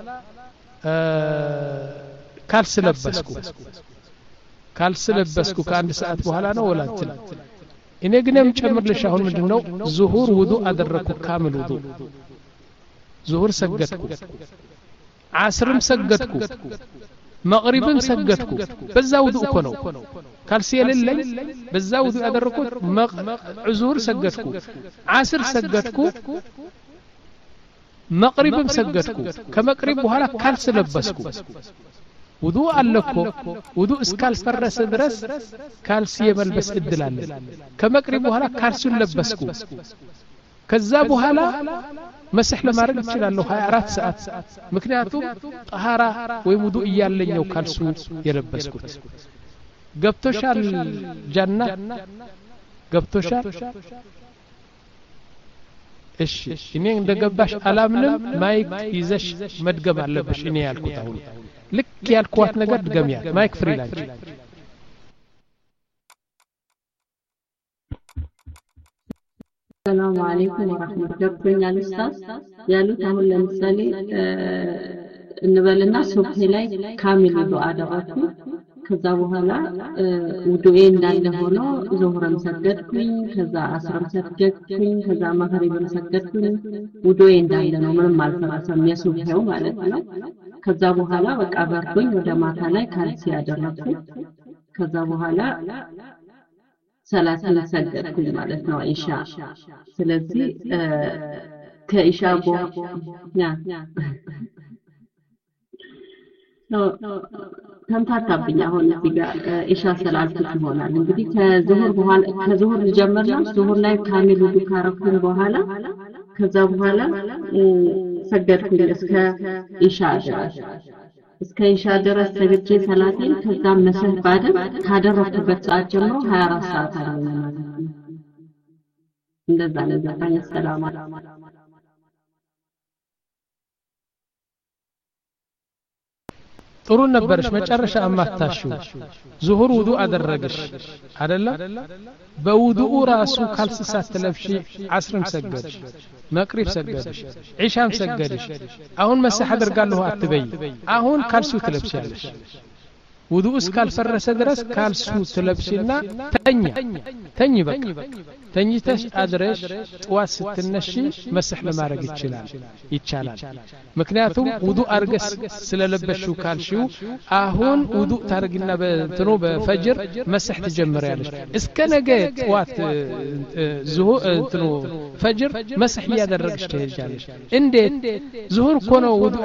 ካልሲ ለበስኩ ካልሲ ለበስኩ ከአንድ ሰዓት በኋላ ነው ወላትን እኔ ግን የምጨምርልሽ አሁን ምንድነው ዙሁር ውዱእ አደረኩ ካምል ውዱእ ዙሁር ሰገድኩ ዓስርም ሰገድኩ መግሪብም ሰገድኩ በዛ ውዱእ እኮ ነው ካልሲ የሌለኝ በዛ ውዱእ ያደረኩት ዙሁር ሰገድኩ ዓስር ሰገድኩ መግሪብም ሰገድኩ ከመግሪብ በኋላ ካልሲ ለበስኩ ውዱእ አለኮ ውዱእ እስካልፈረሰ ድረስ ካልሲ የመልበስ እድል አለ ከመግሪብ በኋላ ካልሲውን ለበስኩ ከዛ በኋላ መስህ ለማድረግ እችላለሁ ሃያ አራት ሰዓት ምክንያቱም ጠሃራ ወይ ውዱእ እያለኝ ነው ካልሱ የለበስኩት ገብቶሻል ጀና ገብቶሻል እሺ እኔ እንደገባሽ አላምንም ማይክ ይዘሽ መድገም አለብሽ እኔ ያልኩት አሁን ልክ ያልኳት ነገር ድገሚያ ማይክ ፍሪ ላንቺ ሰላም አለይኩም ወራህመቱላሂ ወበረካቱ ያሉት አሁን ለምሳሌ እንበልና ሱብሂ ላይ ካሚል ውዱእ አደረኩ ከዛ በኋላ ውዱኤ እንዳለ ሆኖ ዙህርም ሰገድኩኝ ከዛ አስርም ሰገድኩኝ ከዛ መግሪብም ሰገድኩኝ ውዱኤ እንዳለ ነው ምንም አልፈረሰም የሱብሂው ማለት ነው ከዛ በኋላ በቃ በርዶኝ ወደ ማታ ላይ ካልሲ ያደረኩ ከዛ በኋላ ሰላትን ሰገድኩኝ ማለት ነው ኢሻ ስለዚህ ከኢሻ በኋላ ነው ተምታታብኝ አሁን እዚህ ጋር ኢሻ ሰላልኩት ይሆናል እንግዲህ ከዙሁር በኋላ ከዙሁር ጀመርና ዙሁር ላይ ካሚል ውዱእ ካረኩኝ በኋላ ከዛ በኋላ ሰገድኩኝ እስከ ኢሻ ድረስ እስከ ኢሻ ድረስ ሰግጄ ሰላቴን ከዛ መስህ ባደር ካደረኩበት ሰዓት ጀምሮ ሃያ አራት ሰዓት አለኝ ማለት ነው እንደዛ ነው ዘፋኝ ሰላም ጥሩ ነበርሽ መጨረሻ አማታሽው ዙሁር ውዱእ አደረግሽ አይደለ በውዱኡ ራሱ ካልስሳት ተለብሺ ዓስርም ሰገድሽ መግሪብ ሰገድሽ ዒሻም ሰገድሽ አሁን መስህ አደርጋለሁ አትበይ አሁን ካልሱ ትለብሻለሽ ውዱእ እስካልፈረሰ ድረስ ካልሱ ትለብሽና ተኛ ተኝ በቃ ተኝተሽ አድረሽ ጥዋት ስትነሺ መስህ ለማድረግ ይችላል ይቻላል ምክንያቱም ውዱእ አርገስ ስለለበሽው ካልሽው አሁን ውዱእ ታርግና በእንትኑ በፈጅር መስህ ትጀምሪያለሽ እስከ ነገ ጥዋት ዙሁ እንትኑ ፈጅር መስህ ያደረግሽ ትሄጃለሽ እንዴት ዙሁር እኮ ነው ውዱእ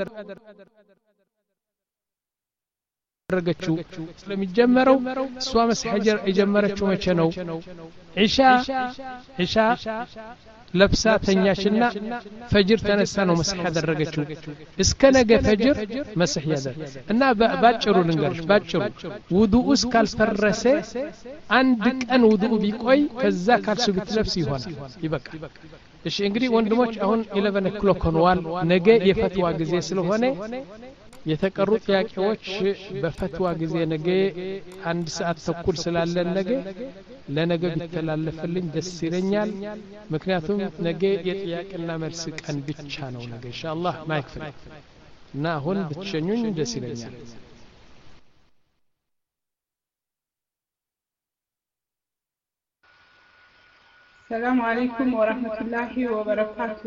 ያደረገችው ስለሚጀመረው እሷ መስህ የጀመረችው መቼ ነው ኢሻ ኢሻ ለብሳ ተኛሽና ፈጅር ተነሳ ነው መስህ ያደረገችው እስከ ነገ ፈጅር መስህ ያደረገ እና ባጭሩ ልንገርሽ ባጭሩ ውዱእ እስካልፈረሰ አንድ ቀን ውዱእ ቢቆይ ከዛ ካልሱ ብትለብስ ይሆናል ይበቃ እሺ እንግዲህ ወንድሞች አሁን eleven o'clock ሆኗል ነገ የፈትዋ ጊዜ ስለሆነ የተቀሩ ጥያቄዎች በፈትዋ ጊዜ ነገ አንድ ሰዓት ተኩል ስላለን ነገ ለነገ ቢተላለፍልኝ ደስ ይለኛል ምክንያቱም ነገ የጥያቄና መልስ ቀን ብቻ ነው ነገ ኢንሻአላህ ማይክ ፍሪ እና አሁን ብትሸኙኝ ደስ ይለኛል ሰላም አለይኩም ወራህመቱላሂ ወበረካቱ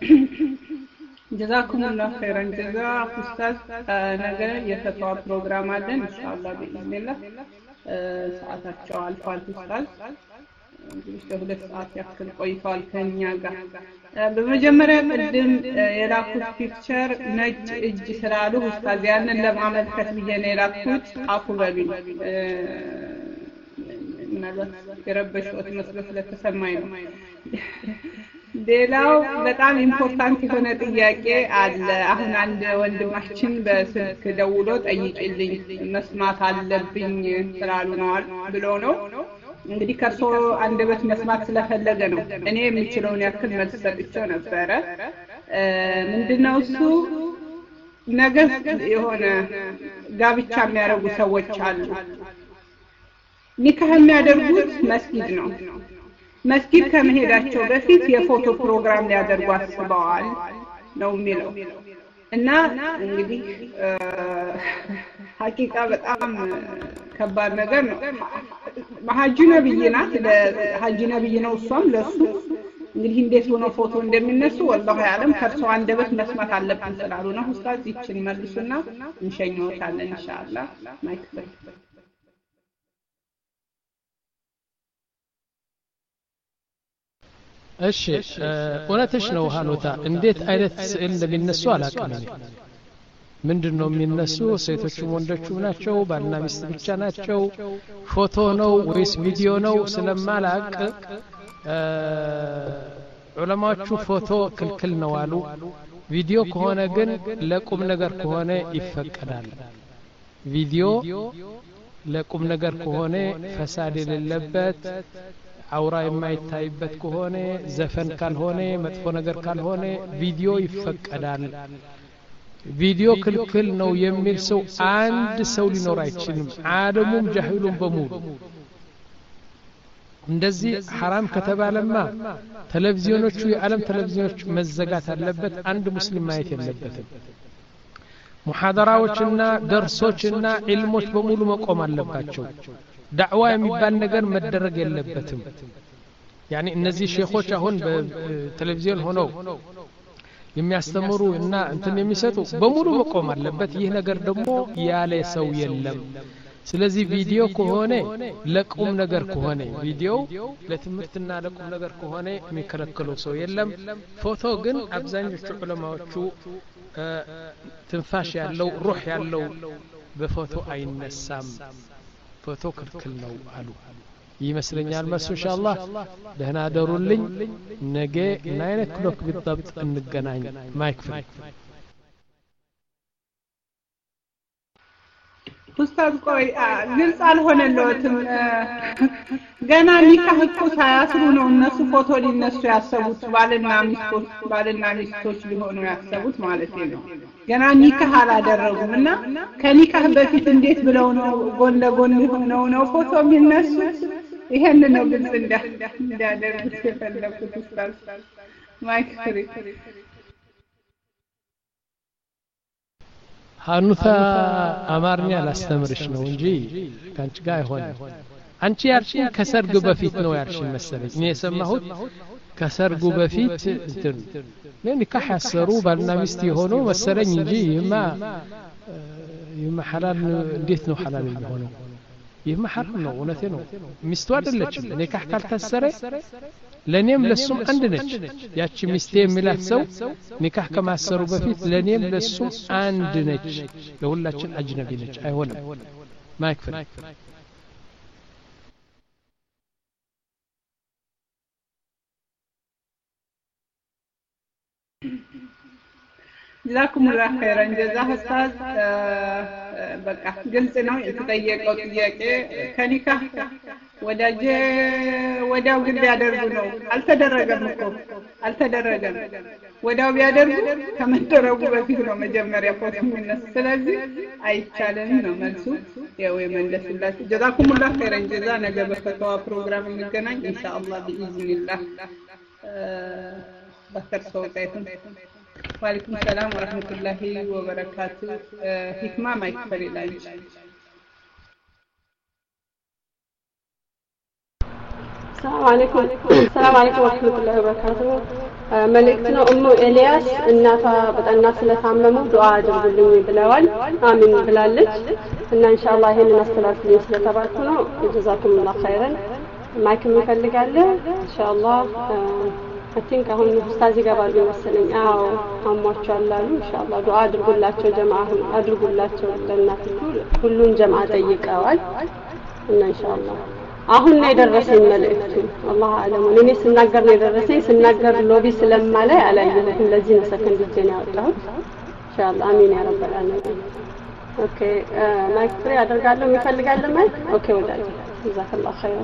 جزاكم الله خيرا جزاء أستاذ ነገ የፈትዋ ፕሮግራም አለን ኢንሻአላህ باذن الله ሰዓታቸው አልፏል ኡስታዝ እንግዲህ ለሁለት ሰዓት ያክል ቆይቷል ከኛ ጋር በመጀመሪያ ቅድም የላኩት ፒክቸር ነጭ እጅ ስላሉ ኡስታዝ ያንን ለማመልከት ብዬ ነው የላኩት አፉ በሉኝ ምናልባት የረበሽዎት መስሎ ስለተሰማኝ ነው ሌላው በጣም ኢምፖርታንት የሆነ ጥያቄ አለ። አሁን አንድ ወንድማችን በስልክ ደውሎ ጠይቅልኝ መስማት አለብኝ ስላሉ ነው ብሎ ነው። እንግዲህ ከርሶ አንደበት መስማት ስለፈለገ ነው። እኔ የምችለውን ያክል መልስ ሰጥቼው ነበረ። ምንድነው እሱ ነገር የሆነ ጋብቻ የሚያደርጉ ሰዎች አሉ። ኒካህ የሚያደርጉት መስጊድ ነው። መስጊድ ከመሄዳቸው በፊት የፎቶ ፕሮግራም ሊያደርጉ አስበዋል ነው የሚለው እና እንግዲህ ሐቂቃ በጣም ከባድ ነገር ነው። ሐጂ ነብይ ናት፣ ለሐጂ ነብይ ነው እሷም ለሱ እንግዲህ እንዴት ሆኖ ፎቶ እንደሚነሱ ወላሂ ያለም ከርሶ አንደበት መስማት አለብን ስላሉ ነው። ኡስታዝ ይችን መልሱና እንሸኘዎታለን ኢንሻአላህ። ማይክፈል እሺ እውነትሽ ነው ሃኖታ። እንዴት አይነት ስዕል እንደሚነሱ አላውቅም። ምንድነው የሚነሱ? ሴቶቹም ወንዶቹም ናቸው? ባልና ሚስት ብቻ ናቸው? ፎቶ ነው ወይስ ቪዲዮ ነው ስለማላቅ ዑለማዎቹ ፎቶ ክልክል ነው አሉ። ቪዲዮ ከሆነ ግን ለቁም ነገር ከሆነ ይፈቀዳል። ቪዲዮ ለቁም ነገር ከሆነ ፈሳድ የሌለበት አውራ የማይታይበት ከሆነ ዘፈን ካልሆነ መጥፎ ነገር ካልሆነ ቪዲዮ ይፈቀዳል። ቪዲዮ ክልክል ነው የሚል ሰው አንድ ሰው ሊኖር አይችልም። ዓለሙም ጃሂሉም በሙሉ እንደዚህ ሐራም ከተባለማ ቴሌቪዥኖቹ የዓለም ቴሌቪዥኖች መዘጋት አለበት። አንድ ሙስሊም ማየት የለበትም። ሙሐደራዎችና ደርሶችና ዒልሞች በሙሉ መቆም አለባቸው። ዳዕዋ የሚባል ነገር መደረግ የለበትም። ያኒ እነዚህ ሼኾች አሁን በቴሌቪዥን ሆነው የሚያስተምሩ እና እንትን የሚሰጡ በሙሉ መቆም አለበት። ይህ ነገር ደግሞ ያለ ሰው የለም። ስለዚህ ቪዲዮ ከሆነ ለቁም ነገር ከሆነ ቪዲዮ ለትምህርትና ለቁም ነገር ከሆነ የሚከለክለው ሰው የለም። ፎቶ ግን አብዛኞቹ ዑለማዎቹ ትንፋሽ ያለው ሩህ ያለው በፎቶ አይነሳም፣ ፎቶ ክልክል ነው አሉ። ይመስለኛል መልሱ ኢንሻአላህ። ደህና ደሩልኝ። ነገ ናይን ኦክሎክ بالضبط እንገናኝ። ማይክ ፍሪ ኡስታዝ ቆይ ግልጽ አልሆነልዎትም። ገና ኒካህ እኮ ሳያስሩ ነው እነሱ ፎቶ ሊነሱ ያሰቡት። ባልና ሚስቶች ባልና ሚስቶች ሊሆኑ ያሰቡት ማለት ነው። ገና ኒካህ አላደረጉም እና ከኒካህ በፊት እንዴት ብለው ነው ጎን ለጎን ሆነው ነው ፎቶ የሚነሱት? ይሄን ነው ግልጽ እንዲያደርጉት የፈለኩት ኡስታዝ። ማይክ ፍሪ ሀኑታ አማርኛ ላስተምርሽ ነው እንጂ ካንቺ ጋር አይሆንም። አንቺ ያልሽኝ ከሰርግ በፊት ነው ያልሽኝ መሰለኝ። እኔ የሰማሁት ከሰርጉ በፊት እንትን ለኒካህ ያሰሩ ባልና ሚስት የሆኑ መሰለኝ እንጂ ይማ ይማ ሐላል እንዴት ነው ሐላል የሚሆነው? ይህማ ሐራም ነው። እውነቴ ነው። ሚስቱ አይደለችም። ኒካህ ካልታሰረ ለኔም ለሱም አንድ ነች። ያቺ ሚስቴ የሚላት ሰው ኒካህ ከማሰሩ በፊት ለኔም ለሱም አንድ ነች። ለሁላችን አጅነቢ ነች። አይሆንም። ማይክ ፍሪ ጀዛኩሙላህ ኸይረን ጀዛ ኡስታዝ። በቃ ግልጽ ነው የተጠየቀው ጥያቄ። ከኒካህ ወዳጅ ወዳው ግን ቢያደርጉ ነው። አልተደረገም እኮ አልተደረገም። ወዳው ቢያደርጉ ከመደረጉ በፊት ነው መጀመሪያ ፎቶ የሚነሱ። ስለዚህ አይቻልም ነው መልሱ። ያው የመለስላችሁ ጀዛኩሙላህ ኸይረን ጀዛ። ነገ በፈተዋ ፕሮግራም እንገናኝ ኢንሻአላህ ቢኢዝኒላህ። በከር ሰው ታይቱን وعليكم السلام ورحمة الله وبركاته. حكمة ما يكفر لانش. السلام عليكم السلام عليكم ورحمة الله وبركاته. ملكتنا أم إلياس النافع بدأنا سلطة دعاء جبلني بلوان آمين بلالج إن إن شاء الله هنا نستلف لي سلطة باركنا جزاكم الله خيرا. ما يكمل يفلق عليه إن شاء الله. አቲንክ አሁን ኡስታዝ ይገባሉ መሰለኝ። አዎ አሟቸዋል አሉ። ኢንሻአላህ ዱዓ አድርጉላቸው፣ ጀማዓ አድርጉላቸው። ለእናትቱ ሁሉን ጀማዓ ጠይቀዋል እና ኢንሻአላህ አሁን ነው የደረሰኝ መልእክቱ አላህ አለም እኔ ስናገር ነው የደረሰኝ ስናገር ሎቢ ስለማላይ አላየሁትም ለዚህ ነው ሰከንድ እጄን ያወጣሁት ኢንሻአላህ አሚን ያ ረብ العالمين ኦኬ ማይክ ፍሪ አደርጋለሁ የሚፈልጋለ ማይክ ኦኬ ወዳጅ ጀዛከላሁ ኸይር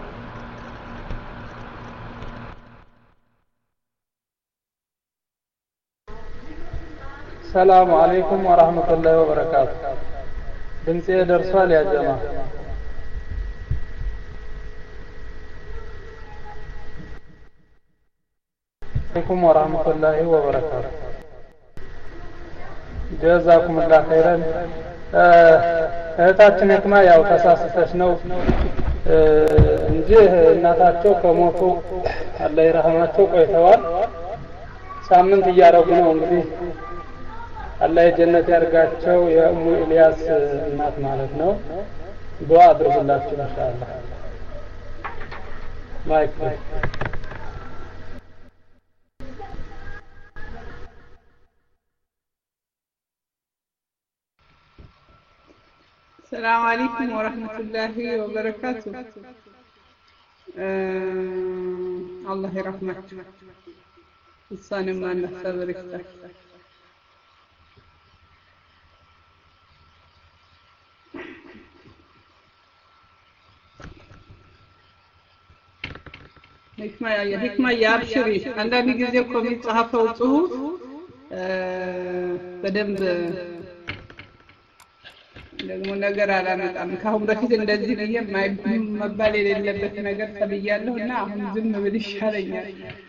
السلام عليكم ورحمة الله وبركاته بنتي درسال يا جماعة عليكم ورحمة الله وبركاته جزاكم الله خيرا እህታችን ህክማ ያው ተሳስተሽ ነው እንጂ እናታቸው ከሞቱ አላህ ይረህማቸው ቆይተዋል ሳምንት እያረጉ ነው እንግዲህ አላህ ጀነት ያርጋቸው የኡሙ ኢልያስ እናት ማለት ነው ዱዓ አድርጉላችሁ ኢንሻአላህ ማይክ السلام عليكم ورحمة الله وبركاته الله يرحمك الصانم ما نصبر يفتح ህክማ ያ ህክማ ያብሽሪ አንዳንድ ጊዜ እኮ የሚጻፈው ጽሁፍ በደንብ ደግሞ ነገር አላመጣም ካሁን በፊት እንደዚህ ብዬ መባል የሌለበት ነገር ተብያለሁና አሁን ዝም ብል ይሻለኛል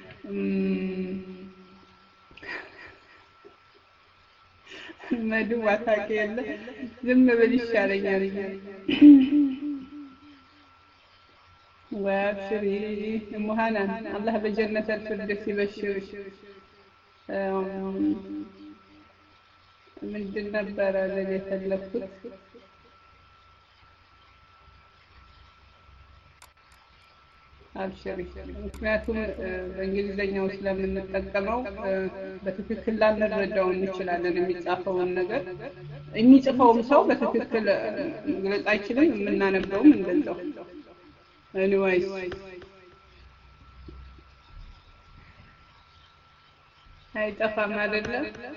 መዱ ዋታቂ የለ ዝም ብል ይሻለኛል وابشري مهانا الله بجنة الفردوس يبشرك من دون نبرة الذي تلفت አብሽሪ ምክንያቱም በእንግሊዘኛው ስለምንጠቀመው በትክክል ላንረዳው እንችላለን የሚጻፈውን ነገር የሚጽፈውም ሰው በትክክል ግልጽ አይችልም የምናነበውም እንደዛው anyways አይጠፋም አይደለ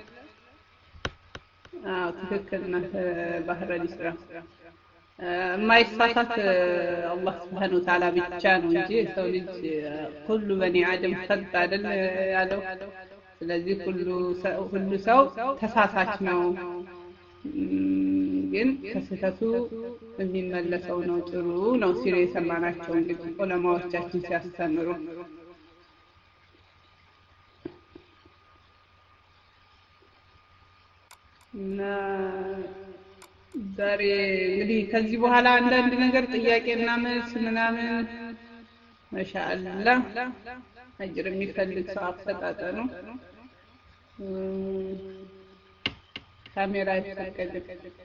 አዎ ትክክል ነው ባህረ ሊስራ ማይሳሳት አላህ Subhanahu Wa Ta'ala ብቻ ነው እንጂ ሰው ልጅ ሁሉ በኒ አደም ፈጥ አይደል ያለው ስለዚህ ሁሉ ሁሉ ሰው ተሳሳች ነው ግን ከስተቱ የሚመለሰው ነው ጥሩ ነው ሲሪ የሰማናቸው እንግዲህ ዑለማዎቻችን ሲያስተምሩ እና ዛሬ እንግዲህ ከዚህ በኋላ አንዳንድ ነገር ጥያቄና መልስ ምናምን ማሻአላህ አጅር የሚፈልግ ሰው አፈጣጠ ነው ካሜራ ይፈቀድ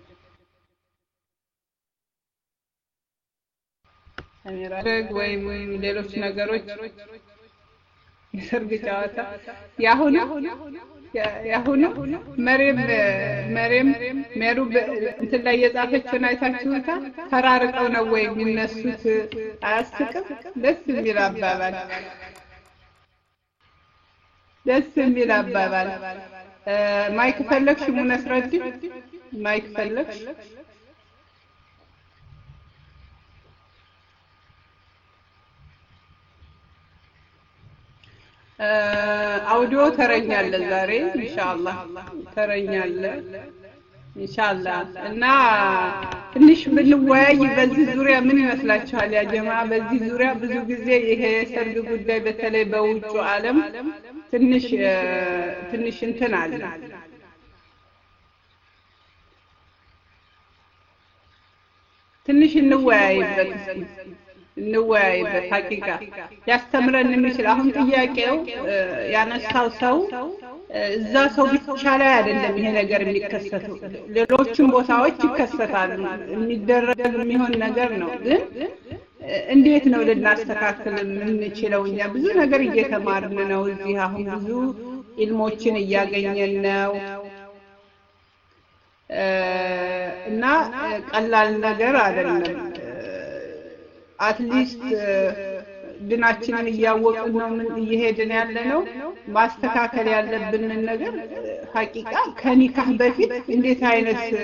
ካሜራ ወይም ሌሎች ነገሮች የሰርግ ጨዋታ ያሁኑ ያሁኑ መሬም መሬም መሩ እንትን ላይ የጻፈችውን አይታችሁታል ተራርቀው ነው ወይ የሚነሱት አያስቅም ደስ የሚል አባባል ደስ የሚል አባባል ማይክ ፈለግሽ ሙነስረዲ ማይክ ፈለግሽ አውዲዮ ተረኛለ ዛሬ ኢንሻአላህ ተረኛለ ኢንሻአላህ እና ትንሽ ብንወያይ በዚህ ዙሪያ ምን ይመስላችኋል ያ ጀማዓ በዚህ ዙሪያ ብዙ ጊዜ ይሄ ሰርግ ጉዳይ በተለይ በውጭ ዓለም ትንሽ ትንሽ እንትን አለ ትንሽ እንወያይበት እንወያይበት ሐቂቃ ያስተምረን የሚችል አሁን ጥያቄው ያነሳው ሰው እዛ ሰው ብቻ ላይ አይደለም ይሄ ነገር የሚከሰተው ሌሎችም ቦታዎች ይከሰታሉ የሚደረግ የሚሆን ነገር ነው ግን እንዴት ነው ልናስተካክል የምንችለው እኛ ብዙ ነገር እየተማርን ነው እዚህ አሁን ብዙ ኢልሞችን እያገኘን ነው እና ቀላል ነገር አይደለም አትሊስት ድናችንን እያወቅን ነው ምን እየሄድን ያለ ነው ማስተካከል ያለብንን ነገር ሐቂቃ ከኒካህ በፊት እንዴት አይነት